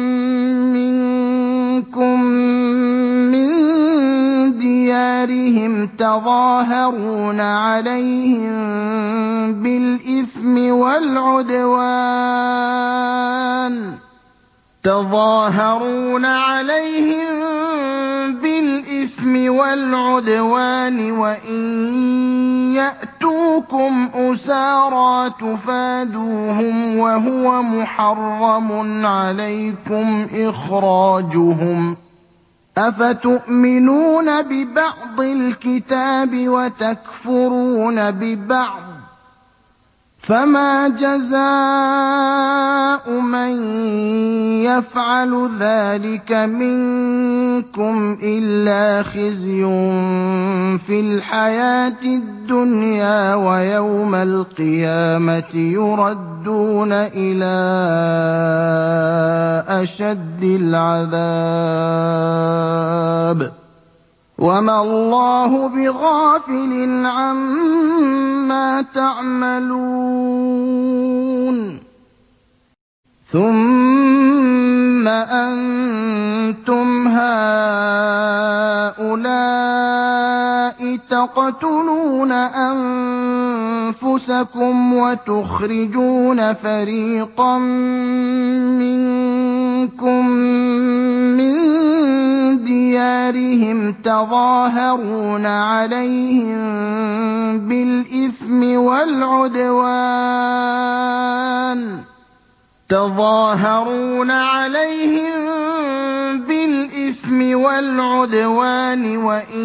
مِّنكُم مِّن دِيَارِهِمْ تَظَاهَرُونَ عَلَيْهِم بِالْإِثْمِ وَالْعُدْوَانِ تَظَاهَرُونَ عَلَيْهِم بِالْإِثْمِ وَالْعُدْوَانِ وَإِن يَأْتُوكُمْ أُسَارَىٰ تُفَادُوهُمْ وَهُوَ مُحَرَّمٌ عَلَيْكُمْ إِخْرَاجُهُمْ ۚ أَفَتُؤْمِنُونَ بِبَعْضِ الْكِتَابِ وَتَكْفُرُونَ بِبَعْضٍ ۚ فَمَا جَزَاءُ مَن يَفْعَلُ ذَٰلِكَ مِنكُمْ إِلَّا خِزْيٌ فِي الْحَيَاةِ الدُّنْيَا ۖ وَيَوْمَ الْقِيَامَةِ يُرَدُّونَ إِلَىٰ أَشَدِّ الْعَذَابِ ۗ وَمَا اللَّهُ بِغَافِلٍ عَمَّا تَعْمَلُونَ ثُمَّ أَنتُمْ هَٰؤُلَاءِ تَقْتُلُونَ أَنفُسَكُمْ وَتُخْرِجُونَ فَرِيقًا مِّنكُم مِّن دِيَارِهِمْ تَظَاهَرُونَ عَلَيْهِم بِالْإِثْمِ وَالْعُدْوَانِ تظاهرون عليهم بالإثم والعدوان وإن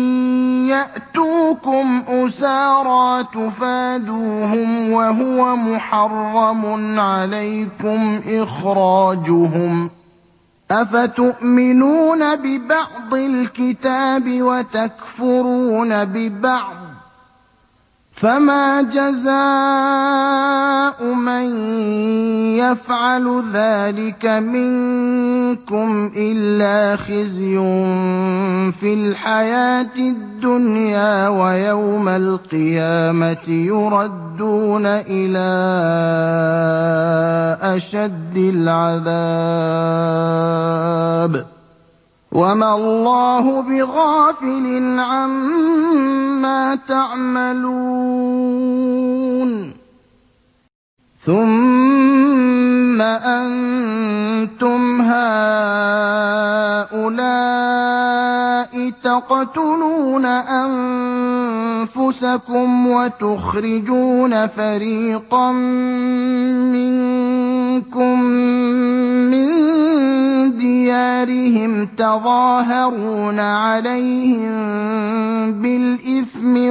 يأتوكم أسارى تفادوهم وهو محرم عليكم إخراجهم ۚ أفتؤمنون ببعض الكتاب وتكفرون ببعض ۚ فَمَا جَزَاءُ مَن يَفْعَلُ ذَٰلِكَ مِنكُمْ إِلَّا خِزْيٌ فِي الْحَيَاةِ الدُّنْيَا ۖ وَيَوْمَ الْقِيَامَةِ يُرَدُّونَ إِلَىٰ أَشَدِّ الْعَذَابِ ۗ وَمَا اللَّهُ بِغَافِلٍ عَمَّا تَعْمَلُونَ ثُمَّ أَنتُمْ هَٰؤُلَاءِ تَقْتُلُونَ أَنفُسَكُمْ وَتُخْرِجُونَ فَرِيقًا مِّنكُم مِّن دِيَارِهِمْ تَظَاهَرُونَ عَلَيْهِم بِالْإِثْمِ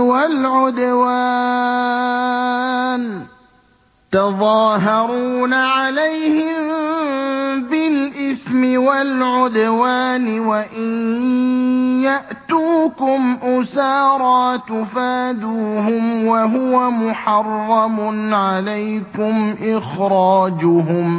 وَالْعُدْوَانِ تظاهرون عليهم بالإثم والعدوان وإن يأتوكم أسارى تفادوهم وهو محرم عليكم إخراجهم ۚ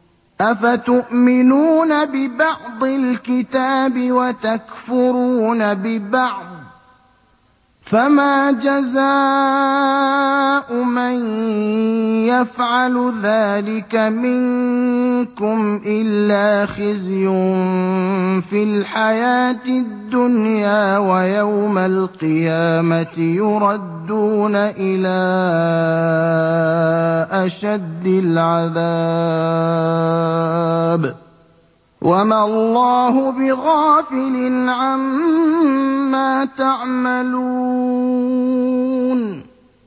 أفتؤمنون ببعض الكتاب وتكفرون ببعض ۚ فَمَا جَزَاءُ مَن يَفْعَلُ ذَٰلِكَ مِنكُمْ إِلَّا خِزْيٌ فِي الْحَيَاةِ الدُّنْيَا ۖ وَيَوْمَ الْقِيَامَةِ يُرَدُّونَ إِلَىٰ أَشَدِّ الْعَذَابِ ۗ وَمَا اللَّهُ بِغَافِلٍ عَمَّا تَعْمَلُونَ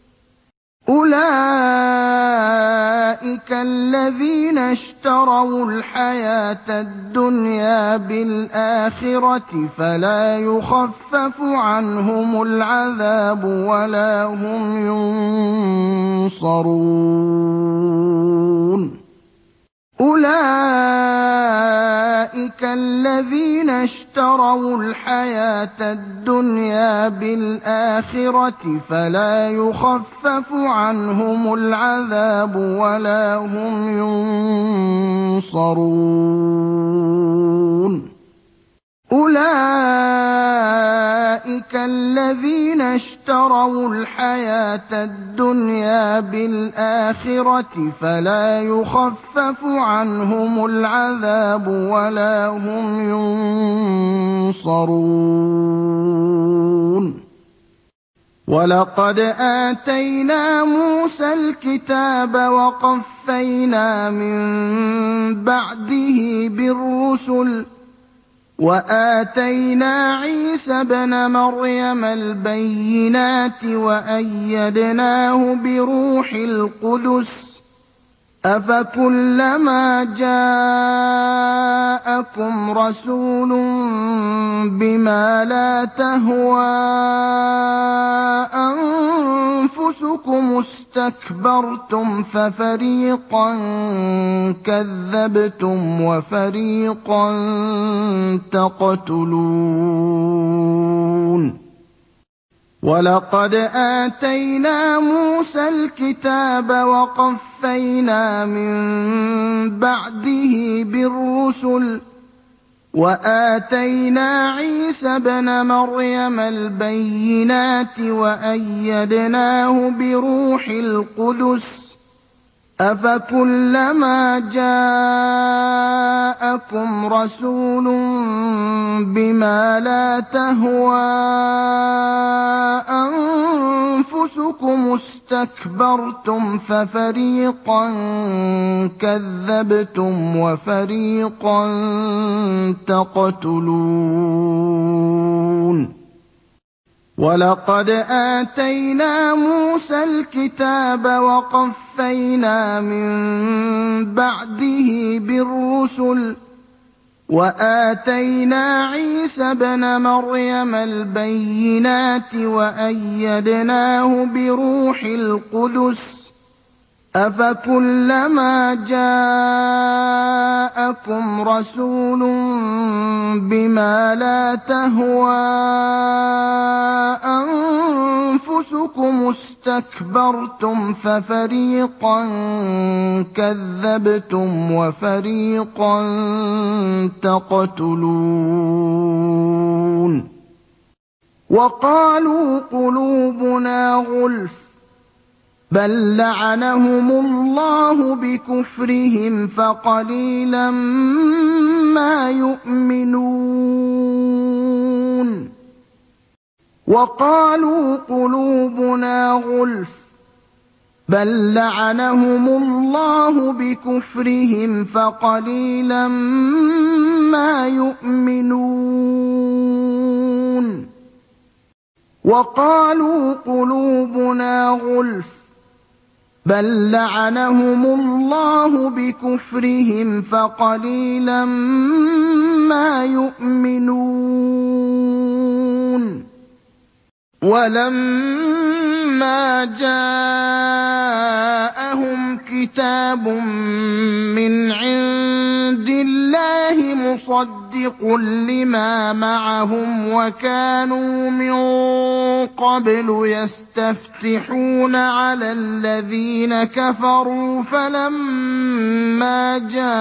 أُولَٰئِكَ الَّذِينَ اشْتَرَوُا الْحَيَاةَ الدُّنْيَا بِالْآخِرَةِ فَلَا يُخَفَّفُ عَنْهُمُ الْعَذَابُ وَلَا هُمْ يُنصَرُونَ أُولَٰئِكَ الَّذِينَ اشْتَرَوُا الْحَيَاةَ الدُّنْيَا بِالْآخِرَةِ فَلَا يُخَفَّفُ عَنْهُمُ الْعَذَابُ وَلَا هُمْ يُنصَرُونَ أُولَٰئِكَ الَّذِينَ اشْتَرَوُا الْحَيَاةَ الدُّنْيَا بِالْآخِرَةِ فَلَا يُخَفَّفُ عَنْهُمُ الْعَذَابُ وَلَا هُمْ يُنصَرُونَ وَلَقَدْ آتَيْنَا مُوسَى الْكِتَابَ وَقَفَّيْنَا مِن بَعْدِهِ بِالرُّسُلِ وَآتَيْنَا عِيسَى ابْنَ مَرْيَمَ الْبَيِّنَاتِ وَأَيَّدْنَاهُ بِرُوحِ الْقُدُسِ ۗ أَفَكُلَّمَا جَاءَكُمْ رَسُولٌ بِمَا لَا تَهْوَىٰ أَنفُسُكُمُ اسْتَكْبَرْتُمْ فَفَرِيقًا كَذَّبْتُمْ وَفَرِيقًا تَقْتُلُونَ وَلَقَدْ آتَيْنَا مُوسَى الْكِتَابَ وَقَفَّيْنَا مِن بَعْدِهِ بِالرُّسُلِ ۖ وَآتَيْنَا عِيسَى ابْنَ مَرْيَمَ الْبَيِّنَاتِ وَأَيَّدْنَاهُ بِرُوحِ الْقُدُسِ ۗ أَفَكُلَّمَا جَاءَكُمْ رَسُولٌ بِمَا لَا تَهْوَىٰ أَنفُسُكُمُ اسْتَكْبَرْتُمْ فَفَرِيقًا كَذَّبْتُمْ وَفَرِيقًا تَقْتُلُونَ وَلَقَدْ آتَيْنَا مُوسَى الْكِتَابَ وَقَفَّيْنَا مِن بَعْدِهِ بِالرُّسُلِ ۖ وَآتَيْنَا عِيسَى ابْنَ مَرْيَمَ الْبَيِّنَاتِ وَأَيَّدْنَاهُ بِرُوحِ الْقُدُسِ ۗ أَفَكُلَّمَا جَاءَكُمْ رَسُولٌ بِمَا لَا تَهْوَىٰ أَنفُسُكُمُ اسْتَكْبَرْتُمْ فَفَرِيقًا كَذَّبْتُمْ وَفَرِيقًا تَقْتُلُونَ وَقَالُوا قُلُوبُنَا غُلْفٌ ۚ بَل لَّعَنَهُمُ اللَّهُ بِكُفْرِهِمْ فَقَلِيلًا مَّا يُؤْمِنُونَ وَقَالُوا قُلُوبُنَا غُلْفٌ ۚ بَل لَّعَنَهُمُ اللَّهُ بِكُفْرِهِمْ فَقَلِيلًا مَّا يُؤْمِنُونَ وَقَالُوا قُلُوبُنَا غُلْفٌ ۚ بَل لَّعَنَهُمُ اللَّهُ بِكُفْرِهِمْ فَقَلِيلًا مَّا يُؤْمِنُونَ وَلَمَّا جَاءَهُمْ كِتَابٌ مِّنْ عِندِ اللَّهِ مُصَدِّقٌ لِّمَا مَعَهُمْ وَكَانُوا مِن قَبْلُ يَسْتَفْتِحُونَ عَلَى الَّذِينَ كَفَرُوا فَلَمَّا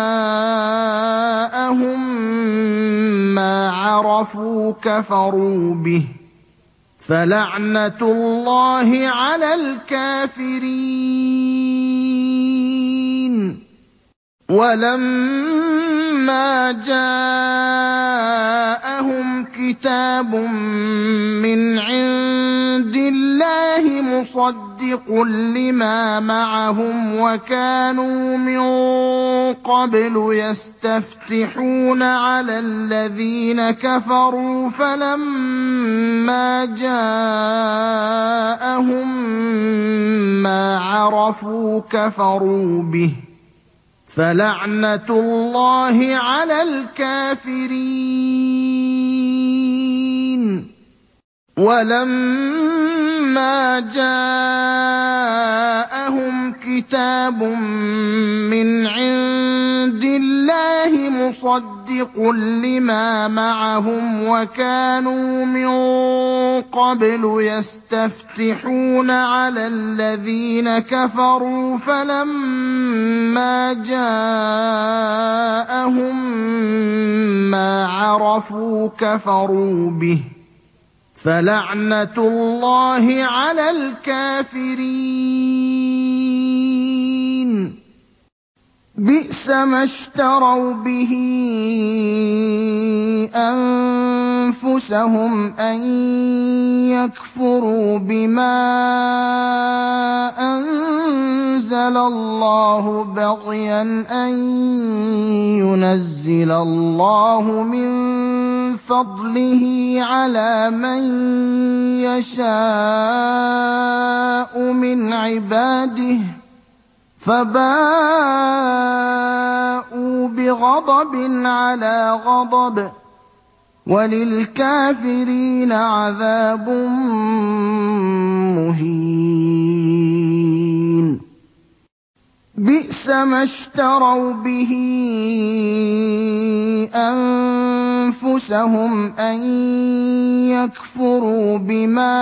جَاءَهُم مَّا عَرَفُوا كَفَرُوا بِهِ ۚ فَلَعْنَةُ اللَّهِ عَلَى الْكَافِرِينَ وَلَمَّا جَاءَهُمْ كِتَابٌ مِّنْ عِندِ اللَّهِ مُصَدِّقٌ لِّمَا مَعَهُمْ وَكَانُوا مِن قَبْلُ يَسْتَفْتِحُونَ عَلَى الَّذِينَ كَفَرُوا فَلَمَّا جَاءَهُم مَّا عَرَفُوا كَفَرُوا بِهِ ۚ فَلَعْنَةُ اللَّهِ عَلَى الْكَافِرِينَ وَلَمَّا جَاءَهُمْ كِتَابٌ مِّنْ عِندِ اللَّهِ مُصَدِّقٌ لِّمَا مَعَهُمْ وَكَانُوا مِن قَبْلُ يَسْتَفْتِحُونَ عَلَى الَّذِينَ كَفَرُوا فَلَمَّا جَاءَهُم مَّا عَرَفُوا كَفَرُوا بِهِ ۚ فَلَعْنَةُ اللَّهِ عَلَى الْكَافِرِينَ بِئْسَمَا اشْتَرَوْا بِهِ أَنفُسَهُمْ أَن يَكْفُرُوا بِمَا أَنزَلَ اللَّهُ بَغْيًا أَن يُنَزِّلَ اللَّهُ مِن فَضْلِهِ عَلَىٰ مَن يَشَاءُ مِنْ عِبَادِهِ ۖ فَبَاءُوا بِغَضَبٍ عَلَىٰ غَضَبٍ ۚ وَلِلْكَافِرِينَ عَذَابٌ مُّهِينٌ بِئْسَمَا اشْتَرَوْا بِهِ أَنفُسَهُمْ أَن يَكْفُرُوا بِمَا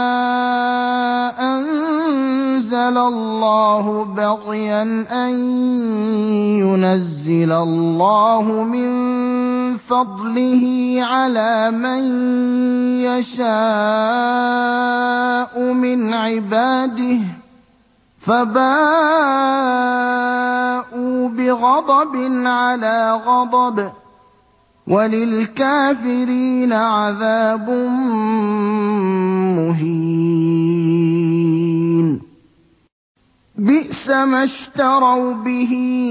أَنزَلَ اللَّهُ بَغْيًا أَن يُنَزِّلَ اللَّهُ مِن فَضْلِهِ عَلَىٰ مَن يَشَاءُ مِنْ عِبَادِهِ ۖ فَبَاءُوا بِغَضَبٍ عَلَىٰ غَضَبٍ ۚ وَلِلْكَافِرِينَ عَذَابٌ مُّهِينٌ بِئْسَمَا اشْتَرَوْا بِهِ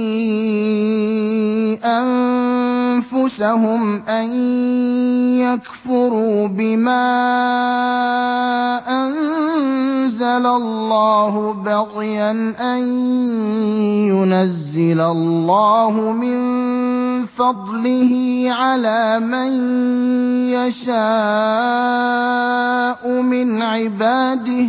أَنفُسَهُمْ أَن يَكْفُرُوا بِمَا أَنزَلَ اللَّهُ بَغْيًا أَن يُنَزِّلَ اللَّهُ مِن فَضْلِهِ عَلَىٰ مَن يَشَاءُ مِنْ عِبَادِهِ ۖ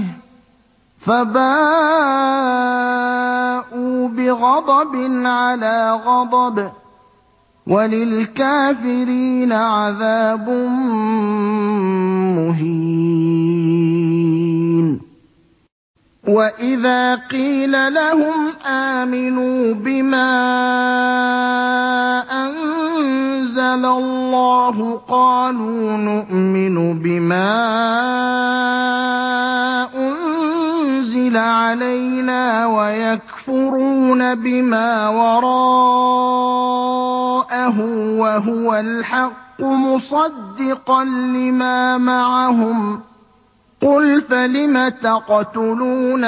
فَبَاءُوا بِغَضَبٍ عَلَىٰ غَضَبٍ ۚ وَلِلْكَافِرِينَ عَذَابٌ مُّهِينٌ وَإِذَا قِيلَ لَهُمْ آمِنُوا بِمَا أَنزَلَ اللَّهُ قَالُوا نُؤْمِنُ بِمَا أُنزِلَ عَلَيْنَا وَيَكْفُرُونَ بِمَا وَرَاءَهُ وَهُوَ الْحَقُّ مُصَدِّقًا لِّمَا مَعَهُمْ ۗ قُلْ فَلِمَ تَقْتُلُونَ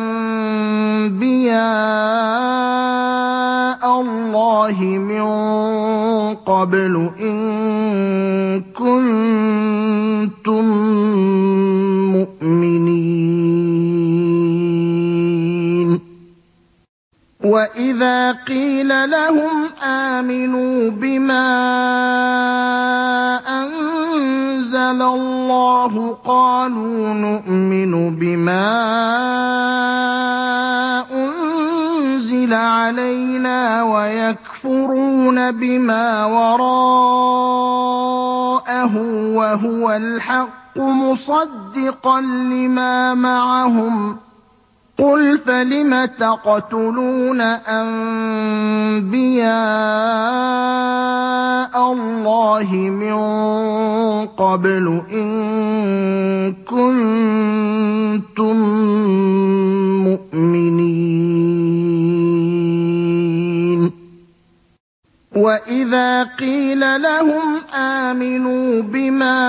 أَنبِيَاءَ اللَّهِ مِن قَبْلُ إِن كُنتُم مُّؤْمِنِينَ وَإِذَا قِيلَ لَهُمْ آمِنُوا بِمَا أَنزَلَ اللَّهُ قَالُوا نُؤْمِنُ بِمَا أُنزِلَ عَلَيْنَا وَيَكْفُرُونَ بِمَا وَرَاءَهُ وَهُوَ الْحَقُّ مُصَدِّقًا لِّمَا مَعَهُمْ ۗ قُلْ فَلِمَ تَقْتُلُونَ أَنبِيَاءَ اللَّهِ مِن قَبْلُ إِن كُنتُم مُّؤْمِنِينَ وَإِذَا قِيلَ لَهُمْ آمِنُوا بِمَا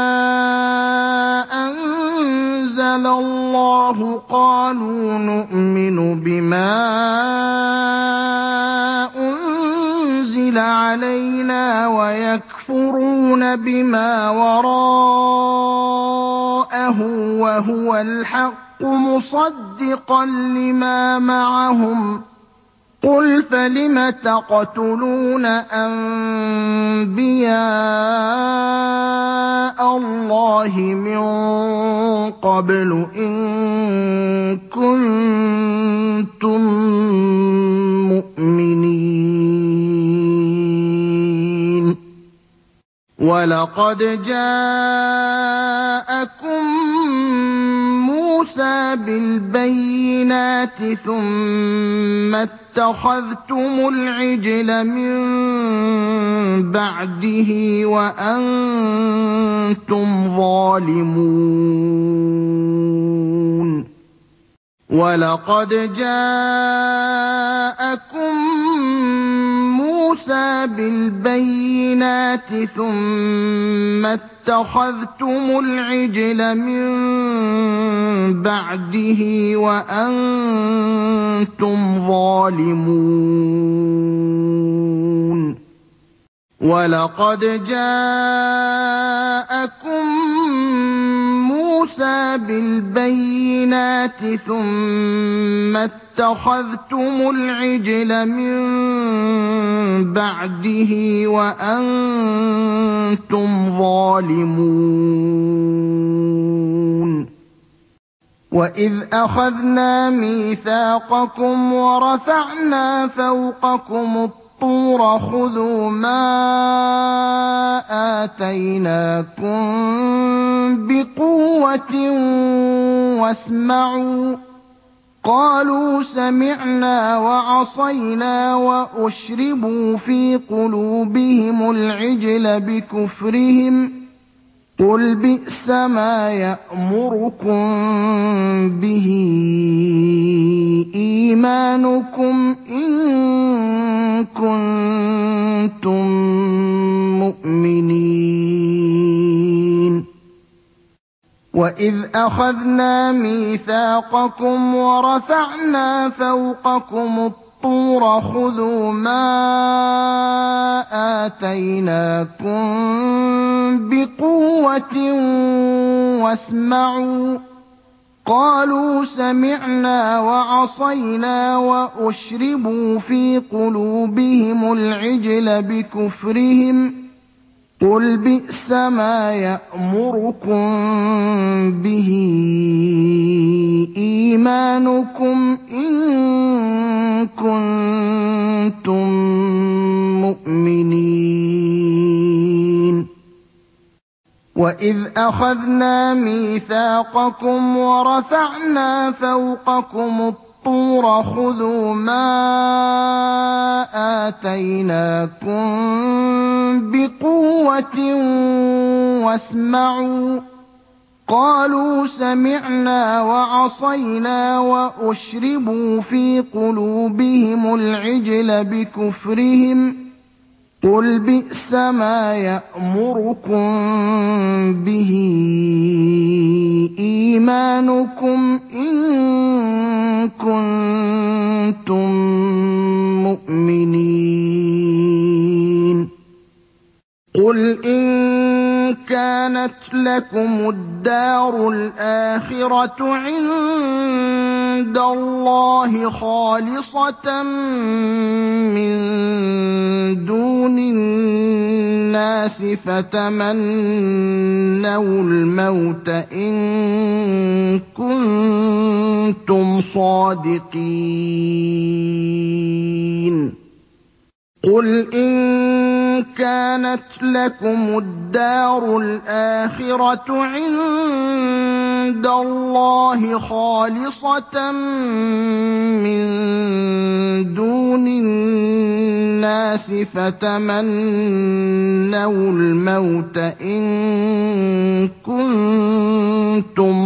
أَنزَلَ اللَّهُ قَالُوا نُؤْمِنُ بِمَا أُنزِلَ عَلَيْنَا وَيَكْفُرُونَ بِمَا وَرَاءَهُ وَهُوَ الْحَقُّ مُصَدِّقًا لِّمَا مَعَهُمْ ۗ قُلْ فَلِمَ تَقْتُلُونَ أَنبِيَاءَ اللَّهِ مِن قَبْلُ إِن كُنتُم مُّؤْمِنِينَ وَلَقَدْ جَاءَكُم مُّوسَىٰ بِالْبَيِّنَاتِ ثُمَّ اتَّخَذْتُمُ الْعِجْلَ مِن بَعْدِهِ وَأَنتُمْ ظَالِمُونَ وَلَقَدْ جَاءَكُم مُّوسَىٰ بِالْبَيِّنَاتِ ثُمَّ اتَّخَذْتُمُ الْعِجْلَ مِن بَعْدِهِ وَأَنتُمْ ظَالِمُونَ وَلَقَدْ جَاءَكُم مُوسَىٰ بِالْبَيِّنَاتِ ثُمَّ اتَّخَذْتُمُ الْعِجْلَ مِن بَعْدِهِ وَأَنتُمْ ظَالِمُونَ وَإِذْ أَخَذْنَا مِيثَاقَكُمْ وَرَفَعْنَا فَوْقَكُمُ الطُّورَ خُذُوا مَا آتَيْنَاكُم بِقُوَّةٍ وَاسْمَعُوا ۖ قَالُوا سَمِعْنَا وَعَصَيْنَا وَأُشْرِبُوا فِي قُلُوبِهِمُ الْعِجْلَ بِكُفْرِهِمْ ۚ قُلْ بِئْسَمَا يَأْمُرُكُم بِهِ إِيمَانُكُمْ إِن كُنتُم مُّؤْمِنِينَ وَإِذْ أَخَذْنَا مِيثَاقَكُمْ وَرَفَعْنَا فَوْقَكُمُ الطُّورَ خُذُوا مَا آتَيْنَاكُم بِقُوَّةٍ وَاسْمَعُوا ۖ قَالُوا سَمِعْنَا وَعَصَيْنَا وَأُشْرِبُوا فِي قُلُوبِهِمُ الْعِجْلَ بِكُفْرِهِمْ ۚ قُلْ بِئْسَمَا يَأْمُرُكُم بِهِ إِيمَانُكُمْ إِن كُنتُم مُّؤْمِنِينَ وَإِذْ أَخَذْنَا مِيثَاقَكُمْ وَرَفَعْنَا فَوْقَكُمُ الطُّورَ خُذُوا مَا آتَيْنَاكُم بِقُوَّةٍ وَاسْمَعُوا ۖ قَالُوا سَمِعْنَا وَعَصَيْنَا وَأُشْرِبُوا فِي قُلُوبِهِمُ الْعِجْلَ بِكُفْرِهِمْ ۚ قُلْ بِئْسَمَا يَأْمُرُكُم بِهِ إِيمَانُكُمْ إِن كُنتُم مُّؤْمِنِينَ قُلْ إِن كَانَتْ لَكُمُ الدَّارُ الْآخِرَةُ عِندَ اللَّهِ خَالِصَةً مِّن دُونِ النَّاسِ فَتَمَنَّوُا الْمَوْتَ إِن كُنتُمْ صَادِقِينَ قُلْ إِن كَانَتْ لَكُمُ الدَّارُ الْآخِرَةُ عِندَ اللَّهِ خَالِصَةً مِّن دُونِ النَّاسِ فَتَمَنَّوُا الْمَوْتَ إِن كُنتُمْ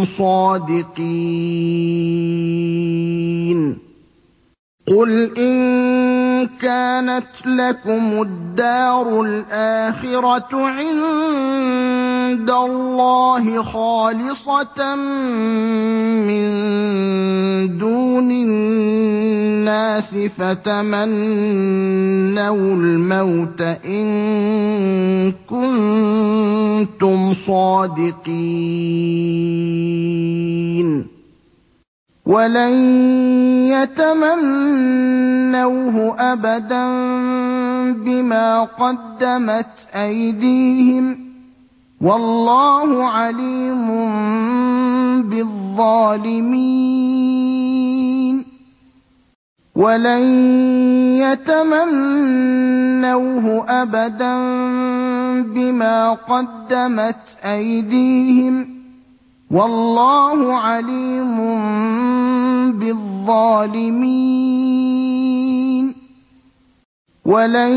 صَادِقِينَ قُلْ إِن كَانَتْ لَكُمُ الدَّارُ الْآخِرَةُ عِندَ اللَّهِ خَالِصَةً مِّن دُونِ النَّاسِ فَتَمَنَّوُا الْمَوْتَ إِن كُنتُمْ صَادِقِينَ وَلَن يَتَمَنَّوْهُ أَبَدًا بِمَا قَدَّمَتْ أَيْدِيهِمْ ۗ وَاللَّهُ عَلِيمٌ بِالظَّالِمِينَ وَلَن يَتَمَنَّوْهُ أَبَدًا بِمَا قَدَّمَتْ أَيْدِيهِمْ ۗ وَاللَّهُ عَلِيمٌ بِالظَّالِمِينَ وَلَن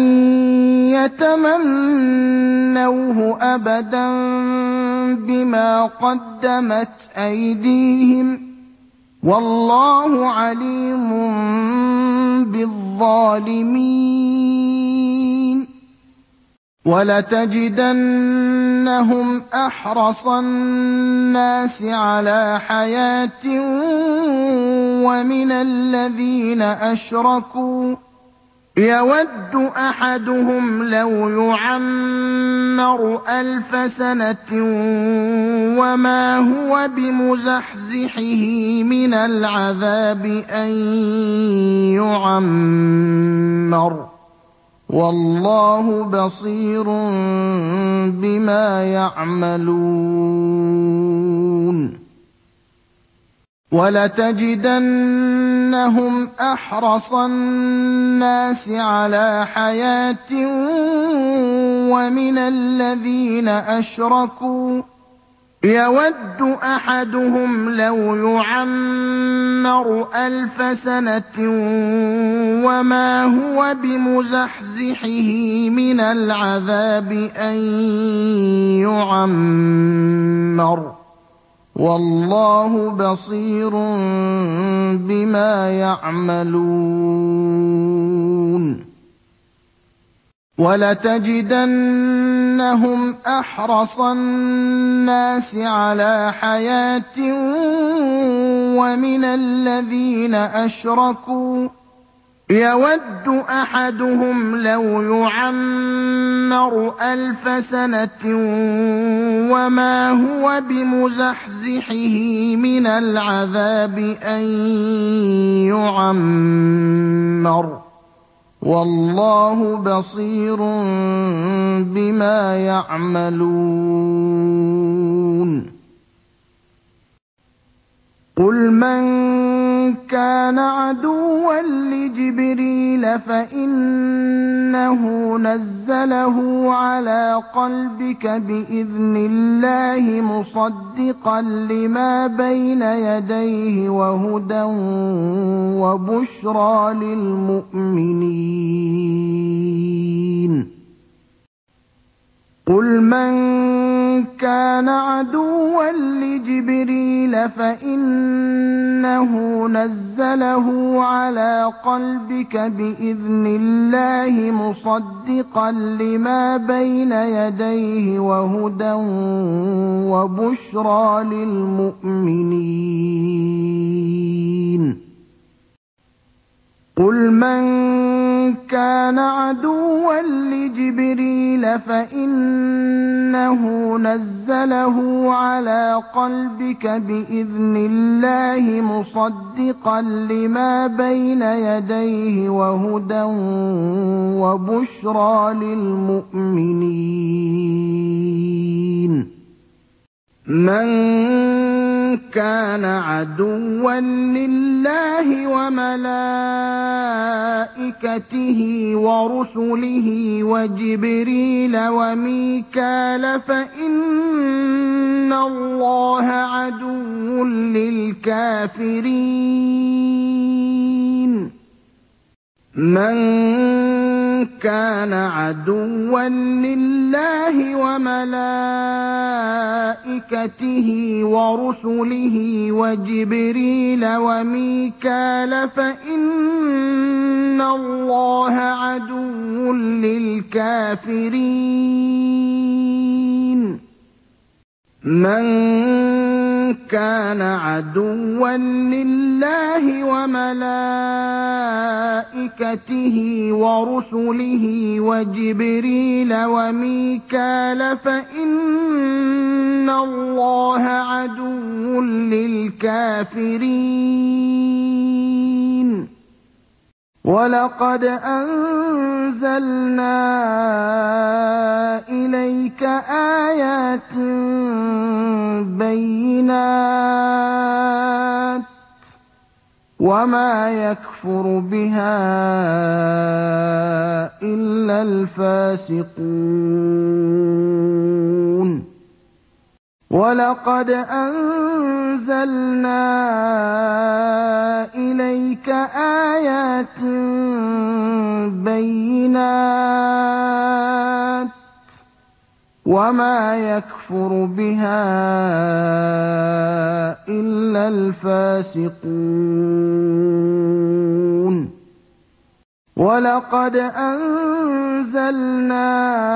يَتَمَنَّوْهُ أَبَدًا بِمَا قَدَّمَتْ أَيْدِيهِمْ ۗ وَاللَّهُ عَلِيمٌ بِالظَّالِمِينَ وَلَتَجِدَنَّهُمْ أَحْرَصَ النَّاسِ عَلَىٰ حَيَاةٍ وَمِنَ الَّذِينَ أَشْرَكُوا ۚ يَوَدُّ أَحَدُهُمْ لَوْ يُعَمَّرُ أَلْفَ سَنَةٍ وَمَا هُوَ بِمُزَحْزِحِهِ مِنَ الْعَذَابِ أَن يُعَمَّرَ ۗ وَاللَّهُ بَصِيرٌ بِمَا يَعْمَلُونَ وَلَتَجِدَنَّهُمْ أَحْرَصَ النَّاسِ عَلَىٰ حَيَاةٍ وَمِنَ الَّذِينَ أَشْرَكُوا ۚ يَوَدُّ أَحَدُهُمْ لَوْ يُعَمَّرُ أَلْفَ سَنَةٍ وَمَا هُوَ بِمُزَحْزِحِهِ مِنَ الْعَذَابِ أَن يُعَمَّرَ ۗ وَاللَّهُ بَصِيرٌ بِمَا يَعْمَلُونَ وَلَتَجِدَنَّهُمْ أَحْرَصَ النَّاسِ عَلَىٰ حَيَاةٍ وَمِنَ الَّذِينَ أَشْرَكُوا ۚ يَوَدُّ أَحَدُهُمْ لَوْ يُعَمَّرُ أَلْفَ سَنَةٍ وَمَا هُوَ بِمُزَحْزِحِهِ مِنَ الْعَذَابِ أَن يُعَمَّرَ ۗ وَاللَّهُ بَصِيرٌ بِمَا يَعْمَلُونَ قُلْ مَن كَانَ عَدُوًّا لِّجِبْرِيلَ فَإِنَّهُ نَزَّلَهُ عَلَىٰ قَلْبِكَ بِإِذْنِ اللَّهِ مُصَدِّقًا لِّمَا بَيْنَ يَدَيْهِ وَهُدًى وَبُشْرَىٰ لِلْمُؤْمِنِينَ قُلْ مَن كَانَ عَدُوًّا لِّجِبْرِيلَ فَإِنَّهُ نَزَّلَهُ عَلَىٰ قَلْبِكَ بِإِذْنِ اللَّهِ مُصَدِّقًا لِّمَا بَيْنَ يَدَيْهِ وَهُدًى وَبُشْرَىٰ لِلْمُؤْمِنِينَ قُلْ مَن كَانَ عَدُوًّا لِّجِبْرِيلَ فَإِنَّهُ نَزَّلَهُ عَلَىٰ قَلْبِكَ بِإِذْنِ اللَّهِ مُصَدِّقًا لِّمَا بَيْنَ يَدَيْهِ وَهُدًى وَبُشْرَىٰ لِلْمُؤْمِنِينَ مَن كَانَ عَدُوًّا لِّلَّهِ وَمَلَائِكَتِهِ وَرُسُلِهِ وَجِبْرِيلَ وَمِيكَالَ فَإِنَّ اللَّهَ عَدُوٌّ لِّلْكَافِرِينَ مَن كَانَ عَدُوًّا لِّلَّهِ وَمَلَائِكَتِهِ وَرُسُلِهِ وَجِبْرِيلَ وَمِيكَالَ فَإِنَّ اللَّهَ عَدُوٌّ لِّلْكَافِرِينَ مَن كَانَ عَدُوًّا لِّلَّهِ وَمَلَائِكَتِهِ وَرُسُلِهِ وَجِبْرِيلَ وَمِيكَالَ فَإِنَّ اللَّهَ عَدُوٌّ لِّلْكَافِرِينَ وَلَقَدْ أَنزَلْنَا إِلَيْكَ آيَاتٍ بَيِّنَاتٍ ۖ وَمَا يَكْفُرُ بِهَا إِلَّا الْفَاسِقُونَ وَلَقَدْ أَنزَلْنَا إِلَيْكَ آيَاتٍ بَيِّنَاتٍ ۖ وَمَا يَكْفُرُ بِهَا إِلَّا الْفَاسِقُونَ وَلَقَدْ أَنزَلْنَا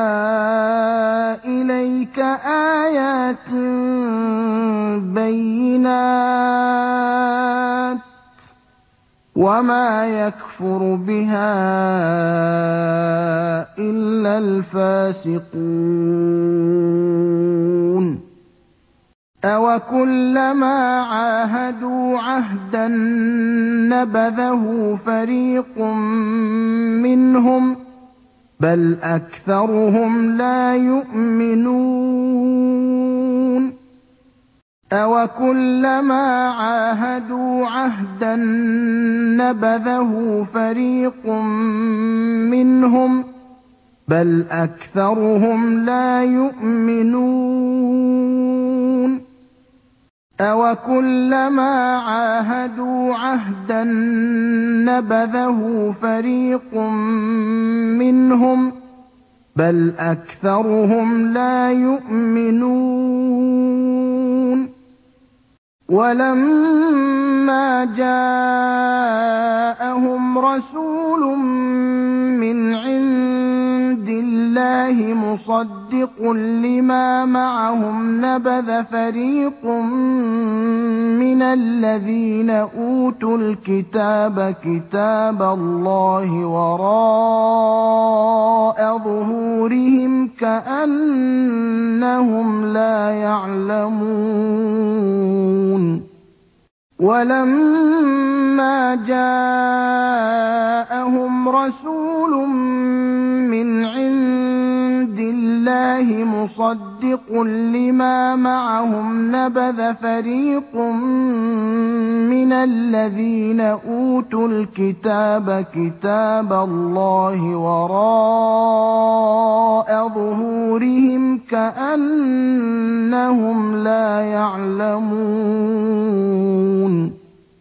إِلَيْكَ آيَاتٍ بَيِّنَاتٍ ۖ وَمَا يَكْفُرُ بِهَا إِلَّا الْفَاسِقُونَ أَوَكُلَّمَا عَاهَدُوا عَهْدًا نَّبَذَهُ فَرِيقٌ مِّنْهُم ۚ بَلْ أَكْثَرُهُمْ لَا يُؤْمِنُونَ أَوَكُلَّمَا عَاهَدُوا عَهْدًا نَّبَذَهُ فَرِيقٌ مِّنْهُم ۚ بَلْ أَكْثَرُهُمْ لَا يُؤْمِنُونَ أَوَكُلَّمَا عَاهَدُوا عَهْدًا نَّبَذَهُ فَرِيقٌ مِّنْهُم ۚ بَلْ أَكْثَرُهُمْ لَا يُؤْمِنُونَ وَلَمَّا جَاءَهُمْ رَسُولٌ مِّنْ عِندِ اللَّهِ مُصَدِّقٌ لِّمَا مَعَهُمْ نَبَذَ فَرِيقٌ مِّنَ الَّذِينَ أُوتُوا الْكِتَابَ كِتَابَ اللَّهِ وَرَاءَ ظُهُورِهِمْ كَأَنَّهُمْ لَا يَعْلَمُونَ وَلَمَّا جَاءَهُمْ رَسُولٌ مِّنْ عِندِ اللَّهِ مُصَدِّقٌ لِّمَا مَعَهُمْ نَبَذَ فَرِيقٌ مِّنَ الَّذِينَ أُوتُوا الْكِتَابَ كِتَابَ اللَّهِ وَرَاءَ ظُهُورِهِمْ كَأَنَّهُمْ لَا يَعْلَمُونَ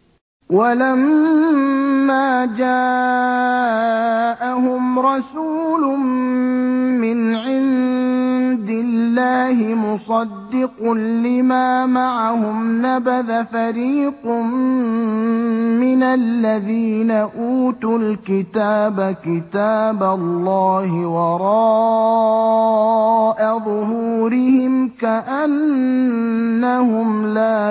وَلَمَّا جَاءَهُمْ رَسُولٌ مِّنْ عِندِ اللَّهِ مُصَدِّقٌ لِّمَا مَعَهُمْ نَبَذَ فَرِيقٌ مِّنَ الَّذِينَ أُوتُوا الْكِتَابَ كِتَابَ اللَّهِ وَرَاءَ ظُهُورِهِمْ كَأَنَّهُمْ لَا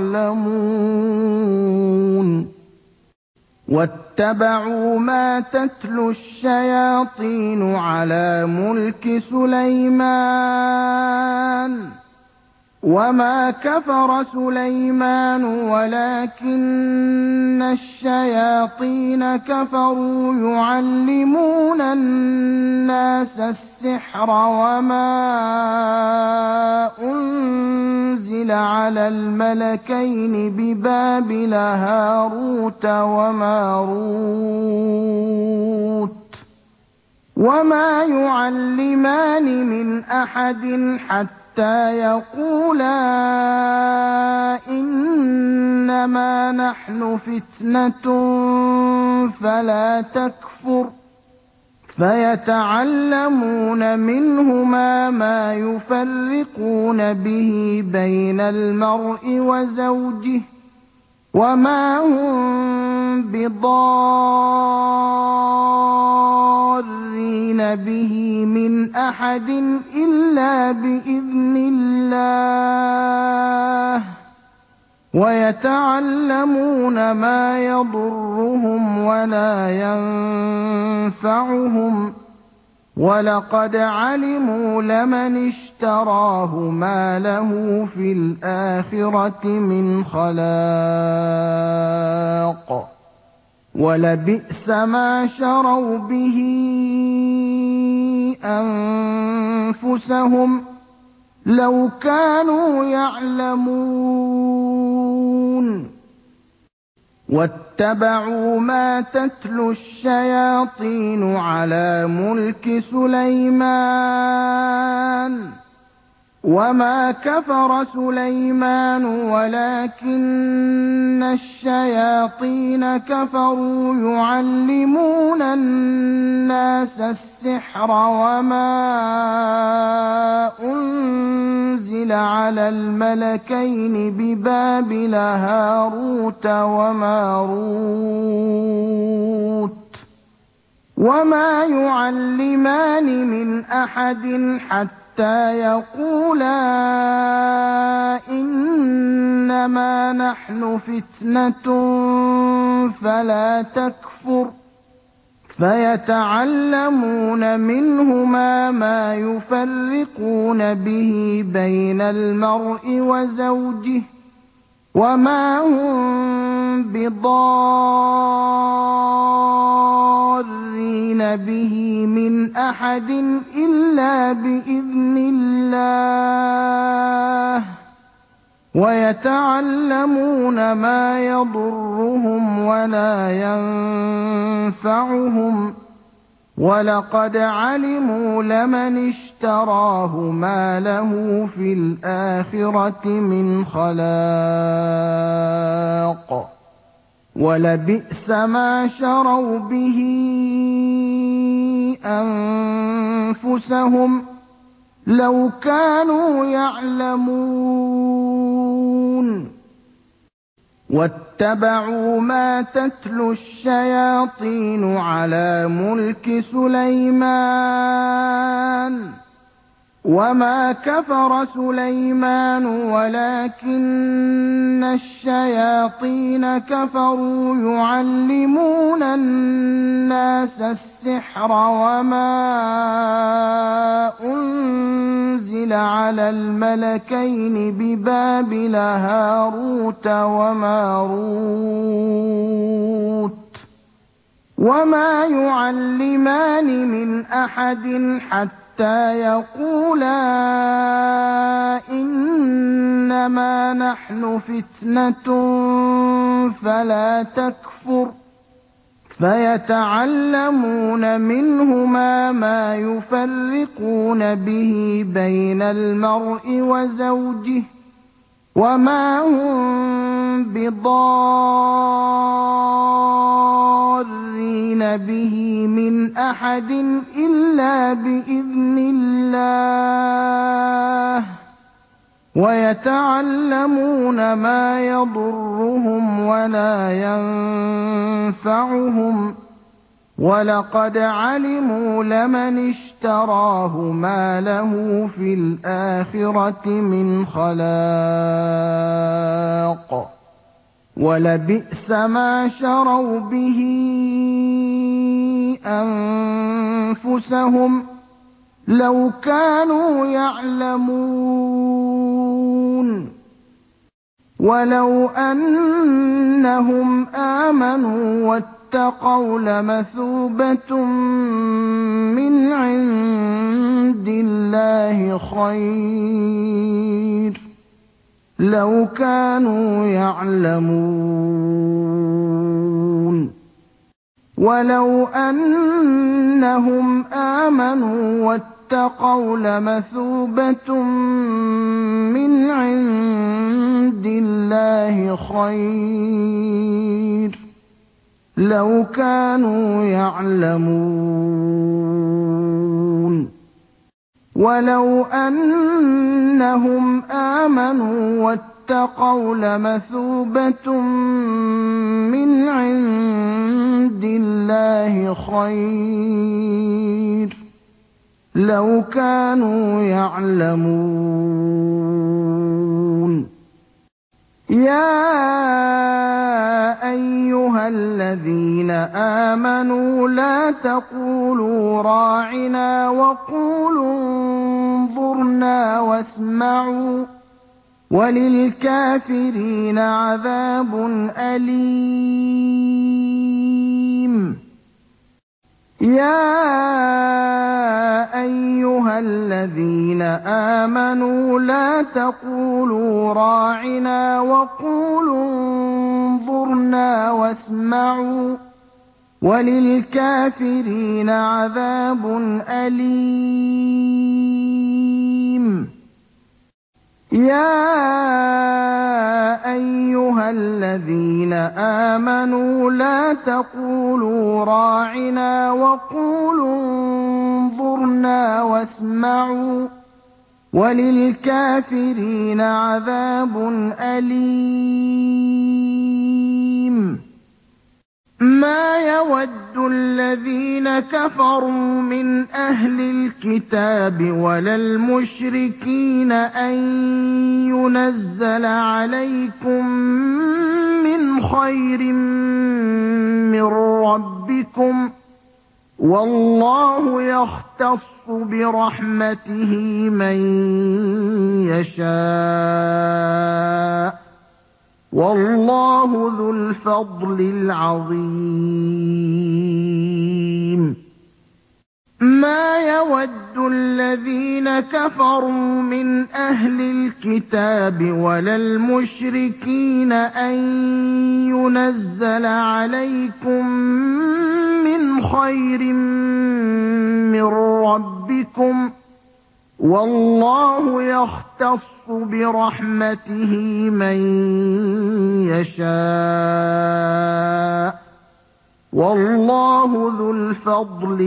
يَعْلَمُونَ وَاتَّبَعُوا مَا تَتْلُو الشَّيَاطِينُ عَلَىٰ مُلْكِ سُلَيْمَانَ ۖ وَمَا كَفَرَ سُلَيْمَانُ وَلَٰكِنَّ الشَّيَاطِينَ كَفَرُوا يُعَلِّمُونَ النَّاسَ السِّحْرَ وَمَا أُنزِلَ عَلَى الْمَلَكَيْنِ بِبَابِلَ هَارُوتَ وَمَارُوتَ ۚ وَمَا يُعَلِّمَانِ مِنْ أَحَدٍ حَتَّىٰ يَقُولَا إِنَّمَا نَحْنُ فِتْنَةٌ فَلَا تَكْفُرْ ۖ فَيَتَعَلَّمُونَ مِنْهُمَا مَا يُفَرِّقُونَ بِهِ بَيْنَ الْمَرْءِ وَزَوْجِهِ ۚ وَمَا هُم بِضَارِّينَ بِهِ مِنْ أَحَدٍ إِلَّا بِإِذْنِ اللَّهِ ۚ وَيَتَعَلَّمُونَ مَا يَضُرُّهُمْ وَلَا يَنفَعُهُمْ ۚ وَلَقَدْ عَلِمُوا لَمَنِ اشْتَرَاهُ مَا لَهُ فِي الْآخِرَةِ مِنْ خَلَاقٍ ۚ وَلَبِئْسَ مَا شَرَوْا بِهِ أَنفُسَهُمْ ۖ لَوْ كَانُوا يَعْلَمُونَ وَاتَّبَعُوا مَا تَتْلُو الشَّيَاطِينُ عَلَىٰ مُلْكِ سُلَيْمَانَ ۖ وَمَا كَفَرَ سُلَيْمَانُ وَلَٰكِنَّ الشَّيَاطِينَ كَفَرُوا يُعَلِّمُونَ النَّاسَ السِّحْرَ وَمَا أُنزِلَ عَلَى الْمَلَكَيْنِ بِبَابِلَ هَارُوتَ وَمَارُوتَ ۚ وَمَا يُعَلِّمَانِ مِنْ أَحَدٍ حَتَّىٰ يَقُولَا إِنَّمَا نَحْنُ فِتْنَةٌ فَلَا تَكْفُرْ ۖ فَيَتَعَلَّمُونَ مِنْهُمَا مَا يُفَرِّقُونَ بِهِ بَيْنَ الْمَرْءِ وَزَوْجِهِ ۚ وَمَا هُم بِضَارِّينَ بِهِ مِنْ أَحَدٍ إِلَّا بِإِذْنِ اللَّهِ ۚ وَيَتَعَلَّمُونَ مَا يَضُرُّهُمْ وَلَا يَنفَعُهُمْ ۚ وَلَقَدْ عَلِمُوا لَمَنِ اشْتَرَاهُ مَا لَهُ فِي الْآخِرَةِ مِنْ خَلَاقٍ ۚ وَلَبِئْسَ مَا شَرَوْا بِهِ أَنفُسَهُمْ ۚ لَوْ كَانُوا يَعْلَمُونَ. وَاتَّبَعُوا مَا تَتْلُو الشَّيَاطِينُ عَلَىٰ مُلْكِ سُلَيْمَانَ ۖ وَمَا كَفَرَ سُلَيْمَانُ وَلَٰكِنَّ الشَّيَاطِينَ كَفَرُوا يُعَلِّمُونَ النَّاسَ السِّحْرَ وَمَا أُنزِلَ عَلَى الْمَلَكَيْنِ بِبَابِلَ هَارُوتَ وَمَارُوتَ ۚ وَمَا يُعَلِّمَانِ مِنْ أَحَدٍ حَتَّىٰ يَقُولَا إِنَّمَا نَحْنُ فِتْنَةٌ فَلَا تَكْفُرْ ۖ فَيَتَعَلَّمُونَ مِنْهُمَا مَا يُفَرِّقُونَ بِهِ بَيْنَ الْمَرْءِ وَزَوْجِهِ ۚ وَمَا هُم بِضَارِّينَ بِهِ مِنْ أَحَدٍ إِلَّا بِإِذْنِ اللَّهِ ۚ وَيَتَعَلَّمُونَ مَا يَضُرُّهُمْ وَلَا يَنفَعُهُمْ ۚ وَلَقَدْ عَلِمُوا لَمَنِ اشْتَرَاهُ مَا لَهُ فِي الْآخِرَةِ مِنْ خَلَاقٍ ۚ وَلَبِئْسَ مَا شَرَوْا بِهِ أَنفُسَهُمْ ۚ لَوْ كَانُوا يَعْلَمُونَ. وَلَوْ أَنَّهُمْ آمَنُوا وَاتَّقَوْا لَمَثُوبَةٌ مِّنْ عِندِ اللَّهِ خَيْرٌ ۖ لَّوْ كَانُوا يَعْلَمُونَ. وَلَوْ أَنَّهُمْ آمَنُوا وَاتَّقَوْا لَمَثُوبَةٌ مِّنْ عِندِ اللَّهِ خَيْرٌ ۖ لَّوْ كَانُوا يَعْلَمُونَ. وَلَوْ أَنَّهُمْ آمَنُوا وَاتَّقَوْا لَمَثُوبَةٌ مِّنْ عِندِ اللَّهِ خَيْرٌ ۖ لَّوْ كَانُوا يَعْلَمُونَ. يَا أَيُّهَا الَّذِينَ آمَنُوا لَا تَقُولُوا رَاعِنَا وَقُولُوا انظُرْنَا وَاسْمَعُوا ۗ وَلِلْكَافِرِينَ عَذَابٌ أَلِيمٌ. يَا أَيُّهَا الَّذِينَ آمَنُوا لَا تَقُولُوا رَاعِنَا وَقُولُوا انظُرْنَا وَاسْمَعُوا ۗ وَلِلْكَافِرِينَ عَذَابٌ أَلِيمٌ. يَا أَيُّهَا الَّذِينَ آمَنُوا لَا تَقُولُوا رَاعِنَا وَقُولُوا انظُرْنَا وَاسْمَعُوا ۗ وَلِلْكَافِرِينَ عَذَابٌ أَلِيمٌ. مَّا يَوَدُّ الَّذِينَ كَفَرُوا مِنْ أَهْلِ الْكِتَابِ وَلَا الْمُشْرِكِينَ أَن يُنَزَّلَ عَلَيْكُم مِّنْ خَيْرٍ مِّن رَّبِّكُمْ ۗ وَاللَّهُ يَخْتَصُّ بِرَحْمَتِهِ مَن يَشَاءُ ۚ وَاللَّهُ ذُو الْفَضْلِ الْعَظِيمِ مَا يَوَدُّ الَّذِينَ كَفَرُوا مِنْ أَهْلِ الْكِتَابِ وَلَا الْمُشْرِكِينَ أَن يُنَزَّلَ عَلَيْكُم مِّنْ خَيْرٍ مِّن رَّبِّكُمْ ۗ وَاللَّهُ يَخْتَصُّ بِرَحْمَتِهِ مَن يَشَاءُ ۚ وَاللَّهُ ذُو الْفَضْلِ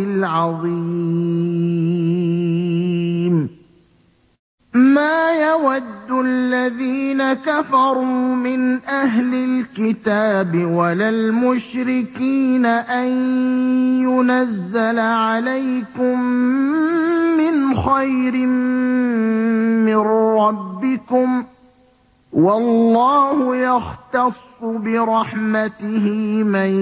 الْعَظِيمِ مَا يَوَدُّ الَّذِينَ كَفَرُوا مِنْ أَهْلِ الْكِتَابِ وَلَا الْمُشْرِكِينَ أَن يُنَزَّلَ عَلَيْكُم مِّنْ خَيْرٍ مِّن رَّبِّكُمْ ۗ وَاللَّهُ يَخْتَصُّ بِرَحْمَتِهِ مَن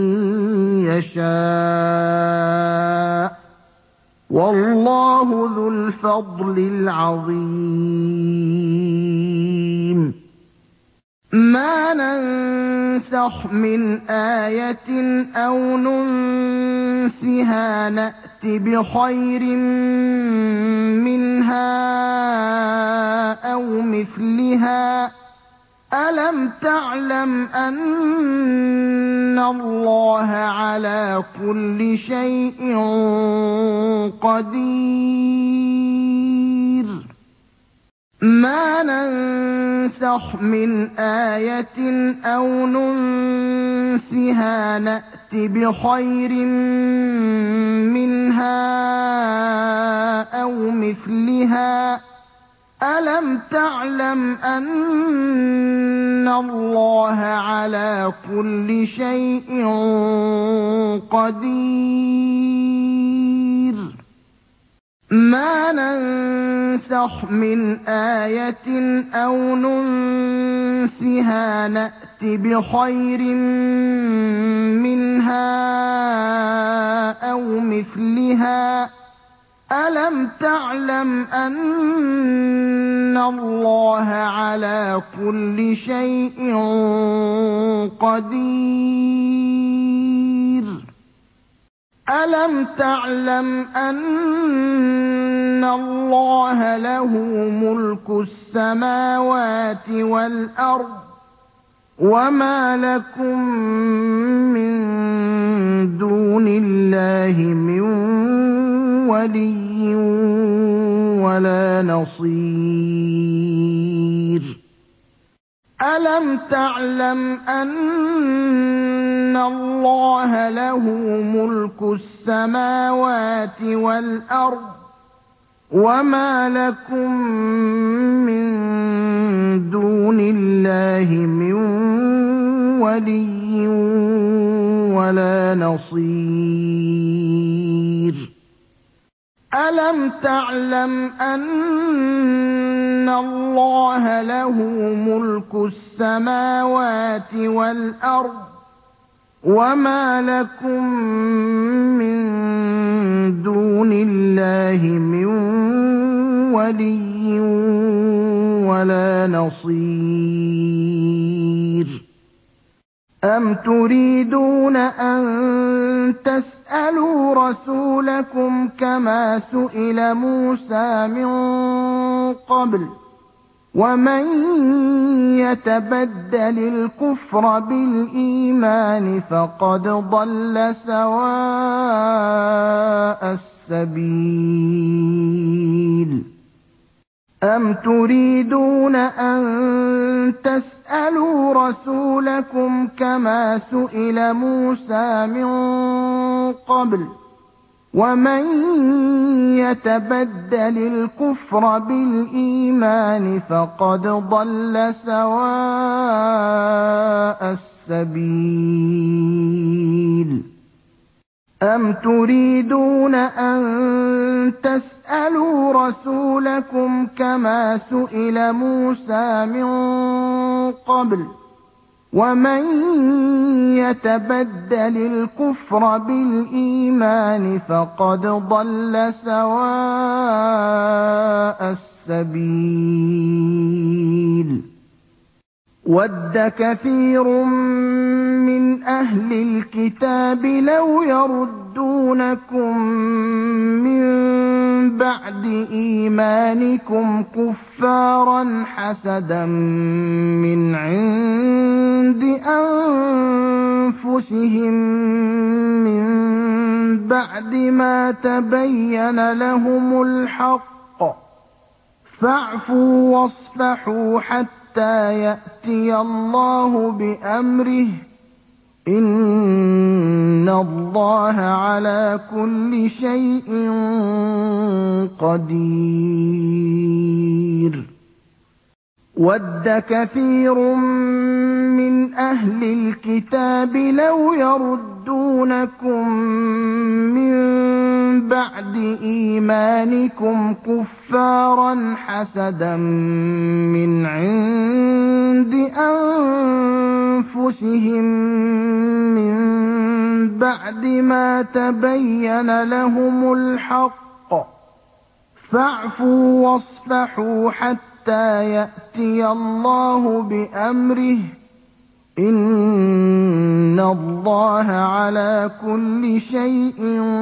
يَشَاءُ ۚ وَاللَّهُ ذُو الْفَضْلِ الْعَظِيمِ مَا نَنسَخْ مِنْ آيَةٍ أَوْ نُنسِهَا نَأْتِ بِخَيْرٍ مِّنْهَا أَوْ مِثْلِهَا ۗ أَلَمْ تَعْلَمْ أَنَّ اللَّهَ عَلَىٰ كُلِّ شَيْءٍ قَدِيرٌ مَا نَنسَخْ مِنْ آيَةٍ أَوْ نُنسِهَا نَأْتِ بِخَيْرٍ مِّنْهَا أَوْ مِثْلِهَا ۗ أَلَمْ تَعْلَمْ أَنَّ اللَّهَ عَلَىٰ كُلِّ شَيْءٍ قَدِيرٌ مَا نَنسَخْ مِنْ آيَةٍ أَوْ نُنسِهَا نَأْتِ بِخَيْرٍ مِّنْهَا أَوْ مِثْلِهَا ۗ أَلَمْ تَعْلَمْ أَنَّ اللَّهَ عَلَىٰ كُلِّ شَيْءٍ قَدِيرٌ أَلَمْ تَعْلَمْ أَنَّ اللَّهَ لَهُ مُلْكُ السَّمَاوَاتِ وَالْأَرْضِ ۗ وَمَا لَكُم مِّن دُونِ اللَّهِ مِن وَلِيٍّ وَلَا نَصِيرٍ أَلَمْ تَعْلَمْ أَنَّ اللَّهَ لَهُ مُلْكُ السَّمَاوَاتِ وَالْأَرْضِ ۗ وَمَا لَكُم مِّن دُونِ اللَّهِ مِن وَلِيٍّ وَلَا نَصِيرٍ أَلَمْ تَعْلَمْ أَنَّ اللَّهَ لَهُ مُلْكُ السَّمَاوَاتِ وَالْأَرْضِ ۗ وَمَا لَكُم مِّن دُونِ اللَّهِ مِن وَلِيٍّ وَلَا نَصِيرٍ أَمْ تُرِيدُونَ أَن تَسْأَلُوا رَسُولَكُمْ كَمَا سُئِلَ مُوسَىٰ مِن قَبْلُ ۗ وَمَن يَتَبَدَّلِ الْكُفْرَ بِالْإِيمَانِ فَقَدْ ضَلَّ سَوَاءَ السَّبِيلِ أَمْ تُرِيدُونَ أَن تَسْأَلُوا رَسُولَكُمْ كَمَا سُئِلَ مُوسَىٰ مِن قَبْلُ ۗ وَمَن يَتَبَدَّلِ الْكُفْرَ بِالْإِيمَانِ فَقَدْ ضَلَّ سَوَاءَ السَّبِيلِ أَمْ تُرِيدُونَ أَن تَسْأَلُوا رَسُولَكُمْ كَمَا سُئِلَ مُوسَىٰ مِن قَبْلُ ۗ وَمَن يَتَبَدَّلِ الْكُفْرَ بِالْإِيمَانِ فَقَدْ ضَلَّ سَوَاءَ السَّبِيلِ وَدَّ كَثِيرٌ مِّنْ أَهْلِ الْكِتَابِ لَوْ يَرُدُّونَكُم مِّن بَعْدِ إِيمَانِكُمْ كُفَّارًا حَسَدًا مِّنْ عِندِ أَنفُسِهِم مِّن بَعْدِ مَا تَبَيَّنَ لَهُمُ الْحَقُّ ۖ فَاعْفُوا وَاصْفَحُوا حَتَّىٰ يَأْتِيَ اللَّهُ بِأَمْرِهِ ۗ إِنَّ اللَّهَ عَلَىٰ كُلِّ شَيْءٍ قَدِيرٌ وَدَّ كَثِيرٌ مِّنْ أَهْلِ الْكِتَابِ لَوْ يَرُدُّونَكُم مِّن بَعْدِ إِيمَانِكُمْ كُفَّارًا حَسَدًا مِّنْ عِندِ أَنفُسِهِم مِّن بَعْدِ مَا تَبَيَّنَ لَهُمُ الْحَقُّ ۖ فَاعْفُوا وَاصْفَحُوا حَتَّىٰ يَأْتِيَ اللَّهُ بِأَمْرِهِ ۗ إِنَّ اللَّهَ عَلَىٰ كُلِّ شَيْءٍ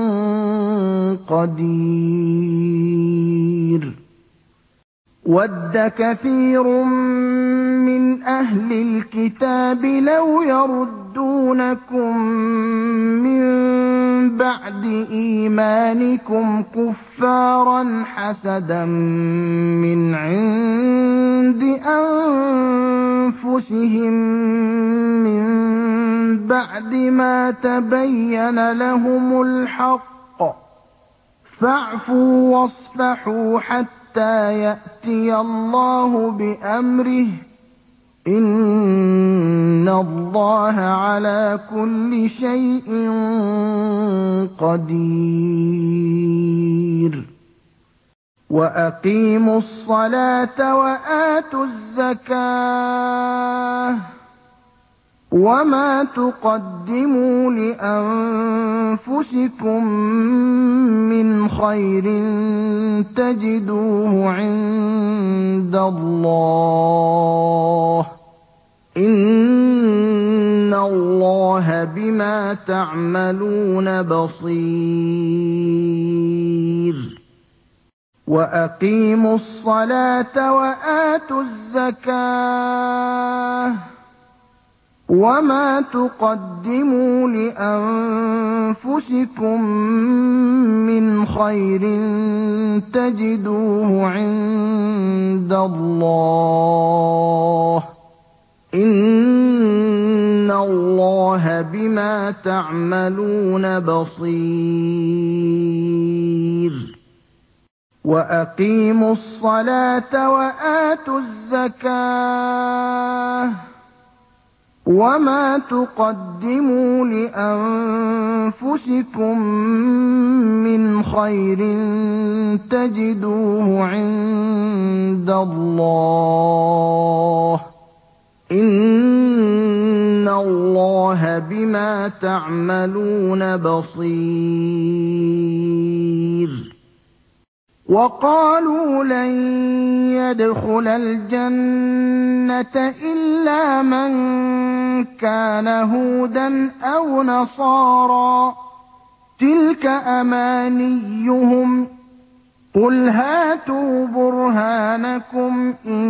قَدِيرٌ وَدَّ كَثِيرٌ مِّنْ أَهْلِ الْكِتَابِ لَوْ يَرُدُّونَكُم مِّن بَعْدِ إِيمَانِكُمْ كُفَّارًا حَسَدًا مِّنْ عِندِ أَنفُسِهِم مِّن بَعْدِ مَا تَبَيَّنَ لَهُمُ الْحَقُّ ۖ فَاعْفُوا وَاصْفَحُوا حَتَّىٰ يَأْتِيَ اللَّهُ بِأَمْرِهِ ۗ إِنَّ اللَّهَ عَلَىٰ كُلِّ شَيْءٍ قَدِيرٌ وَأَقِيمُوا الصَّلَاةَ وَآتُوا الزَّكَاةَ ۚ وَمَا تُقَدِّمُوا لِأَنفُسِكُم مِّنْ خَيْرٍ تَجِدُوهُ عِندَ اللَّهِ ۗ إِنَّ اللَّهَ بِمَا تَعْمَلُونَ بَصِيرٌ وَأَقِيمُوا الصَّلَاةَ وَآتُوا الزَّكَاةَ ۚ وَمَا تُقَدِّمُوا لِأَنفُسِكُم مِّنْ خَيْرٍ تَجِدُوهُ عِندَ اللَّهِ ۗ إِنَّ اللَّهَ بِمَا تَعْمَلُونَ بَصِيرٌ وَأَقِيمُوا الصَّلَاةَ وَآتُوا الزَّكَاةَ ۚ وَمَا تُقَدِّمُوا لِأَنفُسِكُم مِّنْ خَيْرٍ تَجِدُوهُ عِندَ اللَّهِ ۗ إِنَّ اللَّهَ بِمَا تَعْمَلُونَ بَصِيرٌ وَقَالُوا لَن يَدْخُلَ الْجَنَّةَ إِلَّا مَن كَانَ هُودًا أَوْ نَصَارَىٰ ۗ تِلْكَ أَمَانِيُّهُمْ ۗ قُلْ هَاتُوا بُرْهَانَكُمْ إِن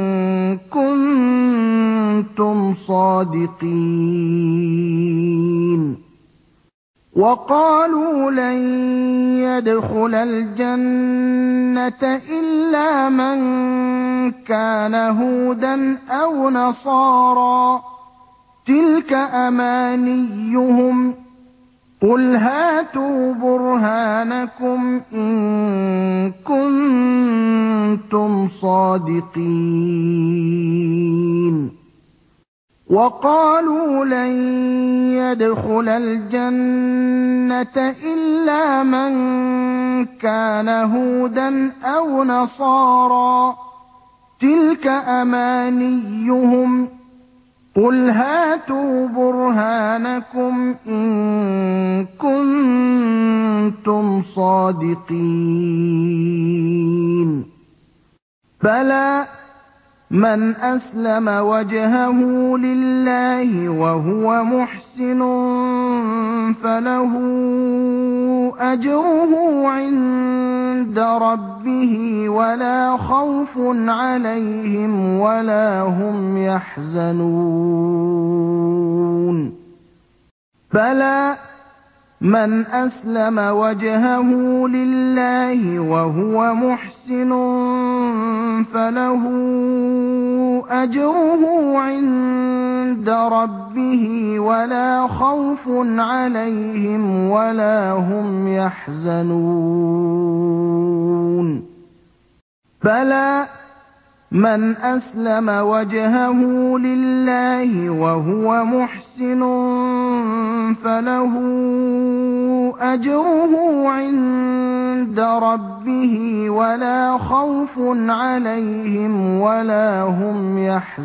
كُنتُمْ صَادِقِينَ وَقَالُوا لَن يَدْخُلَ الْجَنَّةَ إِلَّا مَن كَانَ هُودًا أَوْ نَصَارَىٰ ۗ تِلْكَ أَمَانِيُّهُمْ ۗ قُلْ هَاتُوا بُرْهَانَكُمْ إِن كُنتُمْ صَادِقِينَ وَقَالُوا لَن يَدْخُلَ الْجَنَّةَ إِلَّا مَن كَانَ هُودًا أَوْ نَصَارَىٰ ۗ تِلْكَ أَمَانِيُّهُمْ ۗ قُلْ هَاتُوا بُرْهَانَكُمْ إِن كُنتُمْ صَادِقِينَ بَلَىٰ مَنْ أَسْلَمَ وَجْهَهُ لِلَّهِ وَهُوَ مُحْسِنٌ فَلَهُ أَجْرُهُ عِندَ رَبِّهِ وَلَا خَوْفٌ عَلَيْهِمْ وَلَا هُمْ يَحْزَنُونَ بَلَىٰ مَنْ أَسْلَمَ وَجْهَهُ لِلَّهِ وَهُوَ مُحْسِنٌ فَلَهُ أَجْرُهُ عِندَ رَبِّهِ وَلَا خَوْفٌ عَلَيْهِمْ وَلَا هُمْ يَحْزَنُونَ بَلَىٰ مَنْ أَسْلَمَ وَجْهَهُ لِلَّهِ وَهُوَ مُحْسِنٌ فَلَهُ أَجْرُهُ عِندَ رَبِّهِ وَلَا خَوْفٌ عَلَيْهِمْ وَلَا هُمْ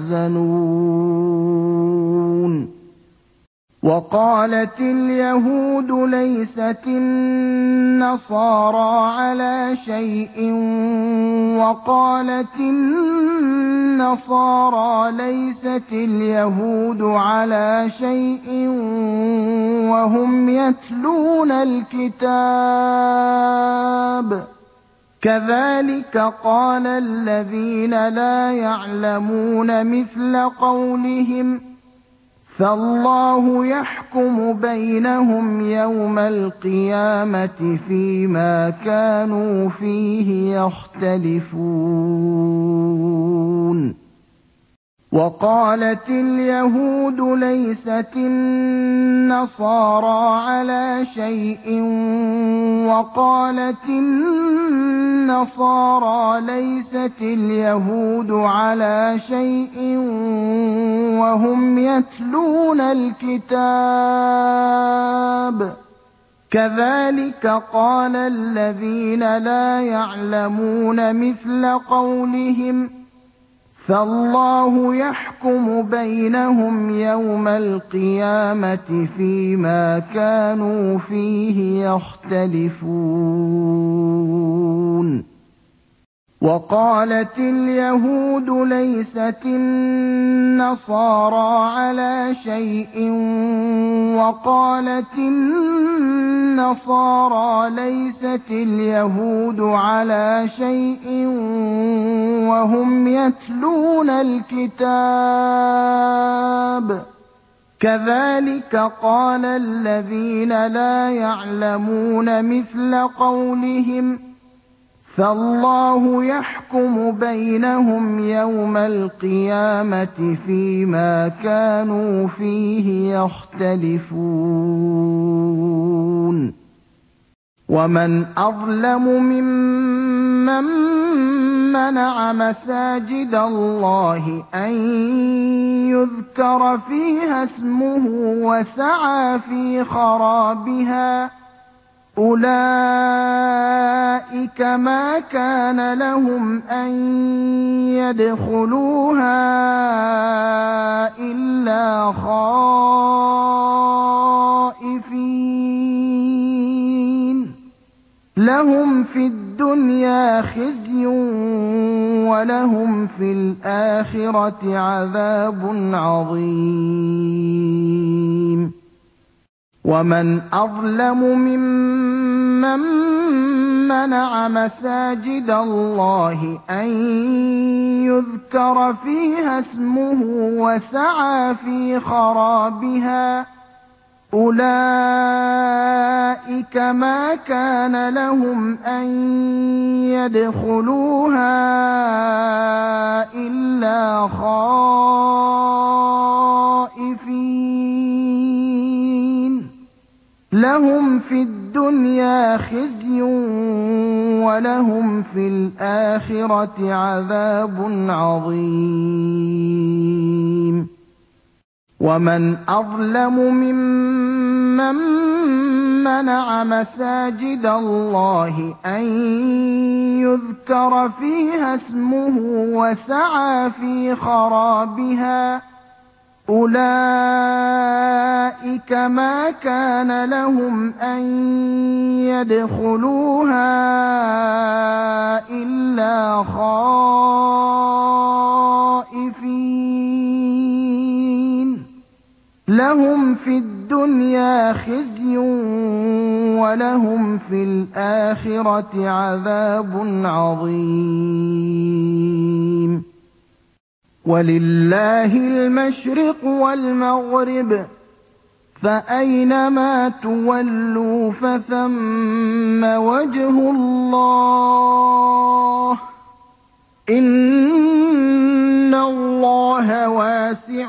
يَحْزَنُونَ وَقَالَتِ الْيَهُودُ لَيْسَتِ النَّصَارَىٰ عَلَىٰ شَيْءٍ وَقَالَتِ النَّصَارَىٰ لَيْسَتِ الْيَهُودُ عَلَىٰ شَيْءٍ وَهُمْ يَتْلُونَ الْكِتَابَ ۗ كَذَٰلِكَ قَالَ الَّذِينَ لَا يَعْلَمُونَ مِثْلَ قَوْلِهِمْ ۚ فَاللَّهُ يَحْكُمُ بَيْنَهُمْ يَوْمَ الْقِيَامَةِ فِيمَا كَانُوا فِيهِ يَخْتَلِفُونَ وَقَالَتِ الْيَهُودُ لَيْسَتِ النَّصَارَىٰ عَلَىٰ شَيْءٍ وَقَالَتِ النَّصَارَىٰ لَيْسَتِ الْيَهُودُ عَلَىٰ شَيْءٍ وَهُمْ يَتْلُونَ الْكِتَابَ ۗ كَذَٰلِكَ قَالَ الَّذِينَ لَا يَعْلَمُونَ مِثْلَ قَوْلِهِمْ ۚ فَاللَّهُ يَحْكُمُ بَيْنَهُمْ يَوْمَ الْقِيَامَةِ فِيمَا كَانُوا فِيهِ يَخْتَلِفُونَ وَقَالَتِ الْيَهُودُ لَيْسَتِ النَّصَارَىٰ عَلَىٰ شَيْءٍ وَقَالَتِ النَّصَارَىٰ لَيْسَتِ الْيَهُودُ عَلَىٰ شَيْءٍ وَهُمْ يَتْلُونَ الْكِتَابَ ۗ كَذَٰلِكَ قَالَ الَّذِينَ لَا يَعْلَمُونَ مِثْلَ قَوْلِهِمْ ۚ فَاللَّهُ يَحْكُمُ بَيْنَهُمْ يَوْمَ الْقِيَامَةِ فِيمَا كَانُوا فِيهِ يَخْتَلِفُونَ وَمَنْ أَظْلَمُ مِمَّن مَّنَعَ مَسَاجِدَ اللَّهِ أَن يُذْكَرَ فِيهَا اسْمُهُ وَسَعَىٰ فِي خَرَابِهَا ۚ أُولَٰئِكَ مَا كَانَ لَهُمْ أَن يَدْخُلُوهَا إِلَّا خَائِفِينَ ۚ لَهُمْ فِي الدُّنْيَا خِزْيٌ وَلَهُمْ فِي الْآخِرَةِ عَذَابٌ عَظِيمٌ وَمَنْ أَظْلَمُ مِمَّن مَّنَعَ مَسَاجِدَ اللَّهِ أَن يُذْكَرَ فِيهَا اسْمُهُ وَسَعَىٰ فِي خَرَابِهَا ۚ أُولَٰئِكَ مَا كَانَ لَهُمْ أَن يَدْخُلُوهَا إِلَّا خَائِفِينَ ۚ لَهُمْ فِي الدُّنْيَا خِزْيٌ وَلَهُمْ فِي الْآخِرَةِ عَذَابٌ عَظِيمٌ وَمَنْ أَظْلَمُ مِمَّن مَّنَعَ مَسَاجِدَ اللَّهِ أَن يُذْكَرَ فِيهَا اسْمُهُ وَسَعَىٰ فِي خَرَابِهَا ۚ أُولَٰئِكَ مَا كَانَ لَهُمْ أَن يَدْخُلُوهَا إِلَّا خَائِفِينَ ۚ لَهُمْ فِي الدُّنْيَا خِزْيٌ وَلَهُمْ فِي الْآخِرَةِ عَذَابٌ عَظِيمٌ وَلِلَّهِ الْمَشْرِقُ وَالْمَغْرِبُ ۚ فَأَيْنَمَا تُوَلُّوا فَثَمَّ وَجْهُ اللَّهِ ۚ إِنَّ اللَّهَ وَاسِعٌ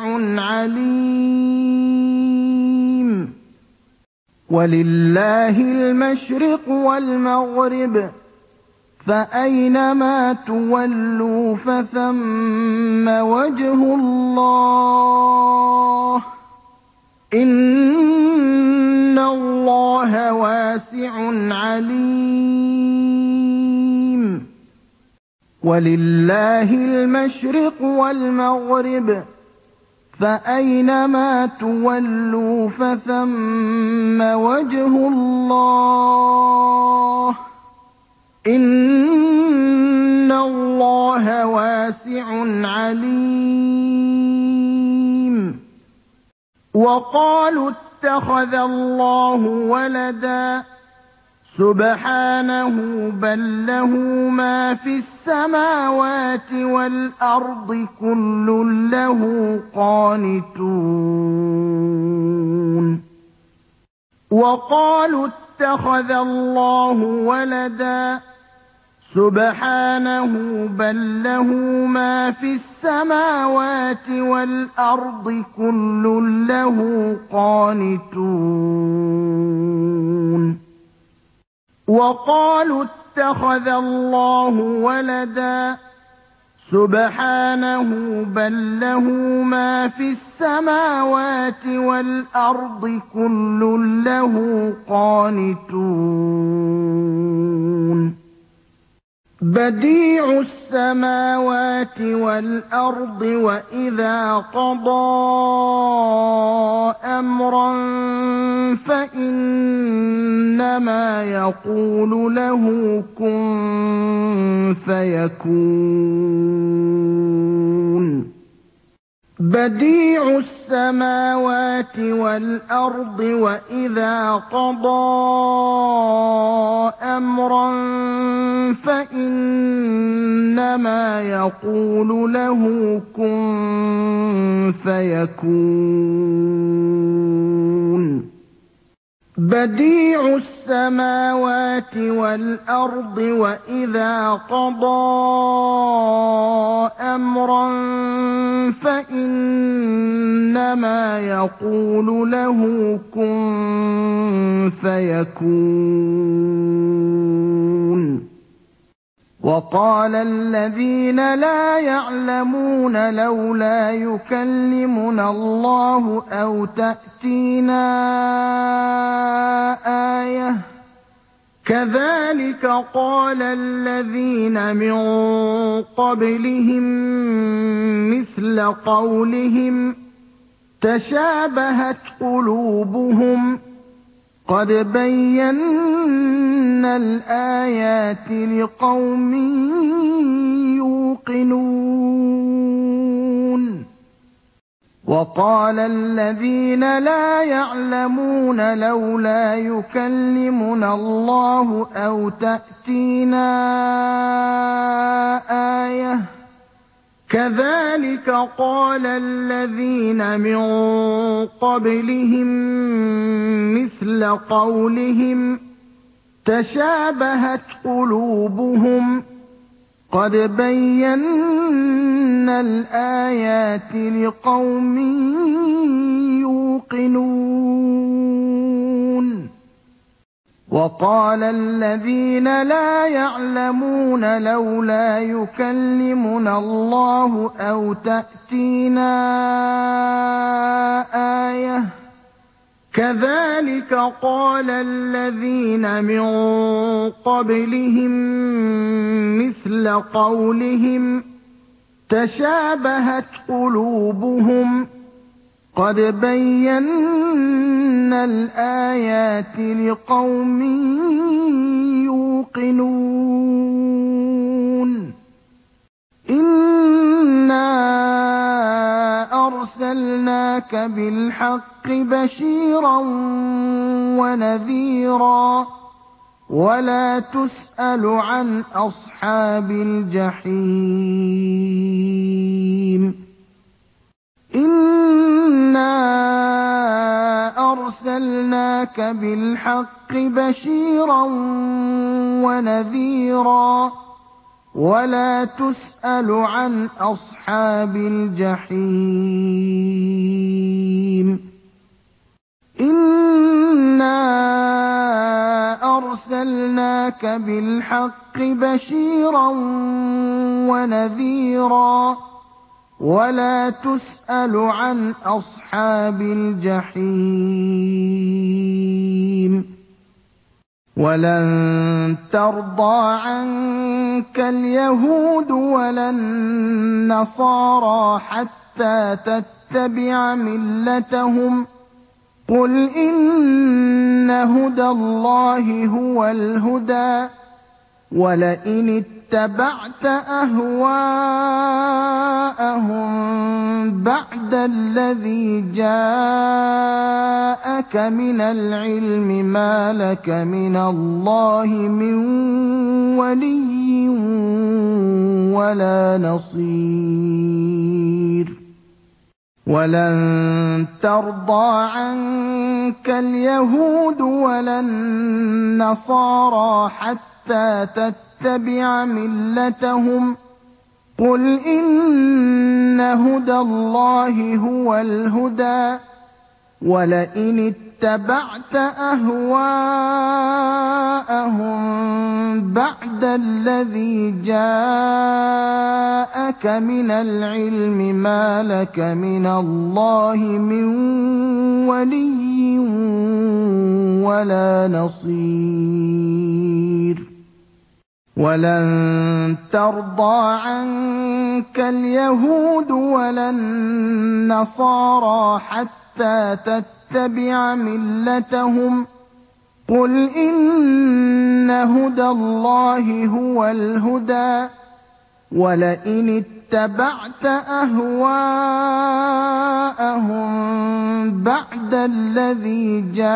عَلِيمٌ وَلِلَّهِ الْمَشْرِقُ وَالْمَغْرِبُ ۚ فَأَيْنَمَا تُوَلُّوا فَثَمَّ وَجْهُ اللَّهِ ۚ إِنَّ اللَّهَ وَاسِعٌ عَلِيمٌ وَلِلَّهِ الْمَشْرِقُ وَالْمَغْرِبُ ۚ فَأَيْنَمَا تُوَلُّوا فَثَمَّ وَجْهُ اللَّهِ ۚ إِنَّ اللَّهَ وَاسِعٌ عَلِيمٌ وَقَالُوا اتَّخَذَ اللَّهُ وَلَدًا ۗ سُبْحَانَهُ ۖ بَل لَّهُ مَا فِي السَّمَاوَاتِ وَالْأَرْضِ ۖ كُلٌّ لَّهُ قَانِتُونَ وَقَالُوا اتَّخَذَ اللَّهُ وَلَدًا ۗ سُبْحَانَهُ ۖ بَل لَّهُ مَا فِي السَّمَاوَاتِ وَالْأَرْضِ ۖ كُلٌّ لَّهُ قَانِتُونَ وَقَالُوا اتَّخَذَ اللَّهُ وَلَدًا ۗ سُبْحَانَهُ ۖ بَل لَّهُ مَا فِي السَّمَاوَاتِ وَالْأَرْضِ ۖ كُلٌّ لَّهُ قَانِتُونَ بَدِيعُ السَّمَاوَاتِ وَالْأَرْضِ ۖ وَإِذَا قَضَىٰ أَمْرًا فَإِنَّمَا يَقُولُ لَهُ كُن فَيَكُونُ بَدِيعُ السَّمَاوَاتِ وَالْأَرْضِ ۖ وَإِذَا قَضَىٰ أَمْرًا فَإِنَّمَا يَقُولُ لَهُ كُن فَيَكُونُ بَدِيعُ السَّمَاوَاتِ وَالْأَرْضِ ۖ وَإِذَا قَضَىٰ أَمْرًا فَإِنَّمَا يَقُولُ لَهُ كُن فَيَكُونُ وَقَالَ الَّذِينَ لَا يَعْلَمُونَ لَوْلَا يُكَلِّمُنَا اللَّهُ أَوْ تَأْتِينَا آيَةٌ ۗ كَذَٰلِكَ قَالَ الَّذِينَ مِن قَبْلِهِم مِّثْلَ قَوْلِهِمْ ۘ تَشَابَهَتْ قُلُوبُهُمْ ۗ قَدْ بَيَّنَّا الْآيَاتِ لِقَوْمٍ يُوقِنُونَ وَقَالَ الَّذِينَ لَا يَعْلَمُونَ لَوْلَا يُكَلِّمُنَا اللَّهُ أَوْ تَأْتِينَا آيَةٌ ۗ كَذَٰلِكَ قَالَ الَّذِينَ مِن قَبْلِهِم مِّثْلَ قَوْلِهِمْ ۘ تَشَابَهَتْ قُلُوبُهُمْ ۗ قَدْ بَيَّنَّا الْآيَاتِ لِقَوْمٍ يُوقِنُونَ وَقَالَ الَّذِينَ لَا يَعْلَمُونَ لَوْلَا يُكَلِّمُنَا اللَّهُ أَوْ تَأْتِينَا آيَةٌ ۗ كَذَٰلِكَ قَالَ الَّذِينَ مِن قَبْلِهِم مِّثْلَ قَوْلِهِمْ ۘ تَشَابَهَتْ قُلُوبُهُمْ ۗ قَدْ بَيَّنَّا الْآيَاتِ لِقَوْمٍ يُوقِنُونَ وَقَالَ الَّذِينَ لَا يَعْلَمُونَ لَوْلَا يُكَلِّمُنَا اللَّهُ أَوْ تَأْتِينَا آيَةٌ ۗ كَذَٰلِكَ قَالَ الَّذِينَ مِن قَبْلِهِم مِّثْلَ قَوْلِهِمْ ۘ تَشَابَهَتْ قُلُوبُهُمْ ۗ قَدْ بَيَّنَّا الْآيَاتِ لِقَوْمٍ يُوقِنُونَ إِنَّا أَرْسَلْنَاكَ بِالْحَقِّ بَشِيرًا وَنَذِيرًا ۖ وَلَا تُسْأَلُ عَنْ أَصْحَابِ الْجَحِيمِ إِنَّا أَرْسَلْنَاكَ بِالْحَقِّ بَشِيرًا وَنَذِيرًا ۖ وَلَا تُسْأَلُ عَنْ أَصْحَابِ الْجَحِيمِ إِنَّا أَرْسَلْنَاكَ بِالْحَقِّ بَشِيرًا وَنَذِيرًا ۖ وَلَا تُسْأَلُ عَنْ أَصْحَابِ الْجَحِيمِ وَلَن تَرْضَىٰ عَنكَ الْيَهُودُ وَلَا النَّصَارَىٰ حَتَّىٰ تَتَّبِعَ مِلَّتَهُمْ ۗ قُلْ إِنَّ هُدَى اللَّهِ هُوَ الْهُدَىٰ ۗ وَلَئِنِ اتَّبَعْتَ أَهْوَاءَهُم بَعْدَ الَّذِي جَاءَكَ مِنَ الْعِلْمِ مَا لَكَ مِنَ اللَّهِ مِن وَلِيٍّ وَلَا نَصِيرٍ وَلَن تَرْضَىٰ عَنكَ الْيَهُودُ وَلَا النَّصَارَىٰ حَتَّىٰ تَتَّبِعَ مِلَّتَهُمْ ۗ قُلْ إِنَّ هُدَى اللَّهِ هُوَ الْهُدَىٰ ۗ وَلَئِنِ اتَّبَعْتَ أَهْوَاءَهُم بَعْدَ الَّذِي جَاءَكَ مِنَ الْعِلْمِ مَا لَكَ مِنَ اللَّهِ مِن وَلِيٍّ وَلَا نَصِيرٍ وَلَن تَرْضَىٰ عَنكَ الْيَهُودُ وَلَا النَّصَارَىٰ حَتَّىٰ تَتَّبِعَ مِلَّتَهُمْ ۗ قُلْ إِنَّ هُدَى اللَّهِ هُوَ الْهُدَىٰ ۗ وَلَئِنِ اتَّبَعْتَ أَهْوَاءَهُم بَعْدَ الَّذِي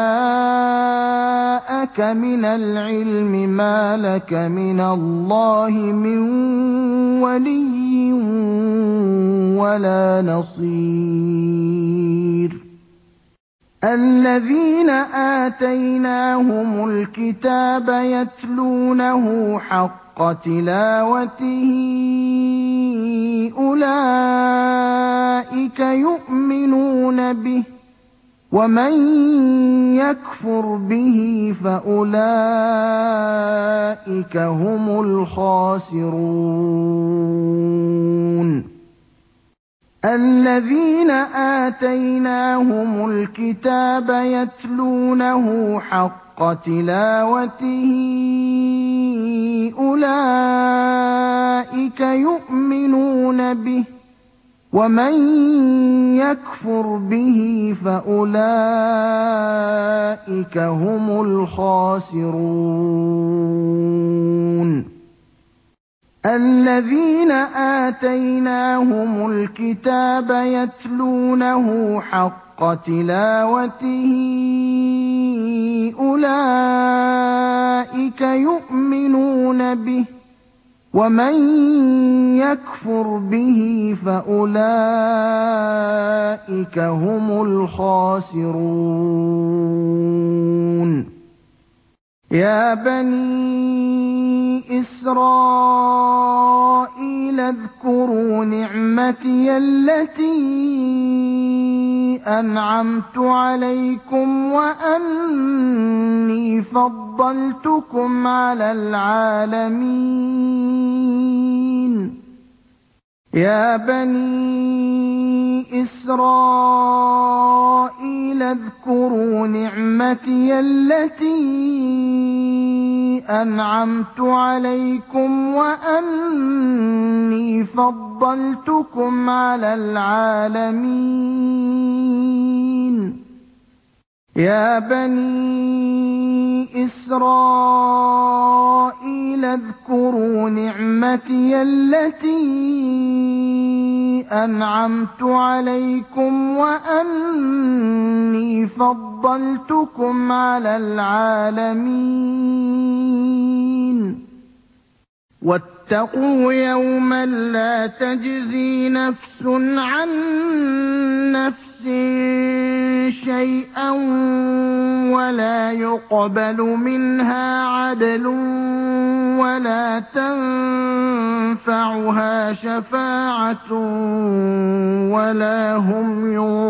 جَاءَكَ مِنَ الْعِلْمِ مَا لَكَ مِنَ اللَّهِ مِن وَلِيٍّ وَلَا نَصِيرٍ الَّذِينَ آتَيْنَاهُمُ الْكِتَابَ يَتْلُونَهُ حَقَّ تِلَاوَتِهِ أُولَٰئِكَ يُؤْمِنُونَ بِهِ ۗ وَمَن يَكْفُرْ بِهِ فَأُولَٰئِكَ هُمُ الْخَاسِرُونَ الَّذِينَ آتَيْنَاهُمُ الْكِتَابَ يَتْلُونَهُ حَقَّ تِلَاوَتِهِ أُولَٰئِكَ يُؤْمِنُونَ بِهِ ۗ وَمَن يَكْفُرْ بِهِ فَأُولَٰئِكَ هُمُ الْخَاسِرُونَ الَّذِينَ آتَيْنَاهُمُ الْكِتَابَ يَتْلُونَهُ حَقَّ تِلَاوَتِهِ أُولَٰئِكَ يُؤْمِنُونَ بِهِ ۗ وَمَن يَكْفُرْ بِهِ فَأُولَٰئِكَ هُمُ الْخَاسِرُونَ يَا بَنِي إِسْرَائِيلَ اذْكُرُوا نِعْمَتِيَ الَّتِي أَنْعَمْتُ عَلَيْكُمْ وَأَنِّي فَضَّلْتُكُمْ عَلَى الْعَالَمِينَ يَا بَنِي إِسْرَائِيلَ اذْكُرُوا نِعْمَتِيَ الَّتِي أَنْعَمْتُ عَلَيْكُمْ وَأَنِّي فَضَّلْتُكُمْ عَلَى الْعَالَمِينَ يَا بَنِي إِسْرَائِيلَ اذْكُرُوا نِعْمَتِيَ الَّتِي أَنْعَمْتُ عَلَيْكُمْ وَأَنِّي فَضَّلْتُكُمْ عَلَى الْعَالَمِينَ وَاتَّقُوا يَوْمًا لَّا تَجْزِي نَفْسٌ عَن نَّفْسٍ شَيْئًا وَلَا يُقْبَلُ مِنْهَا عَدْلٌ وَلَا تَنفَعُهَا شَفَاعَةٌ وَلَا هُمْ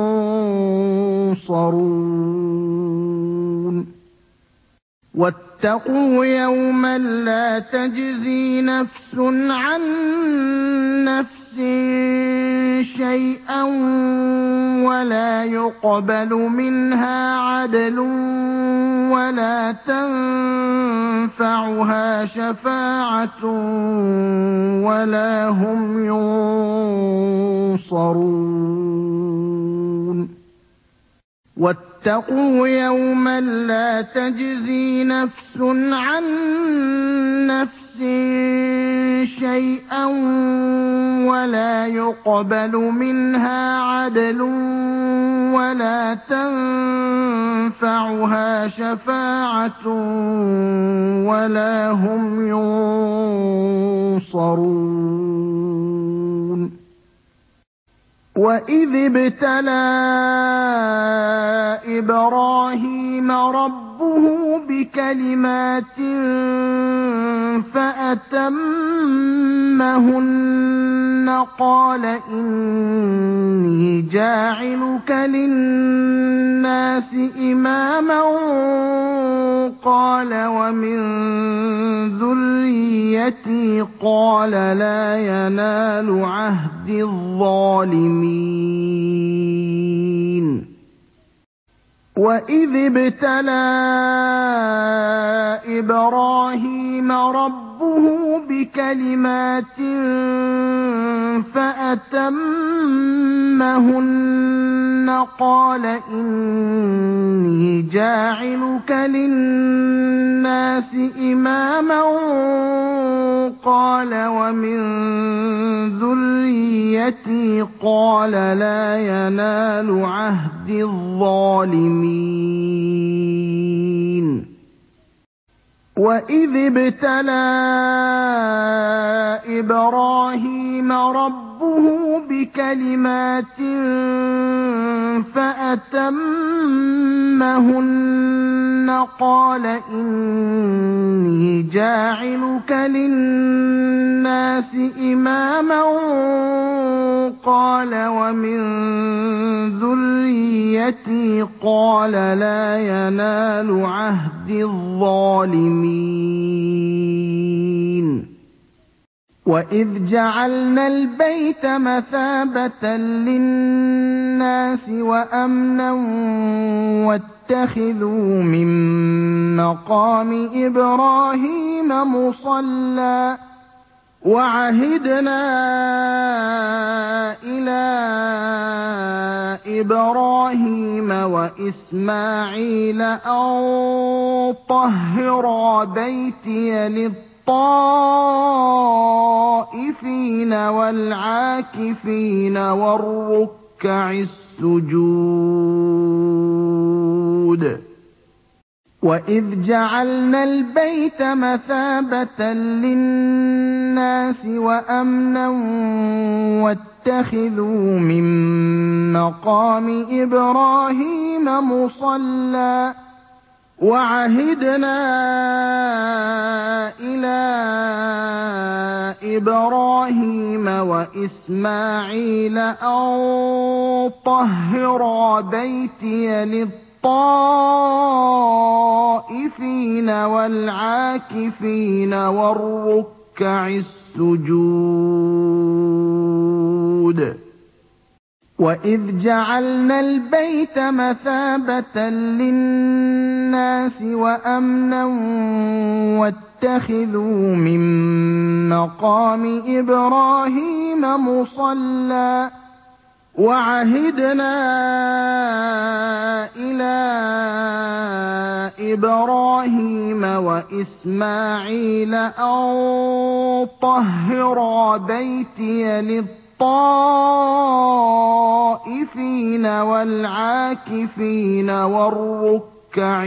يُنصَرُونَ وَاتَّقُوا يَوْمًا لَّا تَجْزِي نَفْسٌ عَن نَّفْسٍ شَيْئًا وَلَا يُقْبَلُ مِنْهَا عَدْلٌ وَلَا تَنفَعُهَا شَفَاعَةٌ وَلَا هُمْ يُنصَرُونَ وَاتَّقُوا يَوْمًا لَّا تَجْزِي نَفْسٌ عَن نَّفْسٍ شَيْئًا وَلَا يُقْبَلُ مِنْهَا عَدْلٌ وَلَا تَنفَعُهَا شَفَاعَةٌ وَلَا هُمْ يُنصَرُونَ وَإِذِ ابْتَلَىٰ إِبْرَاهِيمَ رَبُّهُ بِكَلِمَاتٍ فَأَتَمَّهُنَّ قَالَ إِنِّي جَاعِلُكَ لِلنَّاسِ إِمَامًا قَالَ وَمِن ذُرِّيَّتِي قَالَ لَا يَنَالُ عَهْدِي الظَّالِمِينَ وَإِذِ ابْتَلَىٰ إِبْرَاهِيمَ رَبُّهُ بِكَلِمَاتٍ فَأَتَمَّهُنَّ قَالَ إِنِّي جَاعِلُكَ لِلنَّاسِ إِمَامًا قَالَ وَمِن ذُرِّيَّتِي قَالَ لَا يَنَالُ عَهْدِي الظَّالِمِينَ وَإِذِ ابْتَلَىٰ إِبْرَاهِيمَ رَبُّهُ بِكَلِمَاتٍ فَأَتَمَّهُنَّ قَالَ إِنِّي جَاعِلُكَ لِلنَّاسِ إِمَامًا قَالَ وَمِن ذُرِّيَّتِي قَالَ لَا يَنَالُ عَهْدِي الظَّالِمِينَ وَإِذْ جَعَلْنَا الْبَيْتَ مَثَابَةً لِّلنَّاسِ وَأَمْنًا وَاتَّخِذُوا مِن مَّقَامِ إِبْرَاهِيمَ مُصَلًّى وَعَهِدْنَا إِلَىٰ إِبْرَاهِيمَ وَإِسْمَاعِيلَ أَن طَهِّرَا بَيْتِيَ لِلطَّائِفِينَ وَالْعَاكِفِينَ وَالرُّكَّعِ السُّجُودِ وَإِذْ جَعَلْنَا الْبَيْتَ مَثَابَةً لِّلنَّاسِ وَأَمْنًا وَاتَّخِذُوا مِن مَّقَامِ إِبْرَاهِيمَ مُصَلًّى وَعَهِدْنَا إِلَىٰ إِبْرَاهِيمَ وَإِسْمَاعِيلَ أَن طَهِّرَا بَيْتِيَ لِلطَّائِفِينَ وَالْعَاكِفِينَ وَالرُّكَّعِ السُّجُودِ وَإِذْ جَعَلْنَا الْبَيْتَ مَثَابَةً لِّلنَّاسِ وَأَمْنًا وَاتَّخِذُوا مِن مَّقَامِ إِبْرَاهِيمَ مُصَلًّى ۖ وَعَهِدْنَا إِلَىٰ إِبْرَاهِيمَ وَإِسْمَاعِيلَ أَن طَهِّرَا بَيْتِيَ لِلطَّائِفِينَ وَالْعَاكِفِينَ وَالرُّكَّعِ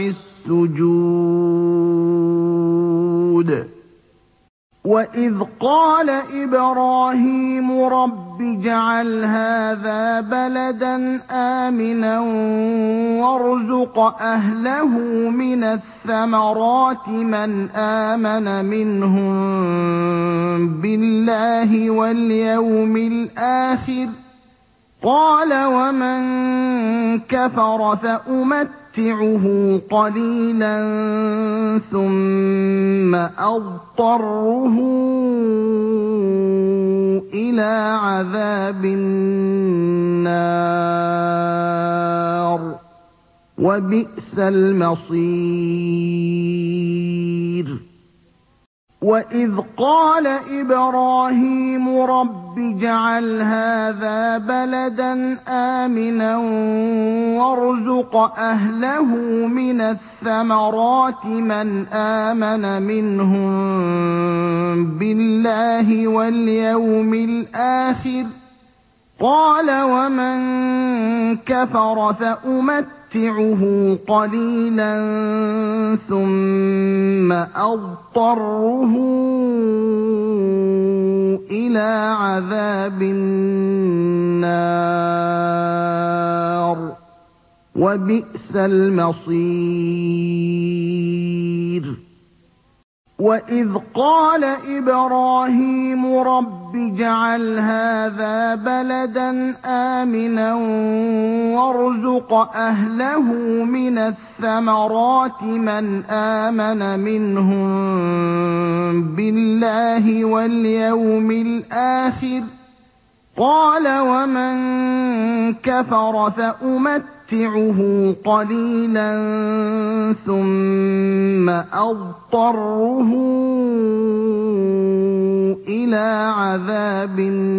السُّجُودِ وَإِذْ قَالَ إِبْرَاهِيمُ رَبِّ اجْعَلْ هَٰذَا بَلَدًا آمِنًا وَارْزُقْ أَهْلَهُ مِنَ الثَّمَرَاتِ مَنْ آمَنَ مِنْهُم بِاللَّهِ وَالْيَوْمِ الْآخِرِ ۖ قَالَ وَمَن كَفَرَ فَأُمَتِّعُهُ قَلِيلًا ثُمَّ أَضْطَرُّهُ إِلَىٰ عَذَابِ النَّارِ ۖ وَبِئْسَ الْمَصِيرُ وَإِذْ قَالَ إِبْرَاهِيمُ رَبِّ اجْعَلْ هَٰذَا بَلَدًا آمِنًا وَارْزُقْ أَهْلَهُ مِنَ الثَّمَرَاتِ مَنْ آمَنَ مِنْهُم بِاللَّهِ وَالْيَوْمِ الْآخِرِ ۖ قَالَ وَمَن كَفَرَ فَأُمَتِّعُهُ قَلِيلًا ثُمَّ أَضْطَرُّهُ إِلَىٰ عَذَابِ النَّارِ ۖ وَبِئْسَ الْمَصِيرُ وَإِذْ قَالَ إِبْرَاهِيمُ رَبِّ اجْعَلْ هَٰذَا بَلَدًا آمِنًا وَارْزُقْ أَهْلَهُ مِنَ الثَّمَرَاتِ مَنْ آمَنَ مِنْهُم بِاللَّهِ وَالْيَوْمِ الْآخِرِ ۖ قَالَ وَمَن كَفَرَ فَأُمَتِّعُهُ قَلِيلًا ثُمَّ أَضْطَرُّهُ إِلَىٰ عَذَابِ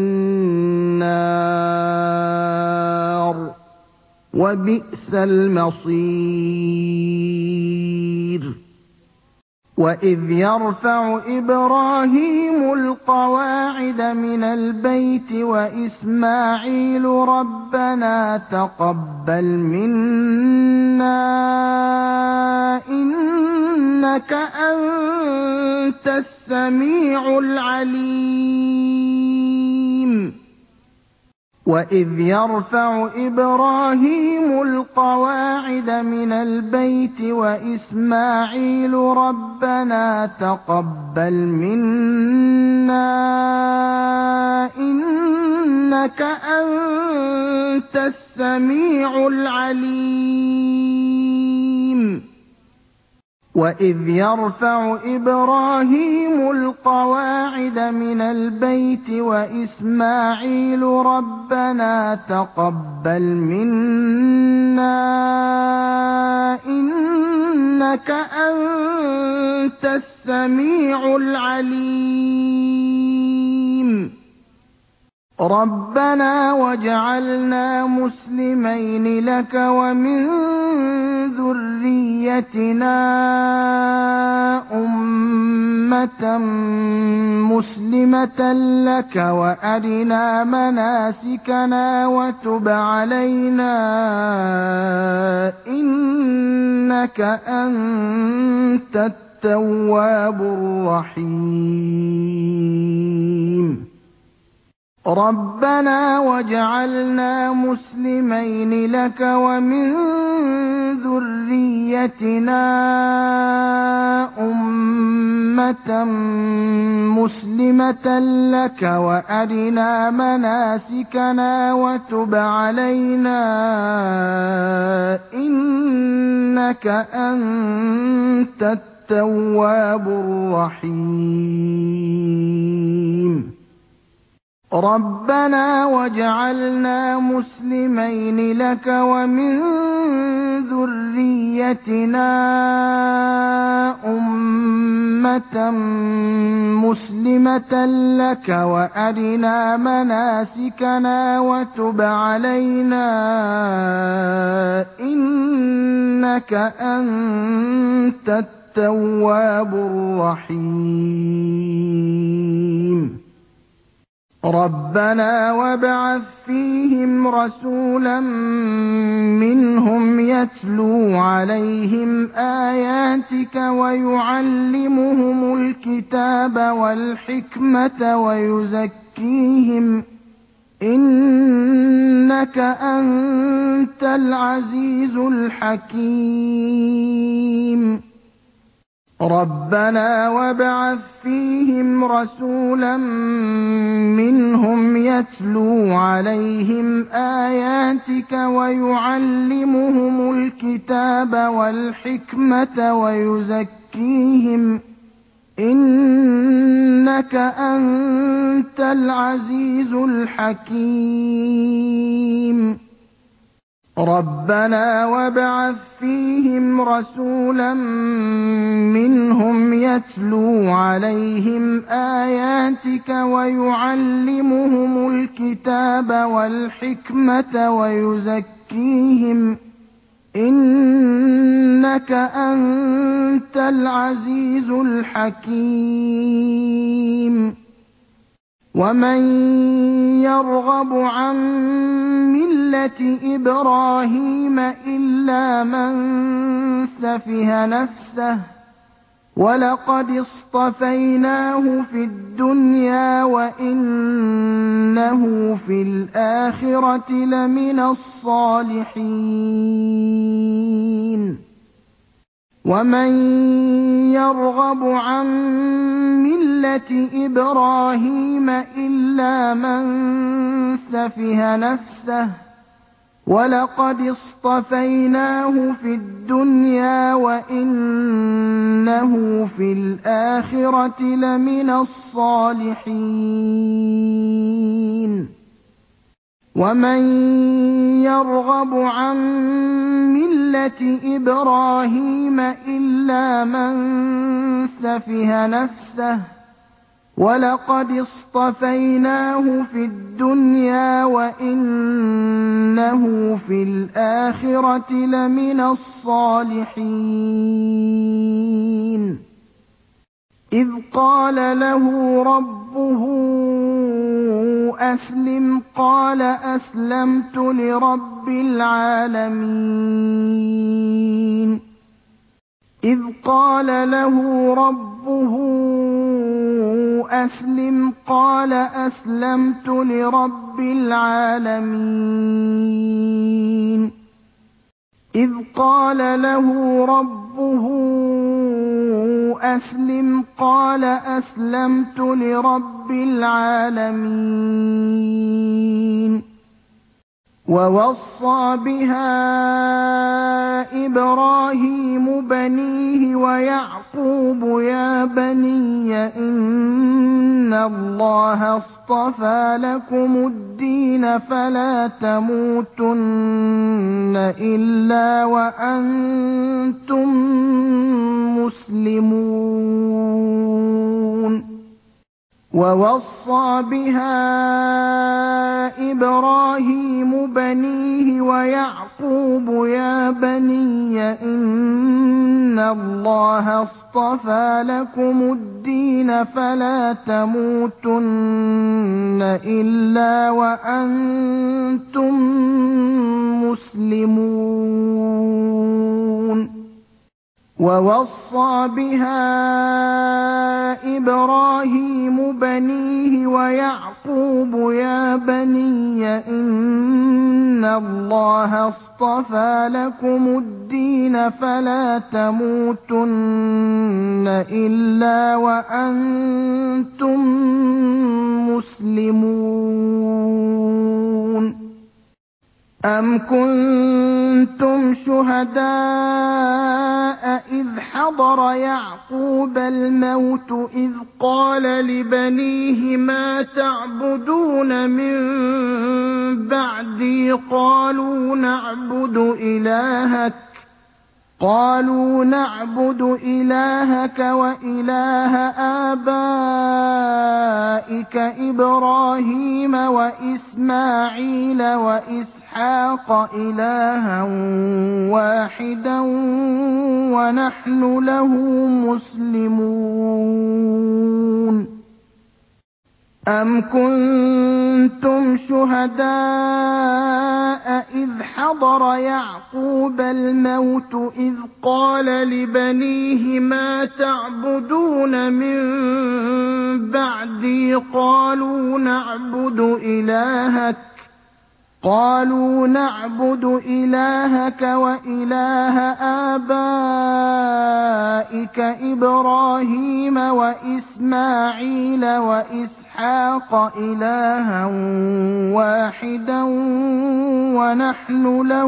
النَّارِ ۖ وَبِئْسَ الْمَصِيرُ وَإِذْ يَرْفَعُ إِبْرَاهِيمُ الْقَوَاعِدَ مِنَ الْبَيْتِ وَإِسْمَاعِيلُ رَبَّنَا تَقَبَّلْ مِنَّا إِنَّكَ أَنتَ السَّمِيعُ الْعَلِيمُ وَإِذْ يَرْفَعُ إِبْرَاهِيمُ الْقَوَاعِدَ مِنَ الْبَيْتِ وَإِسْمَاعِيلُ رَبَّنَا تَقَبَّلْ مِنَّا إِنَّكَ أَنتَ السَّمِيعُ الْعَلِيمُ وَإِذْ يَرْفَعُ إِبْرَاهِيمُ الْقَوَاعِدَ مِنَ الْبَيْتِ وَإِسْمَاعِيلُ رَبَّنَا تَقَبَّلْ مِنَّا إِنَّكَ أَنتَ السَّمِيعُ الْعَلِيمُ رَبَّنَا وَاجْعَلْنَا مُسْلِمَيْنِ لَكَ وَمِن ذُرِّيَّتِنَا أُمَّةً مُّسْلِمَةً لَّكَ وَأَرِنَا مَنَاسِكَنَا وَتُبْ عَلَيْنَا إِنَّكَ أَنتَ التَّوَّابُ الرَّحِيمُ رَبَّنَا وَاجْعَلْنَا مُسْلِمَيْنِ لَكَ وَمِن ذُرِّيَّتِنَا أُمَّةً مُّسْلِمَةً لَّكَ وَأَرِنَا مَنَاسِكَنَا وَتُبْ عَلَيْنَا إِنَّكَ أَنتَ التَّوَّابُ الرَّحِيمُ رَبَّنَا وَاجْعَلْنَا مُسْلِمَيْنِ لَكَ وَمِن ذُرِّيَّتِنَا أُمَّةً مُّسْلِمَةً لَّكَ وَأَرِنَا مَنَاسِكَنَا وَتُبْ عَلَيْنَا ۖ إِنَّكَ أَنتَ التَّوَّابُ الرَّحِيمُ رَبَّنَا وَابْعَثْ فِيهِمْ رَسُولًا مِّنْهُمْ يَتْلُو عَلَيْهِمْ آيَاتِكَ وَيُعَلِّمُهُمُ الْكِتَابَ وَالْحِكْمَةَ وَيُزَكِّيهِمْ ۚ إِنَّكَ أَنتَ الْعَزِيزُ الْحَكِيمُ رَبَّنَا وَابْعَثْ فِيهِمْ رَسُولًا مِّنْهُمْ يَتْلُو عَلَيْهِمْ آيَاتِكَ وَيُعَلِّمُهُمُ الْكِتَابَ وَالْحِكْمَةَ وَيُزَكِّيهِمْ ۚ إِنَّكَ أَنتَ الْعَزِيزُ الْحَكِيمُ رَبَّنَا وَابْعَثْ فِيهِمْ رَسُولًا مِّنْهُمْ يَتْلُو عَلَيْهِمْ آيَاتِكَ وَيُعَلِّمُهُمُ الْكِتَابَ وَالْحِكْمَةَ وَيُزَكِّيهِمْ ۚ إِنَّكَ أَنتَ الْعَزِيزُ الْحَكِيمُ وَمَن يَرْغَبُ عَن مِّلَّةِ إِبْرَاهِيمَ إِلَّا مَن سَفِهَ نَفْسَهُ ۚ وَلَقَدِ اصْطَفَيْنَاهُ فِي الدُّنْيَا وَإِنَّهُ فِي الْآخِرَةِ لَمِنَ الصَّالِحِينَ وَمَن يَرْغَبُ عَن مِّلَّةِ إِبْرَاهِيمَ إِلَّا مَن سَفِهَ نَفْسَهُ ۚ وَلَقَدِ اصْطَفَيْنَاهُ فِي الدُّنْيَا وَإِنَّهُ فِي الْآخِرَةِ لَمِنَ الصَّالِحِينَ وَمَن يَرْغَبُ عَن مِّلَّةِ إِبْرَاهِيمَ إِلَّا مَن سَفِهَ نَفْسَهُ ۚ وَلَقَدِ اصْطَفَيْنَاهُ فِي الدُّنْيَا وَإِنَّهُ فِي الْآخِرَةِ لَمِنَ الصَّالِحِينَ إِذْ قَالَ لَهُ رَبُّهُ أَسْلِمْ قَالَ أَسْلَمْتُ لِرَبِّ الْعَالَمِينَ إِذْ قَالَ لَهُ رَبُّهُ أَسْلِمْ قَالَ أَسْلَمْتُ لِرَبِّ الْعَالَمِينَ إِذْ قَالَ لَهُ رَبُّهُ أَسْلِمْ قَالَ أَسْلَمْتُ لِرَبِّ الْعَالَمِينَ وَوَصَّىٰ بِهَا إِبْرَاهِيمُ بَنِيهِ وَيَعْقُوبُ يَا بَنِيَّ إِنَّ اللَّهَ اصْطَفَىٰ لَكُمُ الدِّينَ فَلَا تَمُوتُنَّ إِلَّا وَأَنتُم مُّسْلِمُونَ وَوَصَّىٰ بِهَا إِبْرَاهِيمُ بَنِيهِ وَيَعْقُوبُ يَا بَنِيَّ إِنَّ اللَّهَ اصْطَفَىٰ لَكُمُ الدِّينَ فَلَا تَمُوتُنَّ إِلَّا وَأَنتُم مُّسْلِمُونَ وَوَصَّىٰ بِهَا إِبْرَاهِيمُ بَنِيهِ وَيَعْقُوبُ يَا بَنِيَّ إِنَّ اللَّهَ اصْطَفَىٰ لَكُمُ الدِّينَ فَلَا تَمُوتُنَّ إِلَّا وَأَنتُم مُّسْلِمُونَ أَمْ كُنتُمْ شُهَدَاءَ إِذْ حَضَرَ يَعْقُوبَ الْمَوْتُ إِذْ قَالَ لِبَنِيهِ مَا تَعْبُدُونَ مِن بَعْدِي قَالُوا نَعْبُدُ إِلَٰهَكَ قالوا نعبد إلهك وإله آبائك إبراهيم وإسماعيل وإسحاق إلها واحدا ونحن له مسلمون أَمْ كُنتُمْ شُهَدَاءَ إِذْ حَضَرَ يَعْقُوبَ الْمَوْتُ إِذْ قَالَ لِبَنِيهِ مَا تَعْبُدُونَ مِن بَعْدِي قَالُوا نَعْبُدُ إِلَٰهَكَ قالوا نعبد إلهك وإله آبائك إبراهيم وإسماعيل وإسحاق إلها واحدا ونحن له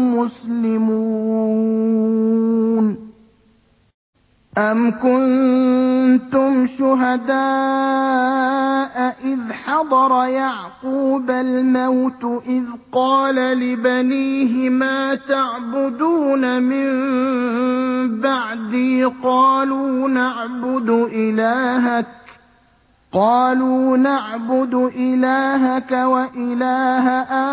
مسلمون أَمْ كُنتُمْ شُهَدَاءَ إِذْ حَضَرَ يَعْقُوبَ الْمَوْتُ إِذْ قَالَ لِبَنِيهِ مَا تَعْبُدُونَ مِن بَعْدِي قَالُوا نَعْبُدُ إِلَٰهَكَ قالوا نعبد إلهك وإله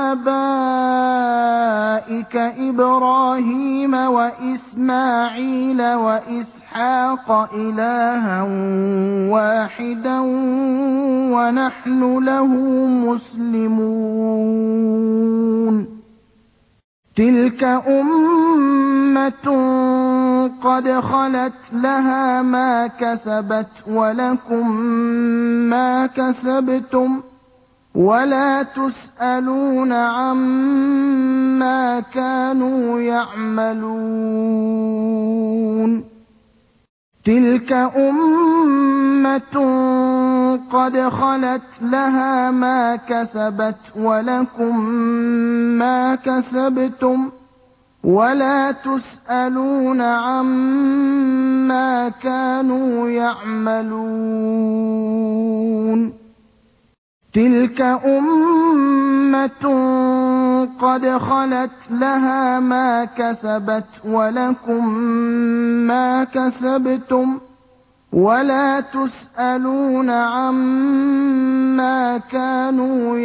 آبائك إبراهيم وإسماعيل وإسحاق إلها واحدا ونحن له مسلمون تلك أمة قد خلت لها ما كسبت ولكم ما كسبتم ولا تسألون عما كانوا يعملون تلك أمة قد خلت لها ما كسبت ولكم ما كسبتم ولا تسألون عما كانوا يعملون تلك أمة قد خلت لها ما كسبت ولكم ما كسبتم ولا تسألون عما كانوا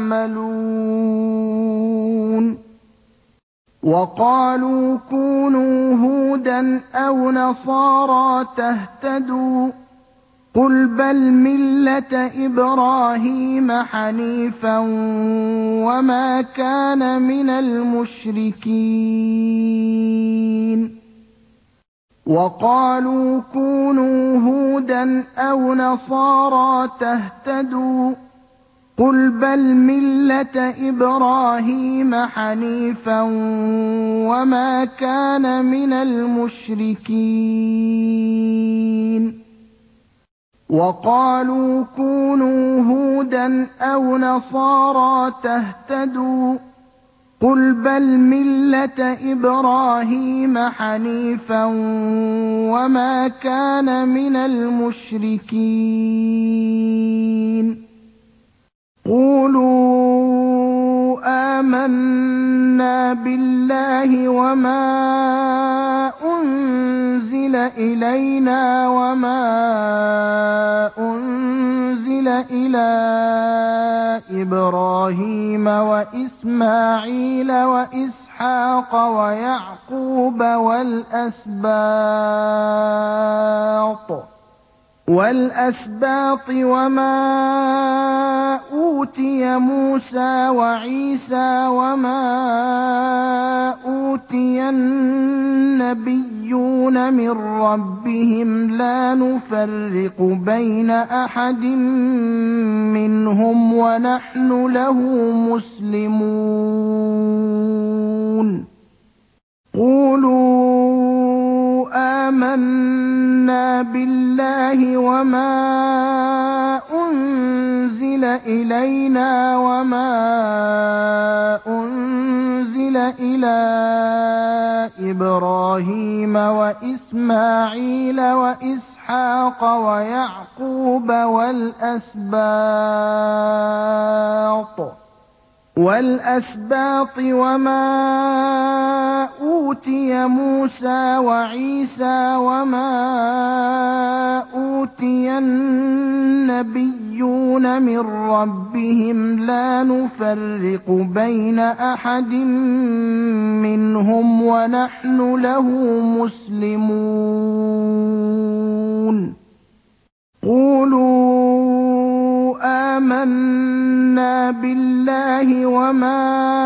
يعملون وقالوا كونوا هودا أو نصارى تهتدوا قل بل ملة إبراهيم حنيفا وما كان من المشركين وقالوا كونوا هودا أو نصارى تهتدوا قل بل ملة إبراهيم حنيفا وما كان من المشركين وقالوا كونوا هودا أو نصارى تهتدوا قل بل ملة إبراهيم حنيفا وما كان من المشركين قولوا آمنا بالله وما أنزل إلينا وما أنزل إلى إبراهيم وإسماعيل وإسحاق ويعقوب والأسباط والأسباط وما أوتي موسى وعيسى وما أوتي النبيون من ربهم لا نفرق بين أحد منهم ونحن له مسلمون قولوا آمنا بالله وما أنزل إلينا وما أنزل أُنزِلَ إِلَىٰ إِبْرَاهِيمَ وَإِسْمَاعِيلَ وَإِسْحَاقَ وَيَعْقُوبَ وَالْأَسْبَاطِ وَالْأَسْبَاطِ وَمَا أُوتِيَ مُوسَىٰ وَعِيسَىٰ وَمَا أُوتِيَ النَّبِيُّونَ مِن رَّبِّهِمْ لَا نُفَرِّقُ بَيْنَ أَحَدٍ مِّنْهُمْ وَنَحْنُ لَهُ مُسْلِمُونَ قُولُوا آمَنَّا بِاللَّهِ وَمَا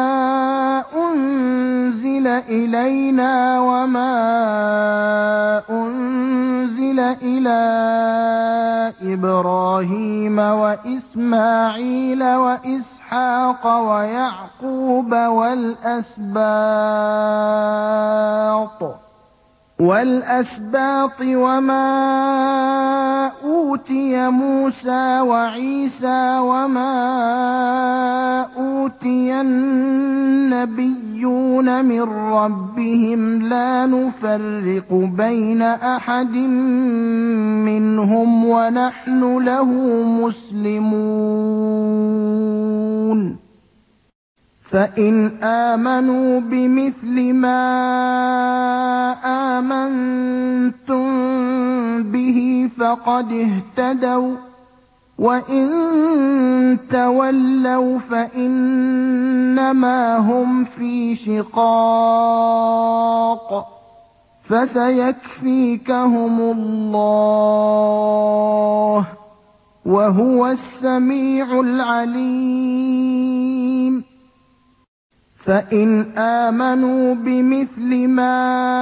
أُنزِلَ إِلَيْنَا وَمَا أُنزِلَ إِلَىٰ إِبْرَاهِيمَ وَإِسْمَاعِيلَ وَإِسْحَاقَ وَيَعْقُوبَ وَالْأَسْبَاطِ وَالْأَسْبَاطِ وَمَا أُوتِيَ مُوسَىٰ وَعِيسَىٰ وَمَا أُوتِيَ النَّبِيُّونَ مِن رَّبِّهِمْ لَا نُفَرِّقُ بَيْنَ أَحَدٍ مِّنْهُمْ وَنَحْنُ لَهُ مُسْلِمُونَ فَإِنْ آمَنُوا بِمِثْلِ مَا آمَنتُم بِهِ فَقَدِ اهْتَدَوا ۖ وَّإِن تَوَلَّوْا فَإِنَّمَا هُمْ فِي شِقَاقٍ ۖ فَسَيَكْفِيكَهُمُ اللَّهُ ۚ وَهُوَ السَّمِيعُ الْعَلِيمُ فَإِنْ آمَنُوا بِمِثْلِ مَا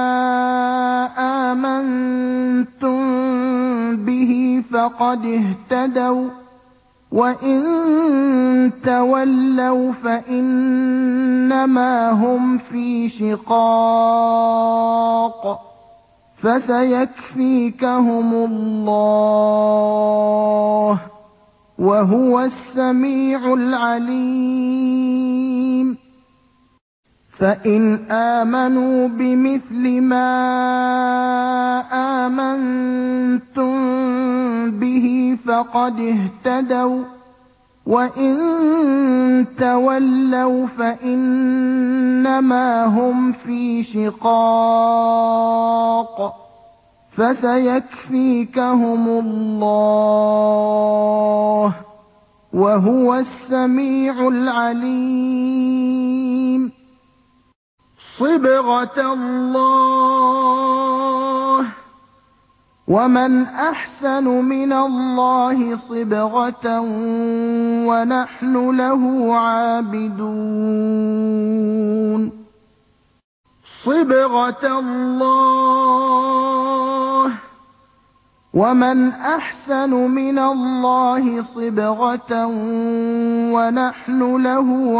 آمَنتُم بِهِ فَقَدِ اهْتَدَوا ۖ وَّإِن تَوَلَّوْا فَإِنَّمَا هُمْ فِي شِقَاقٍ ۖ فَسَيَكْفِيكَهُمُ اللَّهُ ۚ وَهُوَ السَّمِيعُ الْعَلِيمُ فَإِنْ آمَنُوا بِمِثْلِ مَا آمَنتُم بِهِ فَقَدِ اهْتَدَوا ۖ وَّإِن تَوَلَّوْا فَإِنَّمَا هُمْ فِي شِقَاقٍ ۖ فَسَيَكْفِيكَهُمُ اللَّهُ ۚ وَهُوَ السَّمِيعُ الْعَلِيمُ صِبْغَةَ اللَّهِ ۖ وَمَنْ أَحْسَنُ مِنَ اللَّهِ صِبْغَةً ۖ وَنَحْنُ لَهُ عَابِدُونَ صِبْغَةَ اللَّهِ ۖ وَمَنْ أَحْسَنُ مِنَ اللَّهِ صِبْغَةً ۖ وَنَحْنُ لَهُ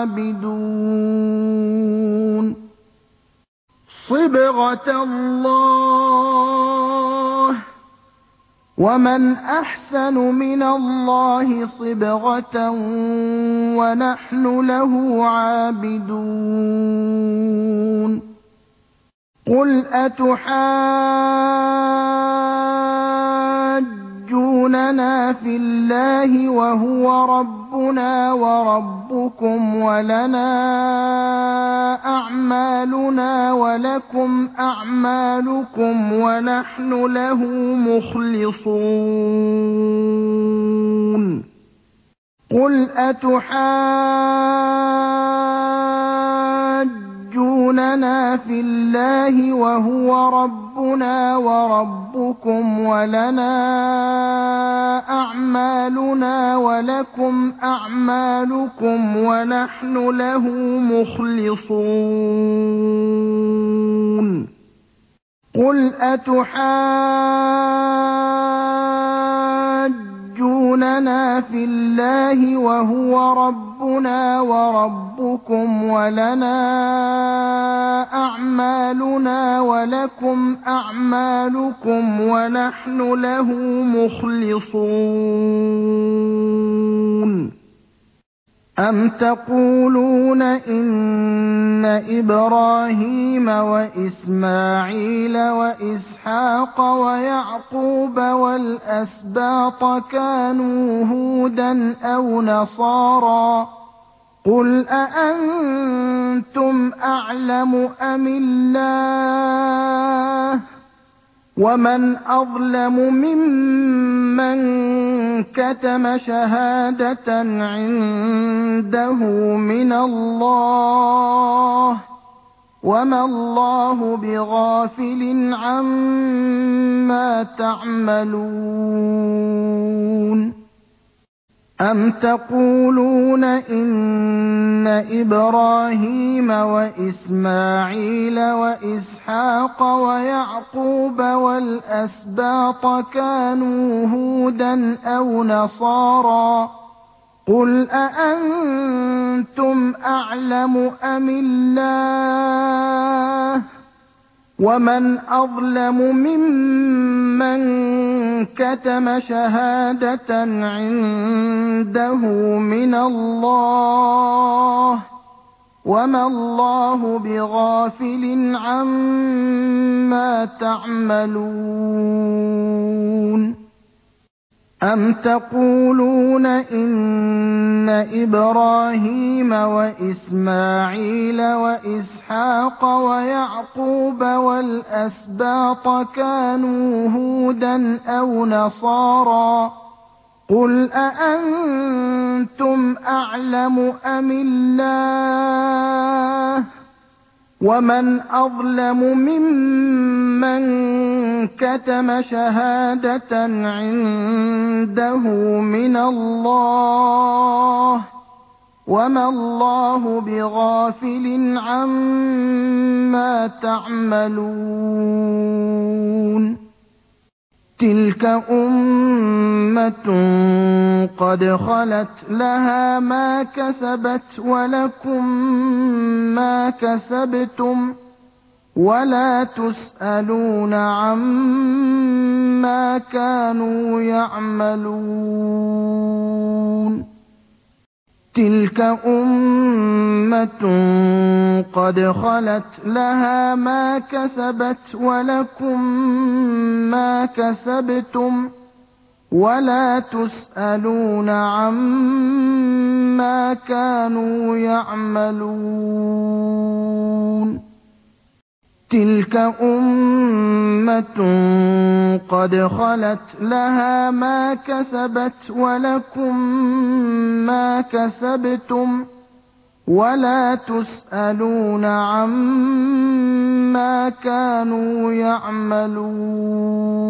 عَابِدُونَ صِبْغَةَ اللَّهِ ۖ وَمَنْ أَحْسَنُ مِنَ اللَّهِ صِبْغَةً ۖ وَنَحْنُ لَهُ عَابِدُونَ قُلْ أَتُحَاجُّونَنَا فِي اللَّهِ وَهُوَ رَبُّنَا وَرَبُّكُمْ وَلَنَا أَعْمَالُنَا وَلَكُمْ أَعْمَالُكُمْ وَنَحْنُ لَهُ مُخْلِصُونَ قُلْ أَتُحَاجُّونَنَا فِي اللَّهِ وَهُوَ رَبُّنَا وَرَبُّكُمْ وَلَنَا أَعْمَالُنَا وَلَكُمْ أَعْمَالُكُمْ وَنَحْنُ لَهُ مُخْلِصُونَ قُلْ أَتُحَاجُّونَنَا فِي اللَّهِ وَهُوَ رَبُّنَا وَرَبُّكُمْ وَلَنَا أَعْمَالُنَا وَلَكُمْ أَعْمَالُكُمْ وَنَحْنُ لَهُ مُخْلِصُونَ أَمْ تَقُولُونَ إِنَّ إِبْرَاهِيمَ وَإِسْمَاعِيلَ وَإِسْحَاقَ وَيَعْقُوبَ وَالْأَسْبَاطَ كَانُوا هُودًا أَوْ نَصَارَىٰ ۗ قُلْ أَأَنتُمْ أَعْلَمُ أَمِ اللَّهُ ۗ وَمَنْ أَظْلَمُ مِمَّن كَتَمَ شَهَادَةً عِندَهُ مِنَ اللَّهِ ۗ وَمَا اللَّهُ بِغَافِلٍ عَمَّا تَعْمَلُونَ أَمْ تَقُولُونَ إِنَّ إِبْرَاهِيمَ وَإِسْمَاعِيلَ وَإِسْحَاقَ وَيَعْقُوبَ وَالْأَسْبَاطَ كَانُوا هُودًا أَوْ نَصَارَىٰ ۗ قُلْ أَأَنتُمْ أَعْلَمُ أَمِ اللَّهُ ۗ وَمَنْ أَظْلَمُ مِمَّن كَتَمَ شَهَادَةً عِندَهُ مِنَ اللَّهِ ۗ وَمَا اللَّهُ بِغَافِلٍ عَمَّا تَعْمَلُونَ أَمْ تَقُولُونَ إِنَّ إِبْرَاهِيمَ وَإِسْمَاعِيلَ وَإِسْحَاقَ وَيَعْقُوبَ وَالْأَسْبَاطَ كَانُوا هُودًا أَوْ نَصَارَىٰ ۗ قُلْ أَأَنتُمْ أَعْلَمُ أَمِ اللَّهُ ۗ وَمَنْ أَظْلَمُ مِمَّن كَتَمَ شَهَادَةً عِندَهُ مِنَ اللَّهِ ۗ وَمَا اللَّهُ بِغَافِلٍ عَمَّا تَعْمَلُونَ تِلْكَ أُمَّةٌ قَدْ خَلَتْ لَهَا مَا كَسَبَتْ وَلَكُم مَّا كَسَبْتُمْ ۖ وَلَا تُسْأَلُونَ عَمَّا كَانُوا يَعْمَلُونَ تِلْكَ أُمَّةٌ قَدْ خَلَتْ لَهَا مَا كَسَبَتْ وَلَكُم مَّا كَسَبْتُمْ ۖ وَلَا تُسْأَلُونَ عَمَّا كَانُوا يَعْمَلُونَ تِلْكَ أُمَّةٌ قَدْ خَلَتْ لَهَا مَا كَسَبَتْ وَلَكُم مَّا كَسَبْتُمْ ۖ وَلَا تُسْأَلُونَ عَمَّا كَانُوا يَعْمَلُونَ